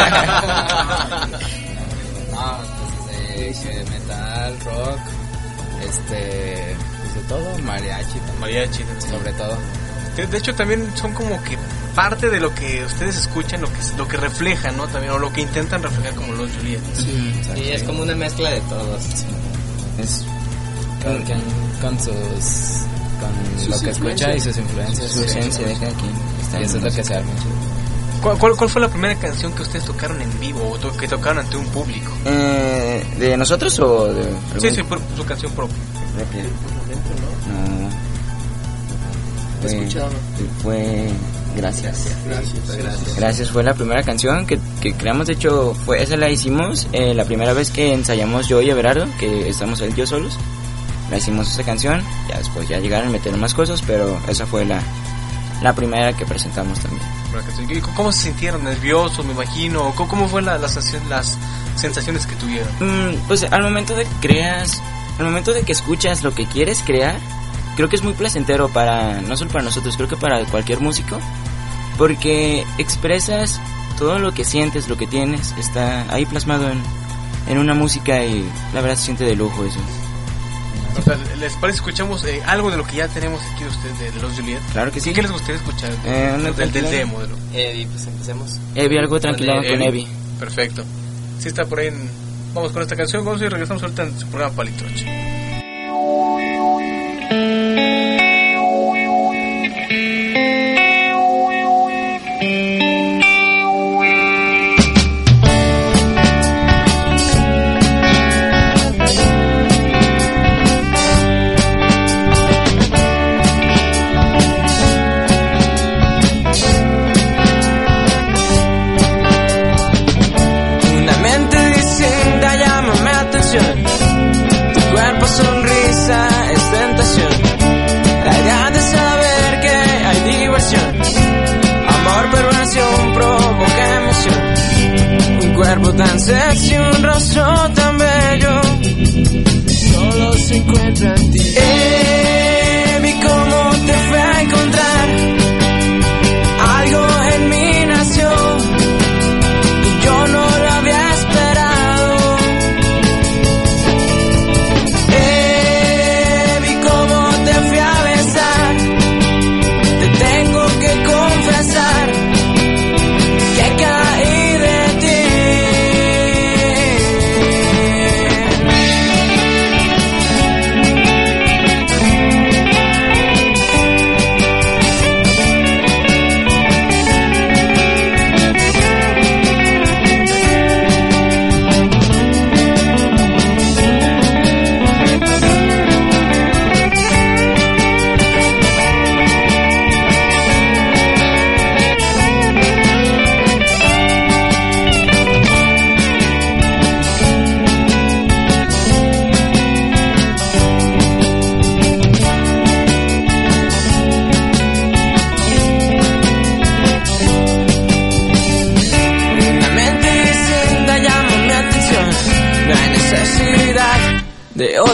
pues desde metal, rock, este, pues de todo, mariachi también. Mariachi, sobre todo. De, de hecho también son como que parte de lo que ustedes escuchan, lo que lo que reflejan, ¿no? También, o lo que intentan reflejar como los Juliet. Sí, sí, es como una mezcla de todos. Sí. Es cada quien con sus con sus lo que escucha y sus influencias, su esencia de cada quien. Y eso es lo que se arma. ¿Cuál, cuál, ¿Cuál fue la primera canción que ustedes tocaron en vivo o to, que tocaron ante un público? Eh, ¿De nosotros o de algún... Sí, sí, por, su canción propia. Propia. No. Fue, escuchado. Fue gracias. Gracias. Gracias. Gracias fue la primera canción que, que creamos. De hecho, fue esa la hicimos eh, la primera vez que ensayamos yo y Everardo, que estamos él y yo solos. La hicimos esa canción. Ya después ya llegaron a meter más cosas, pero esa fue la la primera que presentamos también. ¿Y cómo se sintieron? ¿Nerviosos, me imagino? ¿Cómo, cómo fue la, la, las sensaciones que tuvieron? Mm, pues al momento de que creas, al momento de que escuchas lo que quieres crear, creo que es muy placentero para, no solo para nosotros, creo que para cualquier músico, porque expresas todo lo que sientes, lo que tienes, está ahí plasmado en, en una música y la verdad se siente de lujo eso. O sea, ¿les parece escuchamos eh, algo de lo que ya tenemos aquí de ustedes, de, de los Juliet? Claro que sí. ¿Qué les gustaría escuchar? Eh, del, del, del demo. De lo... Evi, pues empecemos. Evi, algo tranquilo con, con Evi. Perfecto. Si está por ahí, en... vamos con esta canción, vamos y regresamos ahorita en su programa Palitroche. Tan sexy, un rostro tan bello, solo se encuentra en ti. Eh,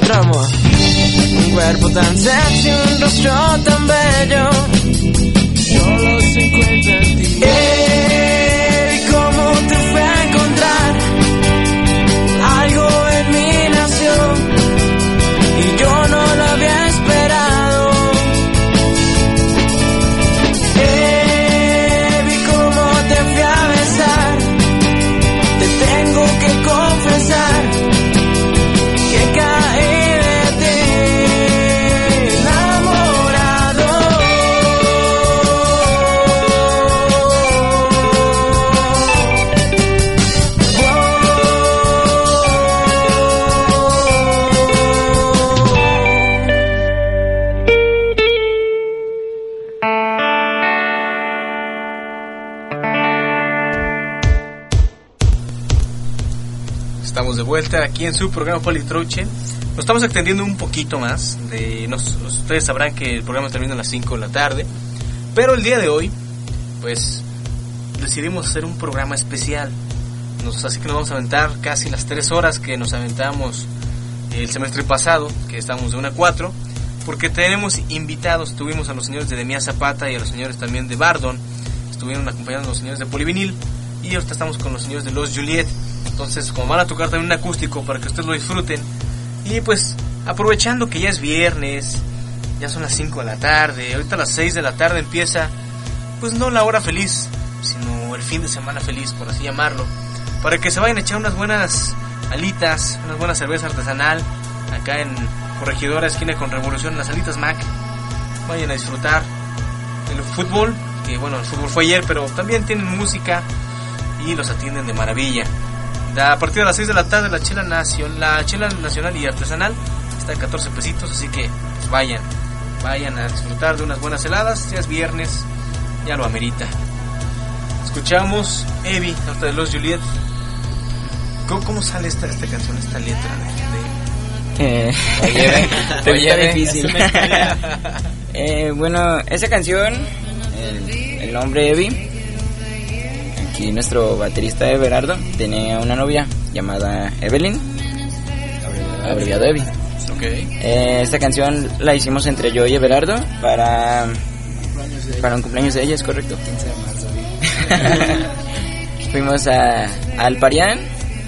otro amor. Un cuerpo tan sexy, un rostro tan bello, solo se encuentra en ti. Hey, ¿cómo te fue a encontrar? Algo en mí nació y yo no lo había esperado. Hey, vi cómo te fui a besar. Te tengo que confesar que caí de ti enamorado. Estamos de vuelta aquí en su programa Palitroche. Nos estamos extendiendo un poquito más. De, nos, ustedes sabrán que el programa termina a las cinco de la tarde. Pero el día de hoy, pues, decidimos hacer un programa especial. Nos, así que nos vamos a aventar casi las tres horas que nos aventamos el semestre pasado, que estamos de una a cuatro. Porque tenemos invitados. Tuvimos a los señores de Demia Zapata y a los señores también de Bardon. Estuvieron acompañando a los señores de Polivinil. Y ahorita estamos con los señores de Los Juliet. Entonces, como van a tocar también un acústico para que ustedes lo disfruten. Y pues, aprovechando que ya es viernes, ya son las cinco de la tarde, ahorita a las seis de la tarde empieza, pues no la hora feliz, sino el fin de semana feliz, por así llamarlo. Para que se vayan a echar unas buenas alitas, unas buenas cerveza artesanal, acá en Corregidora, esquina con Revolución, en las alitas Mac. Vayan a disfrutar el fútbol, que bueno, el fútbol fue ayer, pero también tienen música y los atienden de maravilla. A partir de las seis de la tarde la chela, nacion, la chela nacional y artesanal está a catorce pesitos, así que pues vayan, vayan a disfrutar de unas buenas heladas, ya es viernes, ya lo amerita. Escuchamos Evi, ahorita de Los Juliet. ¿Cómo, cómo sale esta, esta canción, esta letra de...? Eh, oye, oye, está difícil. eh, bueno, esa canción, el, el nombre Evi. Aquí nuestro baterista Everardo tenía una novia llamada Evelyn, abreviado Evi. Okay. Eh, esta canción la hicimos entre yo y Everardo para, para un cumpleaños de ella, es correcto. quince de marzo. Fuimos a, a Alparián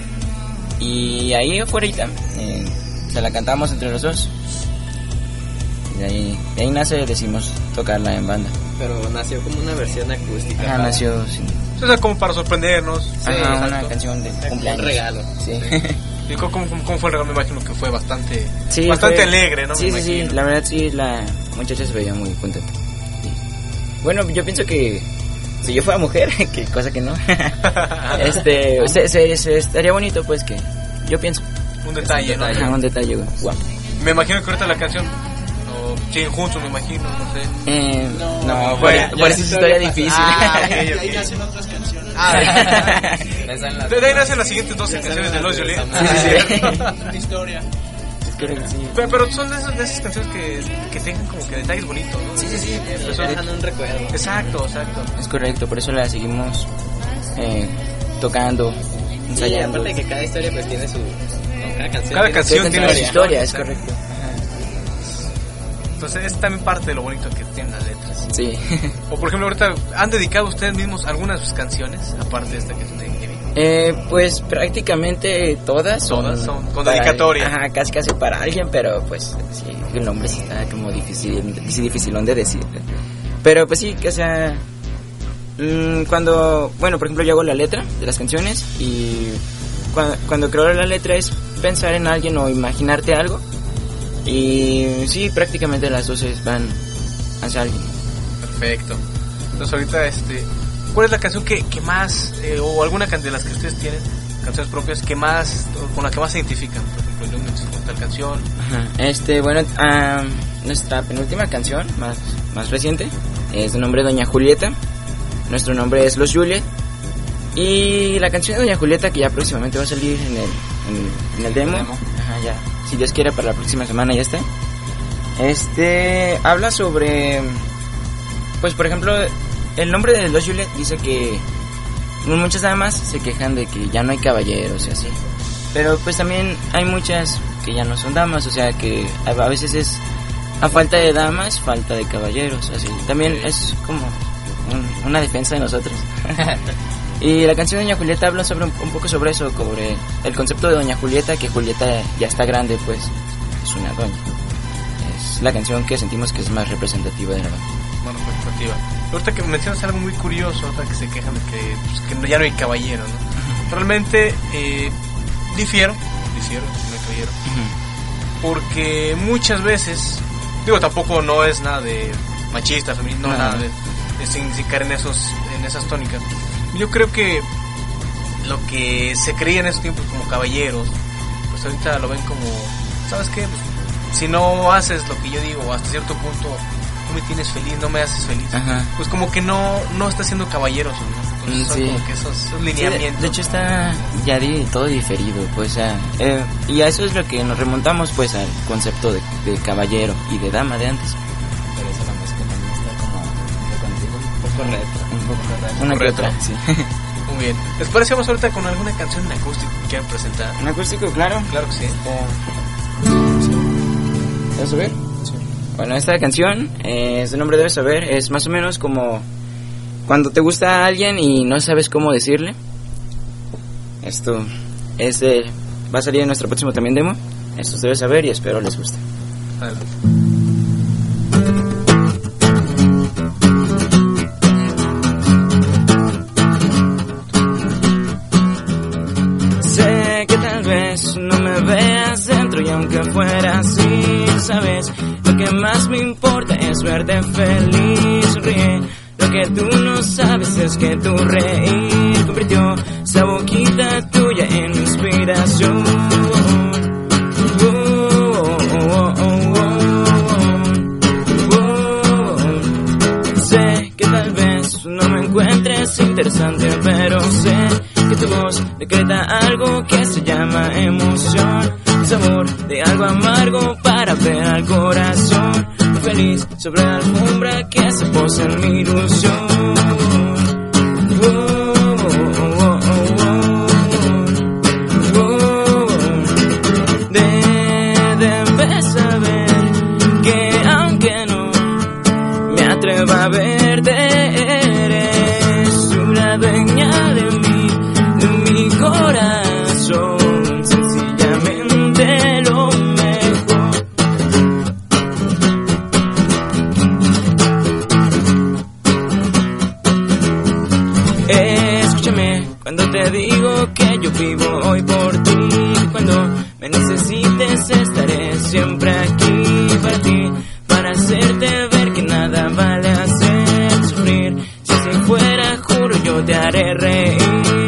y ahí afuera eh, se la cantamos entre los dos. Y de ahí, de ahí nace, decimos tocarla en banda. Pero nació como una versión acústica. Ah, nació, sí. O sea, como para sorprendernos. Sí, ajá, una canción de cumpleaños. Un regalo. Sí. ¿Y cómo, cómo, cómo fue el regalo? Me imagino que fue bastante, sí, bastante fue, alegre, ¿no? Sí, sí, sí. La verdad, sí, la muchacha se veía muy contenta. Bueno, yo pienso que si yo fuera mujer, que cosa que no, este, se, se, se estaría bonito, pues que yo pienso. Un detalle, un ¿no? Ajá, un detalle, güey. Wow. Me imagino que ahorita la canción siguen juntos, me imagino, no sé. Eh, no, no, no, por, ya, por ya eso es historia difícil. Ah, okay, okay. Ahí nacen otras canciones. Ah, de ahí nacen las siguientes doce canciones de Los Juliet. Sí, sí, sí. Una historia. Sí. Pero, pero son de esas, de esas canciones que, que tengan como que detalles bonitos, ¿no? Sí, sí, sí. Pues dejan un recuerdo. Exacto, exacto. Es correcto, por eso la seguimos eh, tocando, ensayando. Y aparte que cada historia pues tiene su... Cada canción, cada canción tiene su historia, es correcto. Entonces es también parte de lo bonito que tienen las letras. Sí. O por ejemplo, ahorita, ¿han dedicado ustedes mismos algunas de sus canciones, aparte de esta que es de Evi? Eh, pues prácticamente todas son... Todas son con dedicatoria. Ajá, casi casi para alguien, pero pues sí, el nombre sí está como difícil, dificilón de decir. Pero pues sí, que o sea... Mmm, cuando, bueno, por ejemplo yo hago la letra de las canciones y cuando, cuando creo la letra es pensar en alguien o imaginarte algo. Y sí, prácticamente las dos van hacia alguien. Perfecto. Entonces ahorita, este, ¿cuál es la canción que, que más, eh, o alguna de las que ustedes tienen, canciones propias, que más, con la que más se identifican? Por ejemplo, yo me tal canción. Ajá. Este, bueno, um, nuestra penúltima canción, más, más reciente, es de nombre Doña Julieta. Nuestro nombre es Los Juliet. Y la canción de Doña Julieta, que ya próximamente va a salir en el, en, en el demo. Ajá, ya. Si Dios quiere, para la próxima semana ya está. Este habla sobre, pues por ejemplo, el nombre de Los Juliet dice que muchas damas se quejan de que ya no hay caballeros y así. Pero pues también hay muchas que ya no son damas, o sea que a, a veces es a falta de damas, falta de caballeros, así. También es como un, una defensa de nosotros. Y la canción de Doña Julieta habla sobre un, un poco sobre eso, sobre el concepto de Doña Julieta, que Julieta ya está grande, pues es una doña. Es la canción que sentimos que es más representativa de la banda. Más representativa. Ahorita que mencionas algo muy curioso, ahorita que se quejan de que, pues, que ya no hay caballero, ¿no? Uh-huh. Realmente eh, difiero, difiero, no hay caballero. Uh-huh. Porque muchas veces, digo, tampoco no es nada de machista, feminista, no, uh-huh. nada de, de sin, sin caer en, esos, en esas tónicas. Yo creo que lo que se creía en esos tiempos como caballeros, pues ahorita lo ven como, ¿sabes qué? Pues, si no haces lo que yo digo hasta cierto punto, no me tienes feliz, no me haces feliz. Ajá. Pues como que no no está siendo caballeroso, ¿no? Entonces sí. Son como que esos, esos lineamientos. Sí, de, de hecho está ya di, todo diferido, pues, eh, eh, y a eso es lo que nos remontamos, pues, al concepto de, de caballero y de dama de antes. Pero eso la música también está como un poco retro. Un poco retro. Una retro, otra, sí. Muy bien. ¿Les parece vamos ahorita con alguna canción en acústico que quieran presentar? ¿En acústico? Claro. Claro que sí. ¿Debes saber? Sí. Bueno, esta canción, eh, su nombre Debes Saber, es más o menos como cuando te gusta a alguien y no sabes cómo decirle. Esto es de, va a salir en nuestro próximo también demo. Esto Debes Saber y espero les guste. Adelante. No me veas dentro y aunque fuera así, sabes, lo que más me importa es verte feliz, ríe. Lo que tú no sabes es que tu reír convirtió esa boquita tuya en inspiración. Oh, oh, oh, oh, oh, oh. Sé que tal vez no me encuentres interesante, pero sé que tu voz decreta algo que se llama emoción, sabor de algo amargo para ver al corazón feliz sobre la alfombra que se posa en mi ilusión. Oh, oh, oh, oh, oh. De, debes saber que aunque no me atreva a verte, eres una dueña de mí, mi corazón, sencillamente lo mejor. Escúchame cuando te digo que yo vivo hoy por ti. Cuando me necesites estaré siempre aquí para ti, para hacerte ver que nada vale hacer sufrir. Si así fuera, juro yo te haré reír.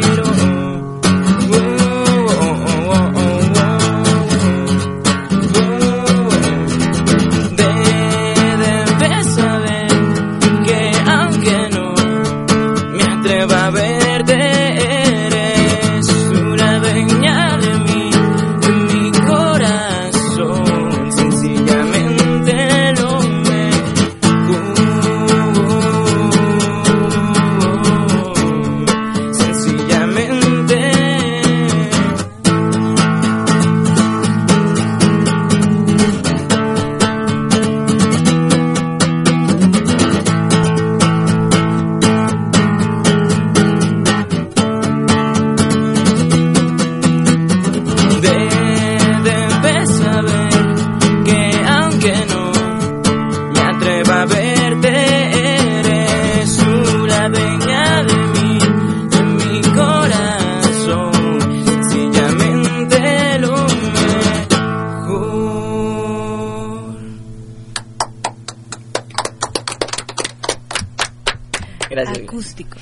Acústico.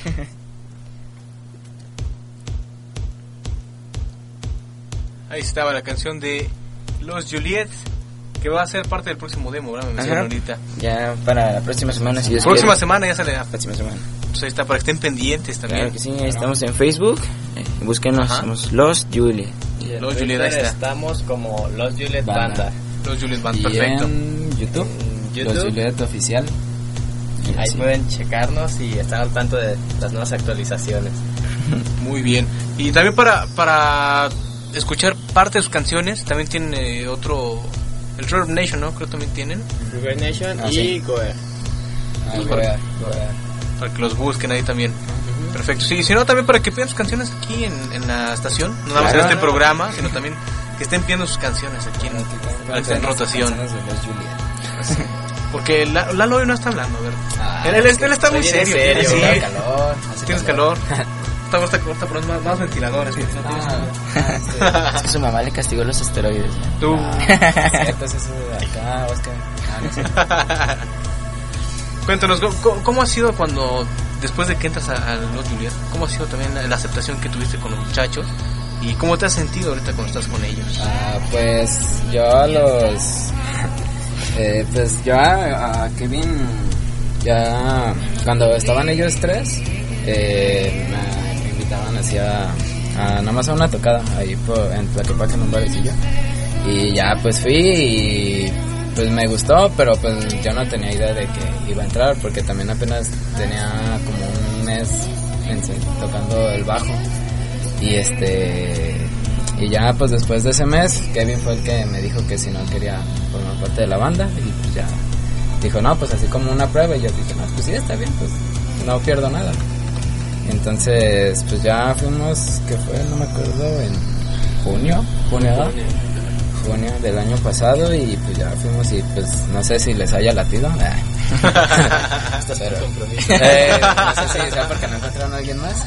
Ahí estaba la canción de Los Juliet, que va a ser parte del próximo demo, ¿verdad? Me mencionaron ahorita. Ya para la próxima semana, si Dios quiere. Próxima quiere. semana ya sale la próxima semana. Pues ahí está, para que estén pendientes también. Claro que sí, ahí estamos en Facebook. Eh, búsquenos, Ajá. somos Los Juliet. Los Juliet, ahí está. Estamos como Los Juliet Banda. Banda. Los Juliet Banda, perfecto. En YouTube, en YouTube, Los Juliet Oficial. Ahí sí. Pueden checarnos y estar al tanto de las nuevas actualizaciones. Muy bien. Y también para para escuchar parte de sus canciones. También tienen eh, otro, el Reverb Nation, ¿no? Creo que también tienen. Reverb Nation ah, y sí. Goer. Ah, pues para, para, para que los busquen ahí también. Uh-huh. Perfecto. Sí, si no, también para que pidan sus canciones aquí en, en la estación. No nada más claro, en este no, programa, no. sino también que estén pidiendo sus canciones aquí en, en, en rotación. Porque Lalo hoy no está hablando, a ver. Ah, él, él, él, él está muy serio. serio sí. Hace calor. Hace Tienes calor. calor. Está corta, corta, pero más, más ventiladores. ¿Sí? Ah, es que su mamá le castigó los esteroides. ¿No? Tú. Entonces eso de acá, Oscar. Ah, no sé. Cuéntanos, ¿cómo, ¿cómo ha sido cuando, después de que entras a, a Los Juliet, cómo ha sido también la, la aceptación que tuviste con los muchachos? ¿Y cómo te has sentido ahorita cuando estás con ellos? Ah, pues yo a los... Eh, pues yo a, a Kevin, ya cuando estaban ellos tres, eh, me, me invitaban hacia, a, nada más a una tocada ahí por, en Tlaquepaque, en un barecillo. Y ya pues fui y pues me gustó, pero pues yo no tenía idea de que iba a entrar porque también apenas tenía como un mes en, tocando el bajo. Y este y ya pues después de ese mes Kevin fue el que me dijo que si no quería formar parte de la banda y pues ya dijo no, pues así como una prueba y yo dije no, pues sí, está bien, pues no pierdo nada. Entonces pues ya fuimos, que fue, no me acuerdo, en junio, junio, ¿no? junio del año pasado y pues ya fuimos y pues no sé si les haya latido. Estás pero, por compromiso. Eh, no sé si sea porque no encontraron a alguien más.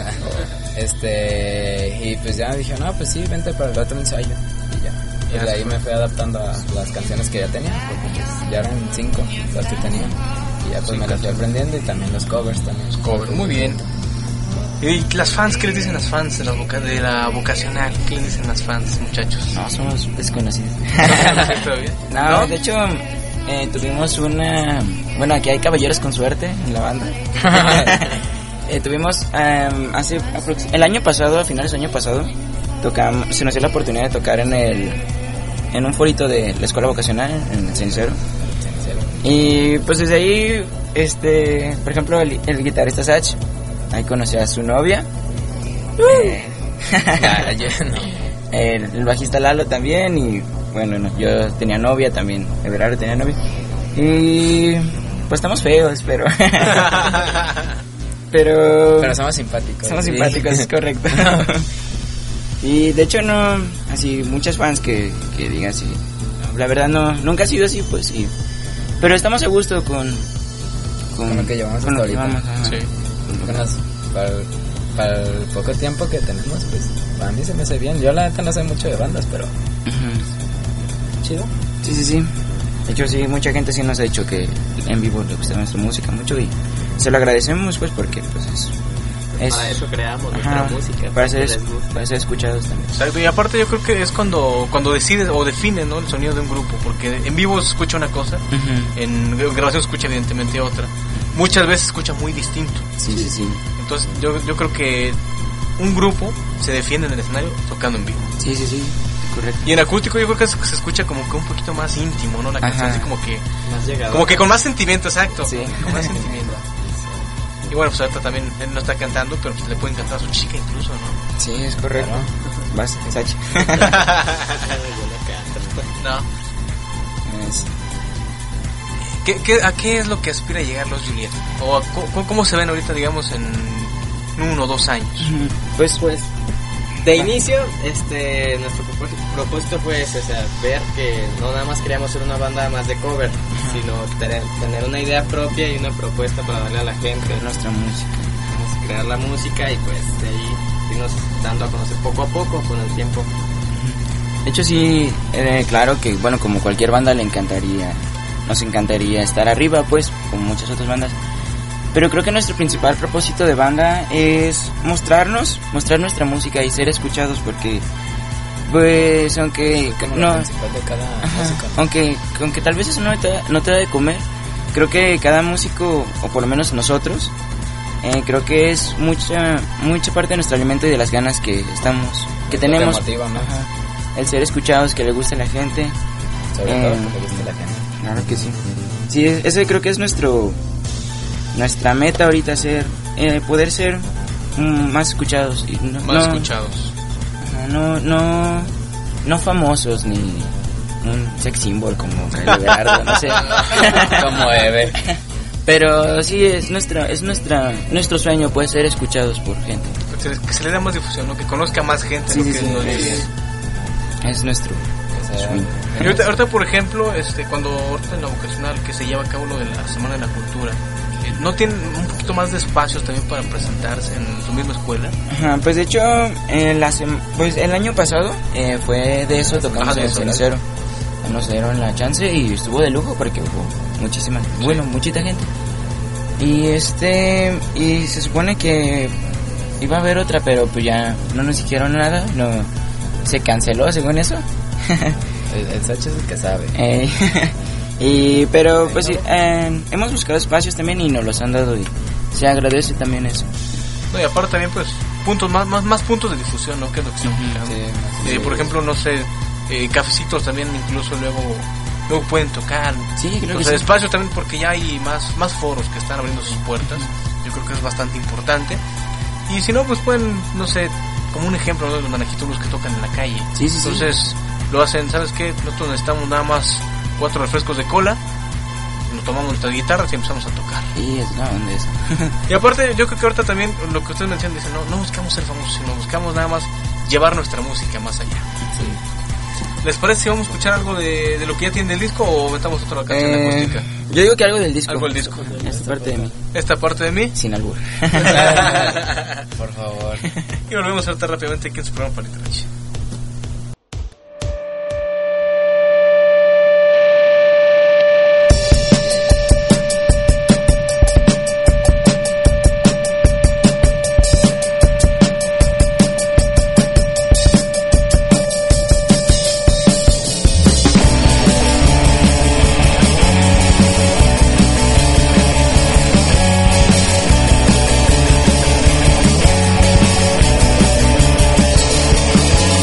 Este, y pues ya dije, no, pues sí, vente para el otro ensayo. Y ya. Y de ahí me fui adaptando a las canciones que ya tenía, porque pues ya eran cinco las que tenía. Y ya pues me las fui aprendiendo y también los covers también. Los covers, muy bien. ¿Y las fans? ¿Qué les dicen las fans de la, voca- de la vocacional? ¿Qué les dicen las fans, muchachos? No, somos desconocidos. ¿No? No, de hecho, eh, tuvimos una... Bueno, aquí hay caballeros con suerte en la banda. eh, tuvimos um, hace aprox- el año pasado, a finales del año pasado, tocamos, se nos dio la oportunidad de tocar en el en un forito de la escuela vocacional, en el Cenicero. Y pues desde ahí, este, por ejemplo, el, el guitarrista Sach, ahí conocí a su novia. Uh. Eh, ya, yo no. el, el bajista Lalo también. Y bueno, no, yo tenía novia también. Everardo tenía novia. Y pues estamos feos, pero. pero. Pero somos simpáticos. Somos sí. simpáticos, es correcto. Y de hecho, no. Así, muchas fans que, que digan así. La verdad, no. Nunca ha sido así, pues sí. Pero estamos a gusto con. Con, con lo que llevamos con hasta lo que ahorita. Llevamos, sí. Nos, para, para el poco tiempo que tenemos, pues para mí se me hace bien. Yo la neta no sé mucho de bandas, pero uh-huh. chido. Sí, sí, sí. De hecho, sí, mucha gente sí nos ha dicho que en vivo le gusta nuestra música mucho y se lo agradecemos, pues, porque pues es... es para eso creamos ajá, nuestra música. Para, para ser, para ser escuchados también. Exacto, y aparte yo creo que es cuando cuando decides o defines, ¿no?, el sonido de un grupo, porque en vivo se escucha una cosa, uh-huh. en grabación se escucha evidentemente otra. Muchas veces se escucha muy distinto. Sí, sí, sí. Entonces yo, yo creo que un grupo se defiende en el escenario tocando en vivo. Sí, sí, sí, correcto. Y en acústico yo creo que se escucha como que un poquito más íntimo, ¿no? La canción así como que... Más llegado. Como que con más sentimiento, exacto. Sí. Con más sentimiento. Y bueno, pues ahorita también él no está cantando, pero pues le pueden cantar a su chica incluso, ¿no? Sí, es correcto. Claro. Vas, Sachi. No. Es... ¿Qué, qué, ¿A qué es lo que aspira a llegar Los Juliet? ¿O a, cómo, cómo se ven ahorita, digamos, en uno o dos años? Pues, pues, de inicio, este, nuestro propósito fue ese, o sea, ver que no nada más queríamos ser una banda más de cover, uh-huh. sino tener, tener una idea propia y una propuesta para darle a la gente. Nuestra música. Vamos a crear la música y pues de ahí irnos dando a conocer poco a poco con el tiempo. De hecho, sí, eh, claro que, bueno, como cualquier banda le encantaría... Nos encantaría estar arriba, pues, como muchas otras bandas. Pero creo que nuestro principal propósito de banda es mostrarnos, mostrar nuestra música y ser escuchados, porque, pues, aunque no, de cada ajá, aunque, aunque tal vez eso no te, no te da de comer, creo que cada músico, o por lo menos nosotros, eh, creo que es mucha, mucha parte de nuestro alimento y de las ganas que estamos, que tenemos, motiva, ¿no? Ajá, el ser escuchados, que le guste a la gente. Sobre eh, todo que le guste a la gente. Claro que sí. Sí, ese creo que es nuestro nuestra meta ahorita, ser eh, poder ser mm, más escuchados y no, más no, escuchados. No, no, no, no famosos ni un sex symbol como Kyle Berardo, no sé. Como Eve. Pero sí, es nuestra, es nuestra, nuestro sueño, pues, ser escuchados por gente. Que se le dé más difusión, ¿no? Que conozca más gente, sí, lo sí, que sí, nos es, dice. Es nuestro sueño. Y ahorita, ahorita, por ejemplo, este, cuando ahorita en la vocacional que se lleva a cabo lo de la Semana de la Cultura, eh, ¿no tienen un poquito más de espacios también para presentarse en su misma escuela? Ajá, pues de hecho, eh, la sem- pues el año pasado eh, fue de eso, tocamos ah, de en el eso, Cenicero. Nos dieron la chance y estuvo de lujo porque hubo muchísima, sí. bueno, muchita gente. Y este, y se supone que iba a haber otra, pero pues ya no nos dijeron nada, no, se canceló según eso. el, el Sacha es el que sabe. Eh, y, pero pues sí, eh, hemos buscado espacios también y nos los han dado y se agradece también eso. No, y aparte también pues puntos más, más, más puntos de difusión, ¿no? Que es lo que estamos buscando. Sí, eh, por ejemplo, no sé, eh, cafecitos también incluso luego luego pueden tocar. Sí, creo o que sea, sí. espacio también porque ya hay más más foros que están abriendo sus puertas. Yo creo que es bastante importante. Y si no, pues pueden, no sé, como un ejemplo, ¿no? De los manajitos los que tocan en la calle. Sí, sí, Entonces, sí. lo hacen, ¿sabes qué? Nosotros necesitamos nada más cuatro refrescos de cola. Nos tomamos nuestras guitarras y empezamos a tocar. Sí, es una onda eso. Y aparte, yo creo que ahorita también lo que ustedes mencionan, dicen, no, no buscamos ser famosos, sino buscamos nada más llevar nuestra música más allá. Sí. ¿Les parece si vamos a escuchar algo de, de lo que ya tiene el disco o metamos otra canción eh, acústica? Yo digo que algo del disco. Algo del disco. Esta parte de mí. ¿Esta parte de mí? Sin albur. Por favor. Y volvemos a saltar rápidamente aquí en su programa Palitroche. We'll be right back.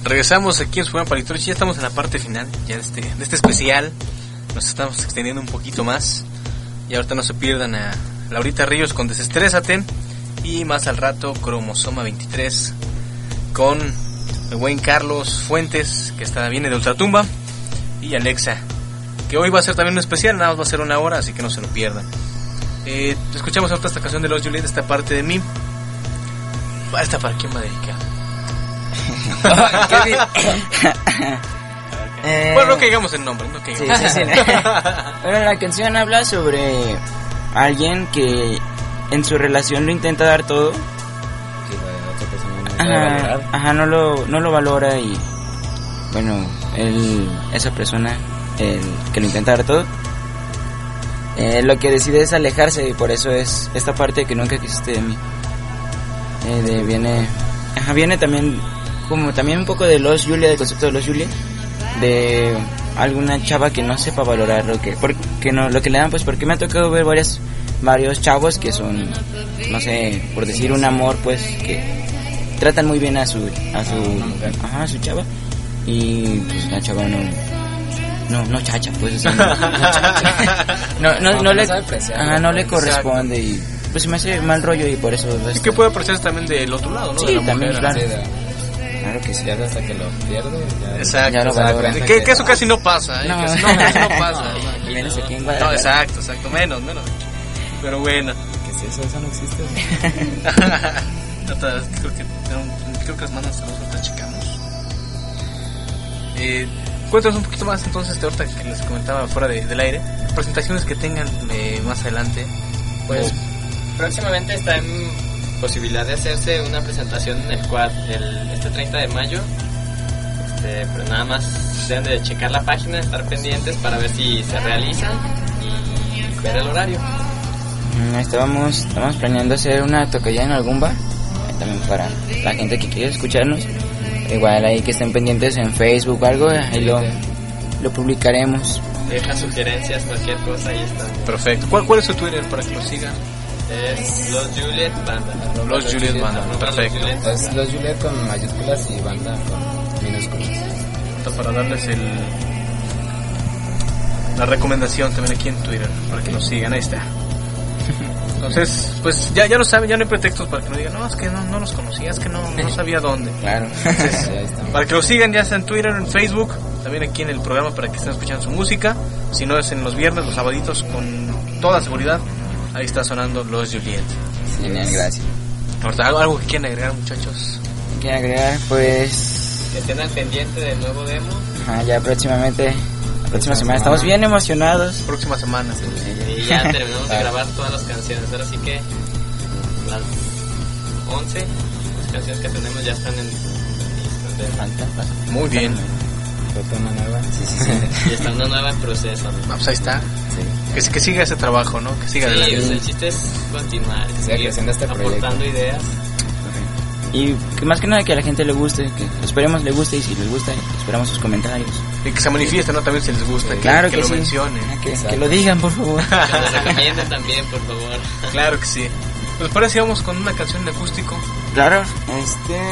Regresamos aquí en su programa Palitroche. Ya estamos en la parte final ya de este, de este especial. Nos estamos extendiendo un poquito más. Y ahorita no se pierdan a Laurita Ríos con Desestrésate. Y más al rato Cromosoma veintitrés con el buen Carlos Fuentes, que está viene de Ultratumba. Y Alexa, que hoy va a ser también un especial. Nada más va a ser una hora, así que no se lo pierdan. eh, Escuchamos ahorita esta canción de Los Juliet, esta parte de mí. ¿Esta para quién va dedicada? eh, bueno, no caigamos en nombre, no caigamos. Sí, sí, sí. Bueno, la canción habla sobre alguien que en su relación lo intenta dar todo. Sí, la otra persona no ajá, lo valora. ajá, no lo, no lo valora y bueno, él, esa persona, el que lo intenta dar todo, eh, lo que decide es alejarse y por eso es esta parte que nunca quisiste de mí. Eh, de, viene, ajá, viene también como también un poco de Los Julia, del concepto de Los Julia, de alguna chava que no sepa valorar lo que, porque no, lo que le dan, pues porque me ha tocado ver varias, varios chavos que son, no sé, por decir un amor, pues que tratan muy bien a su, a su, ajá, a su chava y pues la chava no, no, no chacha, pues, o sea, no, no, chacha. no, no, no, no le, ajá, no le corresponde y pues me hace mal rollo y por eso. Es que puede apreciarse también del otro lado, ¿no? Sí, de la también, mujer, claro. ¿sí? Claro que sí, hasta que lo pierde. Ya, exacto, ya lo exacto. Que, que, que eso casi no pasa, ¿eh? No, que eso, no, casi no pasa. No, y menos aquí en no, Guadalajara. exacto, exacto, menos, menos. Pero bueno. ¿Qué es eso? Eso no existe. creo que creo que las mandan saludos, ahorita checamos. Eh, cuéntanos un poquito más entonces de ahorita que les comentaba fuera de, del aire. Presentaciones que tengan eh, más adelante. Pues o... próximamente está en posibilidad de hacerse una presentación en el cual el, este treinta de mayo, este, pero nada más deben de checar la página, estar pendientes para ver si se realiza y ver el horario. Estábamos, estábamos planeando hacer una tocaya en algún bar, también para la gente que quiere escucharnos. Igual ahí que estén pendientes en Facebook o algo, ahí lo, lo publicaremos. Deja sugerencias, cualquier cosa, ahí está. Perfecto. ¿Cuál, cuál es su Twitter para que lo sigan? Es Los Juliet Banda. Los, los Juliet, Juliet Banda, Banda. Perfecto. Los Juliet. Es Los Juliet con mayúsculas y Banda con minúsculas. Para darles el la recomendación también aquí en Twitter, para que nos sigan, ahí está. Entonces, pues ya ya lo saben, ya no hay pretextos para que nos digan, no, es que no, no los conocía, es que no, no sabía dónde. Claro. Entonces, para que lo sigan, ya sea en Twitter, en Facebook, también aquí en el programa para que estén escuchando su música. Si no es en los viernes, los sabaditos, con toda seguridad, ahí está sonando Los Juliet. Genial, gracias. Ahorita, ¿algo, algo que quieran agregar, muchachos? ¿Quieren agregar? Pues... que estén al pendiente del nuevo demo. Ah, ya próximamente... Próxima semana, estamos bien emocionados. Próxima semana, sí. Y ya terminamos de grabar todas las canciones. Ahora sí que las once las canciones que tenemos ya están en muy bien. Falta una nueva. Sí, sí, sí. Y está una nueva en proceso. Ah, pues ahí está. Sí. Que, que siga ese trabajo, ¿no? Que siga sí, adelante. Pues el chiste es continuar, que siga creciendo este aportando proyecto. ideas. Y que más que nada que a la gente le guste, que esperemos le guste y si les gusta, esperamos sus comentarios. Y que se manifieste, ¿no? También si les gusta, que, claro que, que lo sí. mencionen. Que, que lo digan, por favor. Que nos recomienden también, por favor. Claro que sí. Pues parece que vamos con una canción en acústico. Claro, este...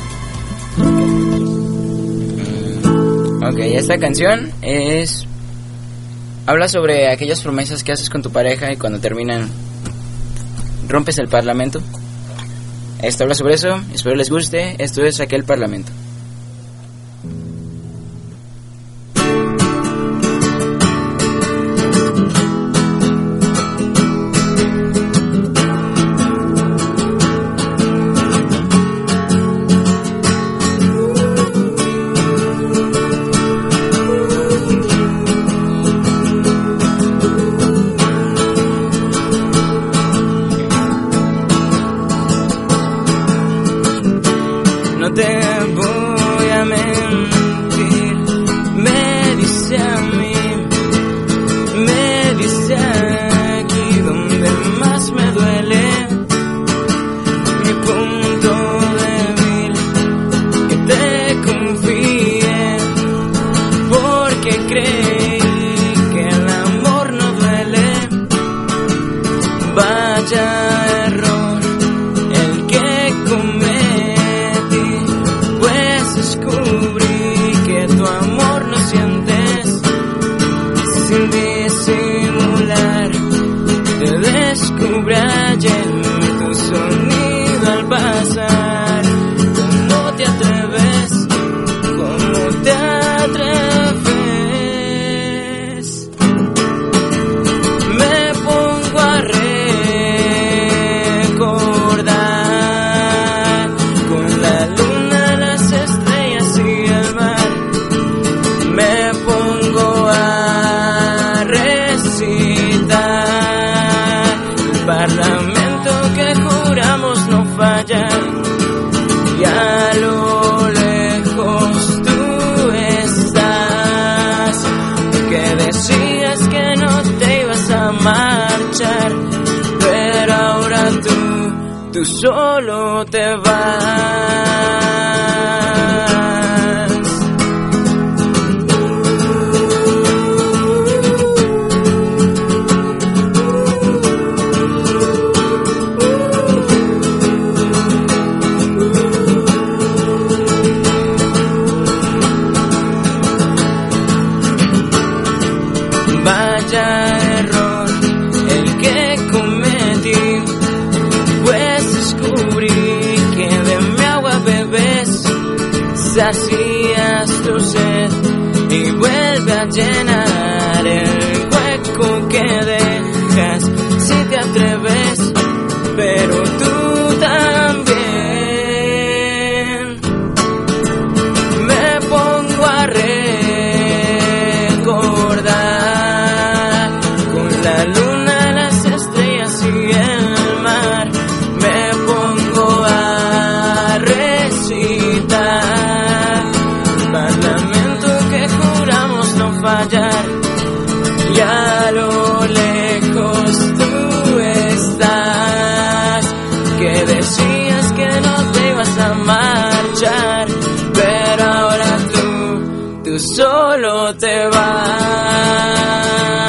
Ok, esta canción es... habla sobre aquellas promesas que haces con tu pareja y cuando terminan rompes el parlamento. Esto habla sobre eso, espero les guste. Esto es Aquel Parlamento. tú solo te vas. Vaya error el que cometí, pues descubrí que de mi agua bebes, sacías tu sed y vuelve a llenar el hueco que dejas si te atreves, pero tú también. Me pongo a recordar la luna, las estrellas y el mar. Me pongo a recitar parlamento que juramos no fallar. Y a lo lejos tú estás, que decías que no te ibas a marchar, pero ahora tú, tú solo te vas.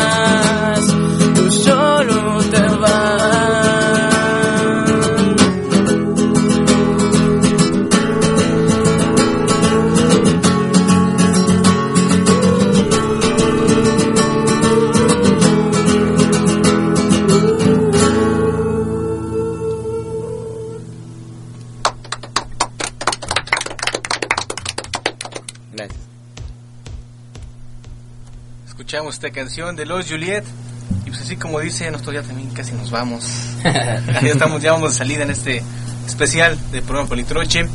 Escuchamos esta canción de Los Juliet y pues así como dice, nosotros ya también casi nos vamos. Ya estamos, ya vamos de salida en este especial del programa Politroche.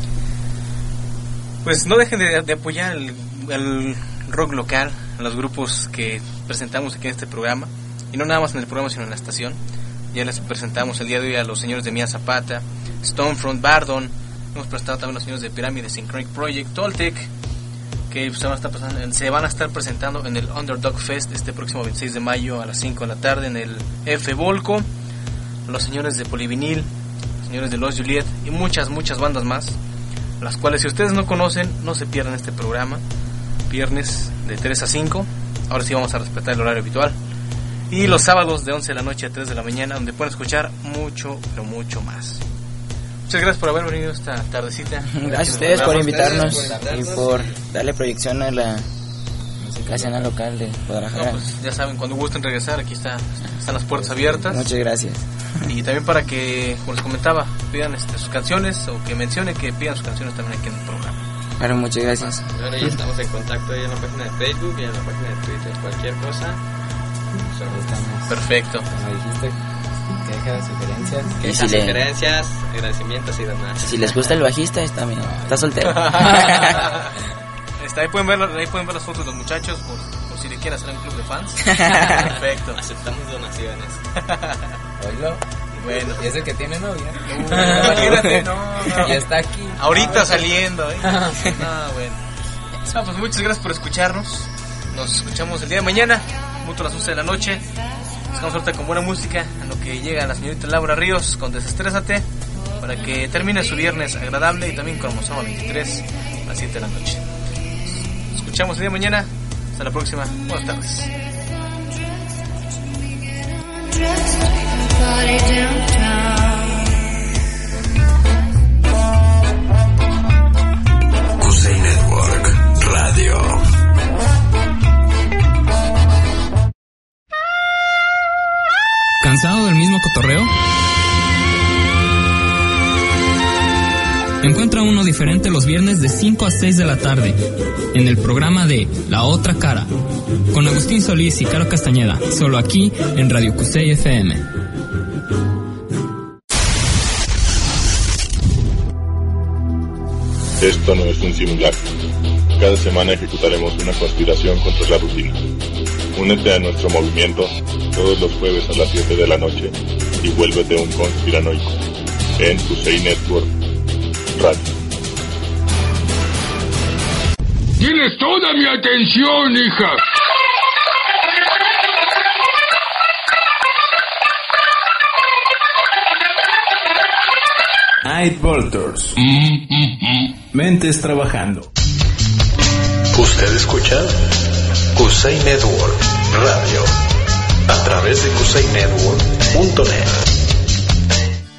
Pues no dejen de, de apoyar el, el rock local, los grupos que presentamos aquí en este programa, y no nada más en el programa sino en la estación. Ya les presentamos el día de hoy a los señores de Mía Zapata, Stonefront, Bardon, hemos presentado también a los señores de Pirámide Synchronic Project, Toltec, que se van, a estar pasando, se van a estar presentando en el Underdog Fest este próximo veintiséis de mayo a las cinco de la tarde en el F Volco. Los señores de Polivinil, los señores de Los Juliet y muchas, muchas bandas más, las cuales si ustedes no conocen, no se pierdan este programa, viernes de tres a cinco, ahora sí vamos a respetar el horario habitual, y los sábados de once de la noche a tres de la mañana, donde pueden escuchar mucho, pero mucho más. Muchas gracias por haber venido esta tardecita. Gracias a ustedes por invitarnos y por darle proyección a la escena local de Guadalajara. No, pues ya saben, cuando gusten regresar, aquí está, están las puertas abiertas. Muchas gracias. Y también para que, como les comentaba, pidan este, sus canciones, o que mencione que pidan sus canciones también aquí en el programa. Claro, muchas gracias. Ahora ya estamos en contacto ahí en la página de Facebook y en la página de Twitter. Cualquier cosa, estamos. Perfecto. Como dijiste, quejas, sugerencias. Quejas, si sugerencias, le... agradecimientos y demás. Si les gusta el bajista, está bien. Está soltero. Está, ahí, pueden ver, ahí pueden ver las fotos de los muchachos por, por si le quieren hacer un club de fans. Perfecto. Aceptamos donaciones. Oílo. Bueno. ¿Y es el que tiene novia? Uh, imagínate, no, no. Ya está aquí. Ahorita no, saliendo, ¿eh? No, bueno. No, pues muchas gracias por escucharnos. Nos escuchamos el día de mañana, mucho a las once de la noche. Nos vamos ahorita con buena música, en lo que llega la señorita Laura Ríos con Desestrésate, para que termine su viernes agradable y también con Mozama veintitrés a las siete de la noche. Nos escuchamos el día de mañana. Hasta la próxima. Buenas tardes. Cusey Network Radio. ¿Cansado del mismo cotorreo? Encuentra uno diferente los viernes de cinco a seis de la tarde en el programa de La Otra Cara con Agustín Solís y Caro Castañeda, solo aquí en Radio Cusey F M. Esto no es un simulacro. Cada semana ejecutaremos una conspiración contra la rutina. Únete a nuestro movimiento todos los jueves a las siete de la noche y vuélvete un conspiranoico en Cusey Network Radio. Tienes toda mi atención, hija. Night Voltors. Mentes trabajando. Usted escucha Kusei Network Radio a través de kusei network punto net.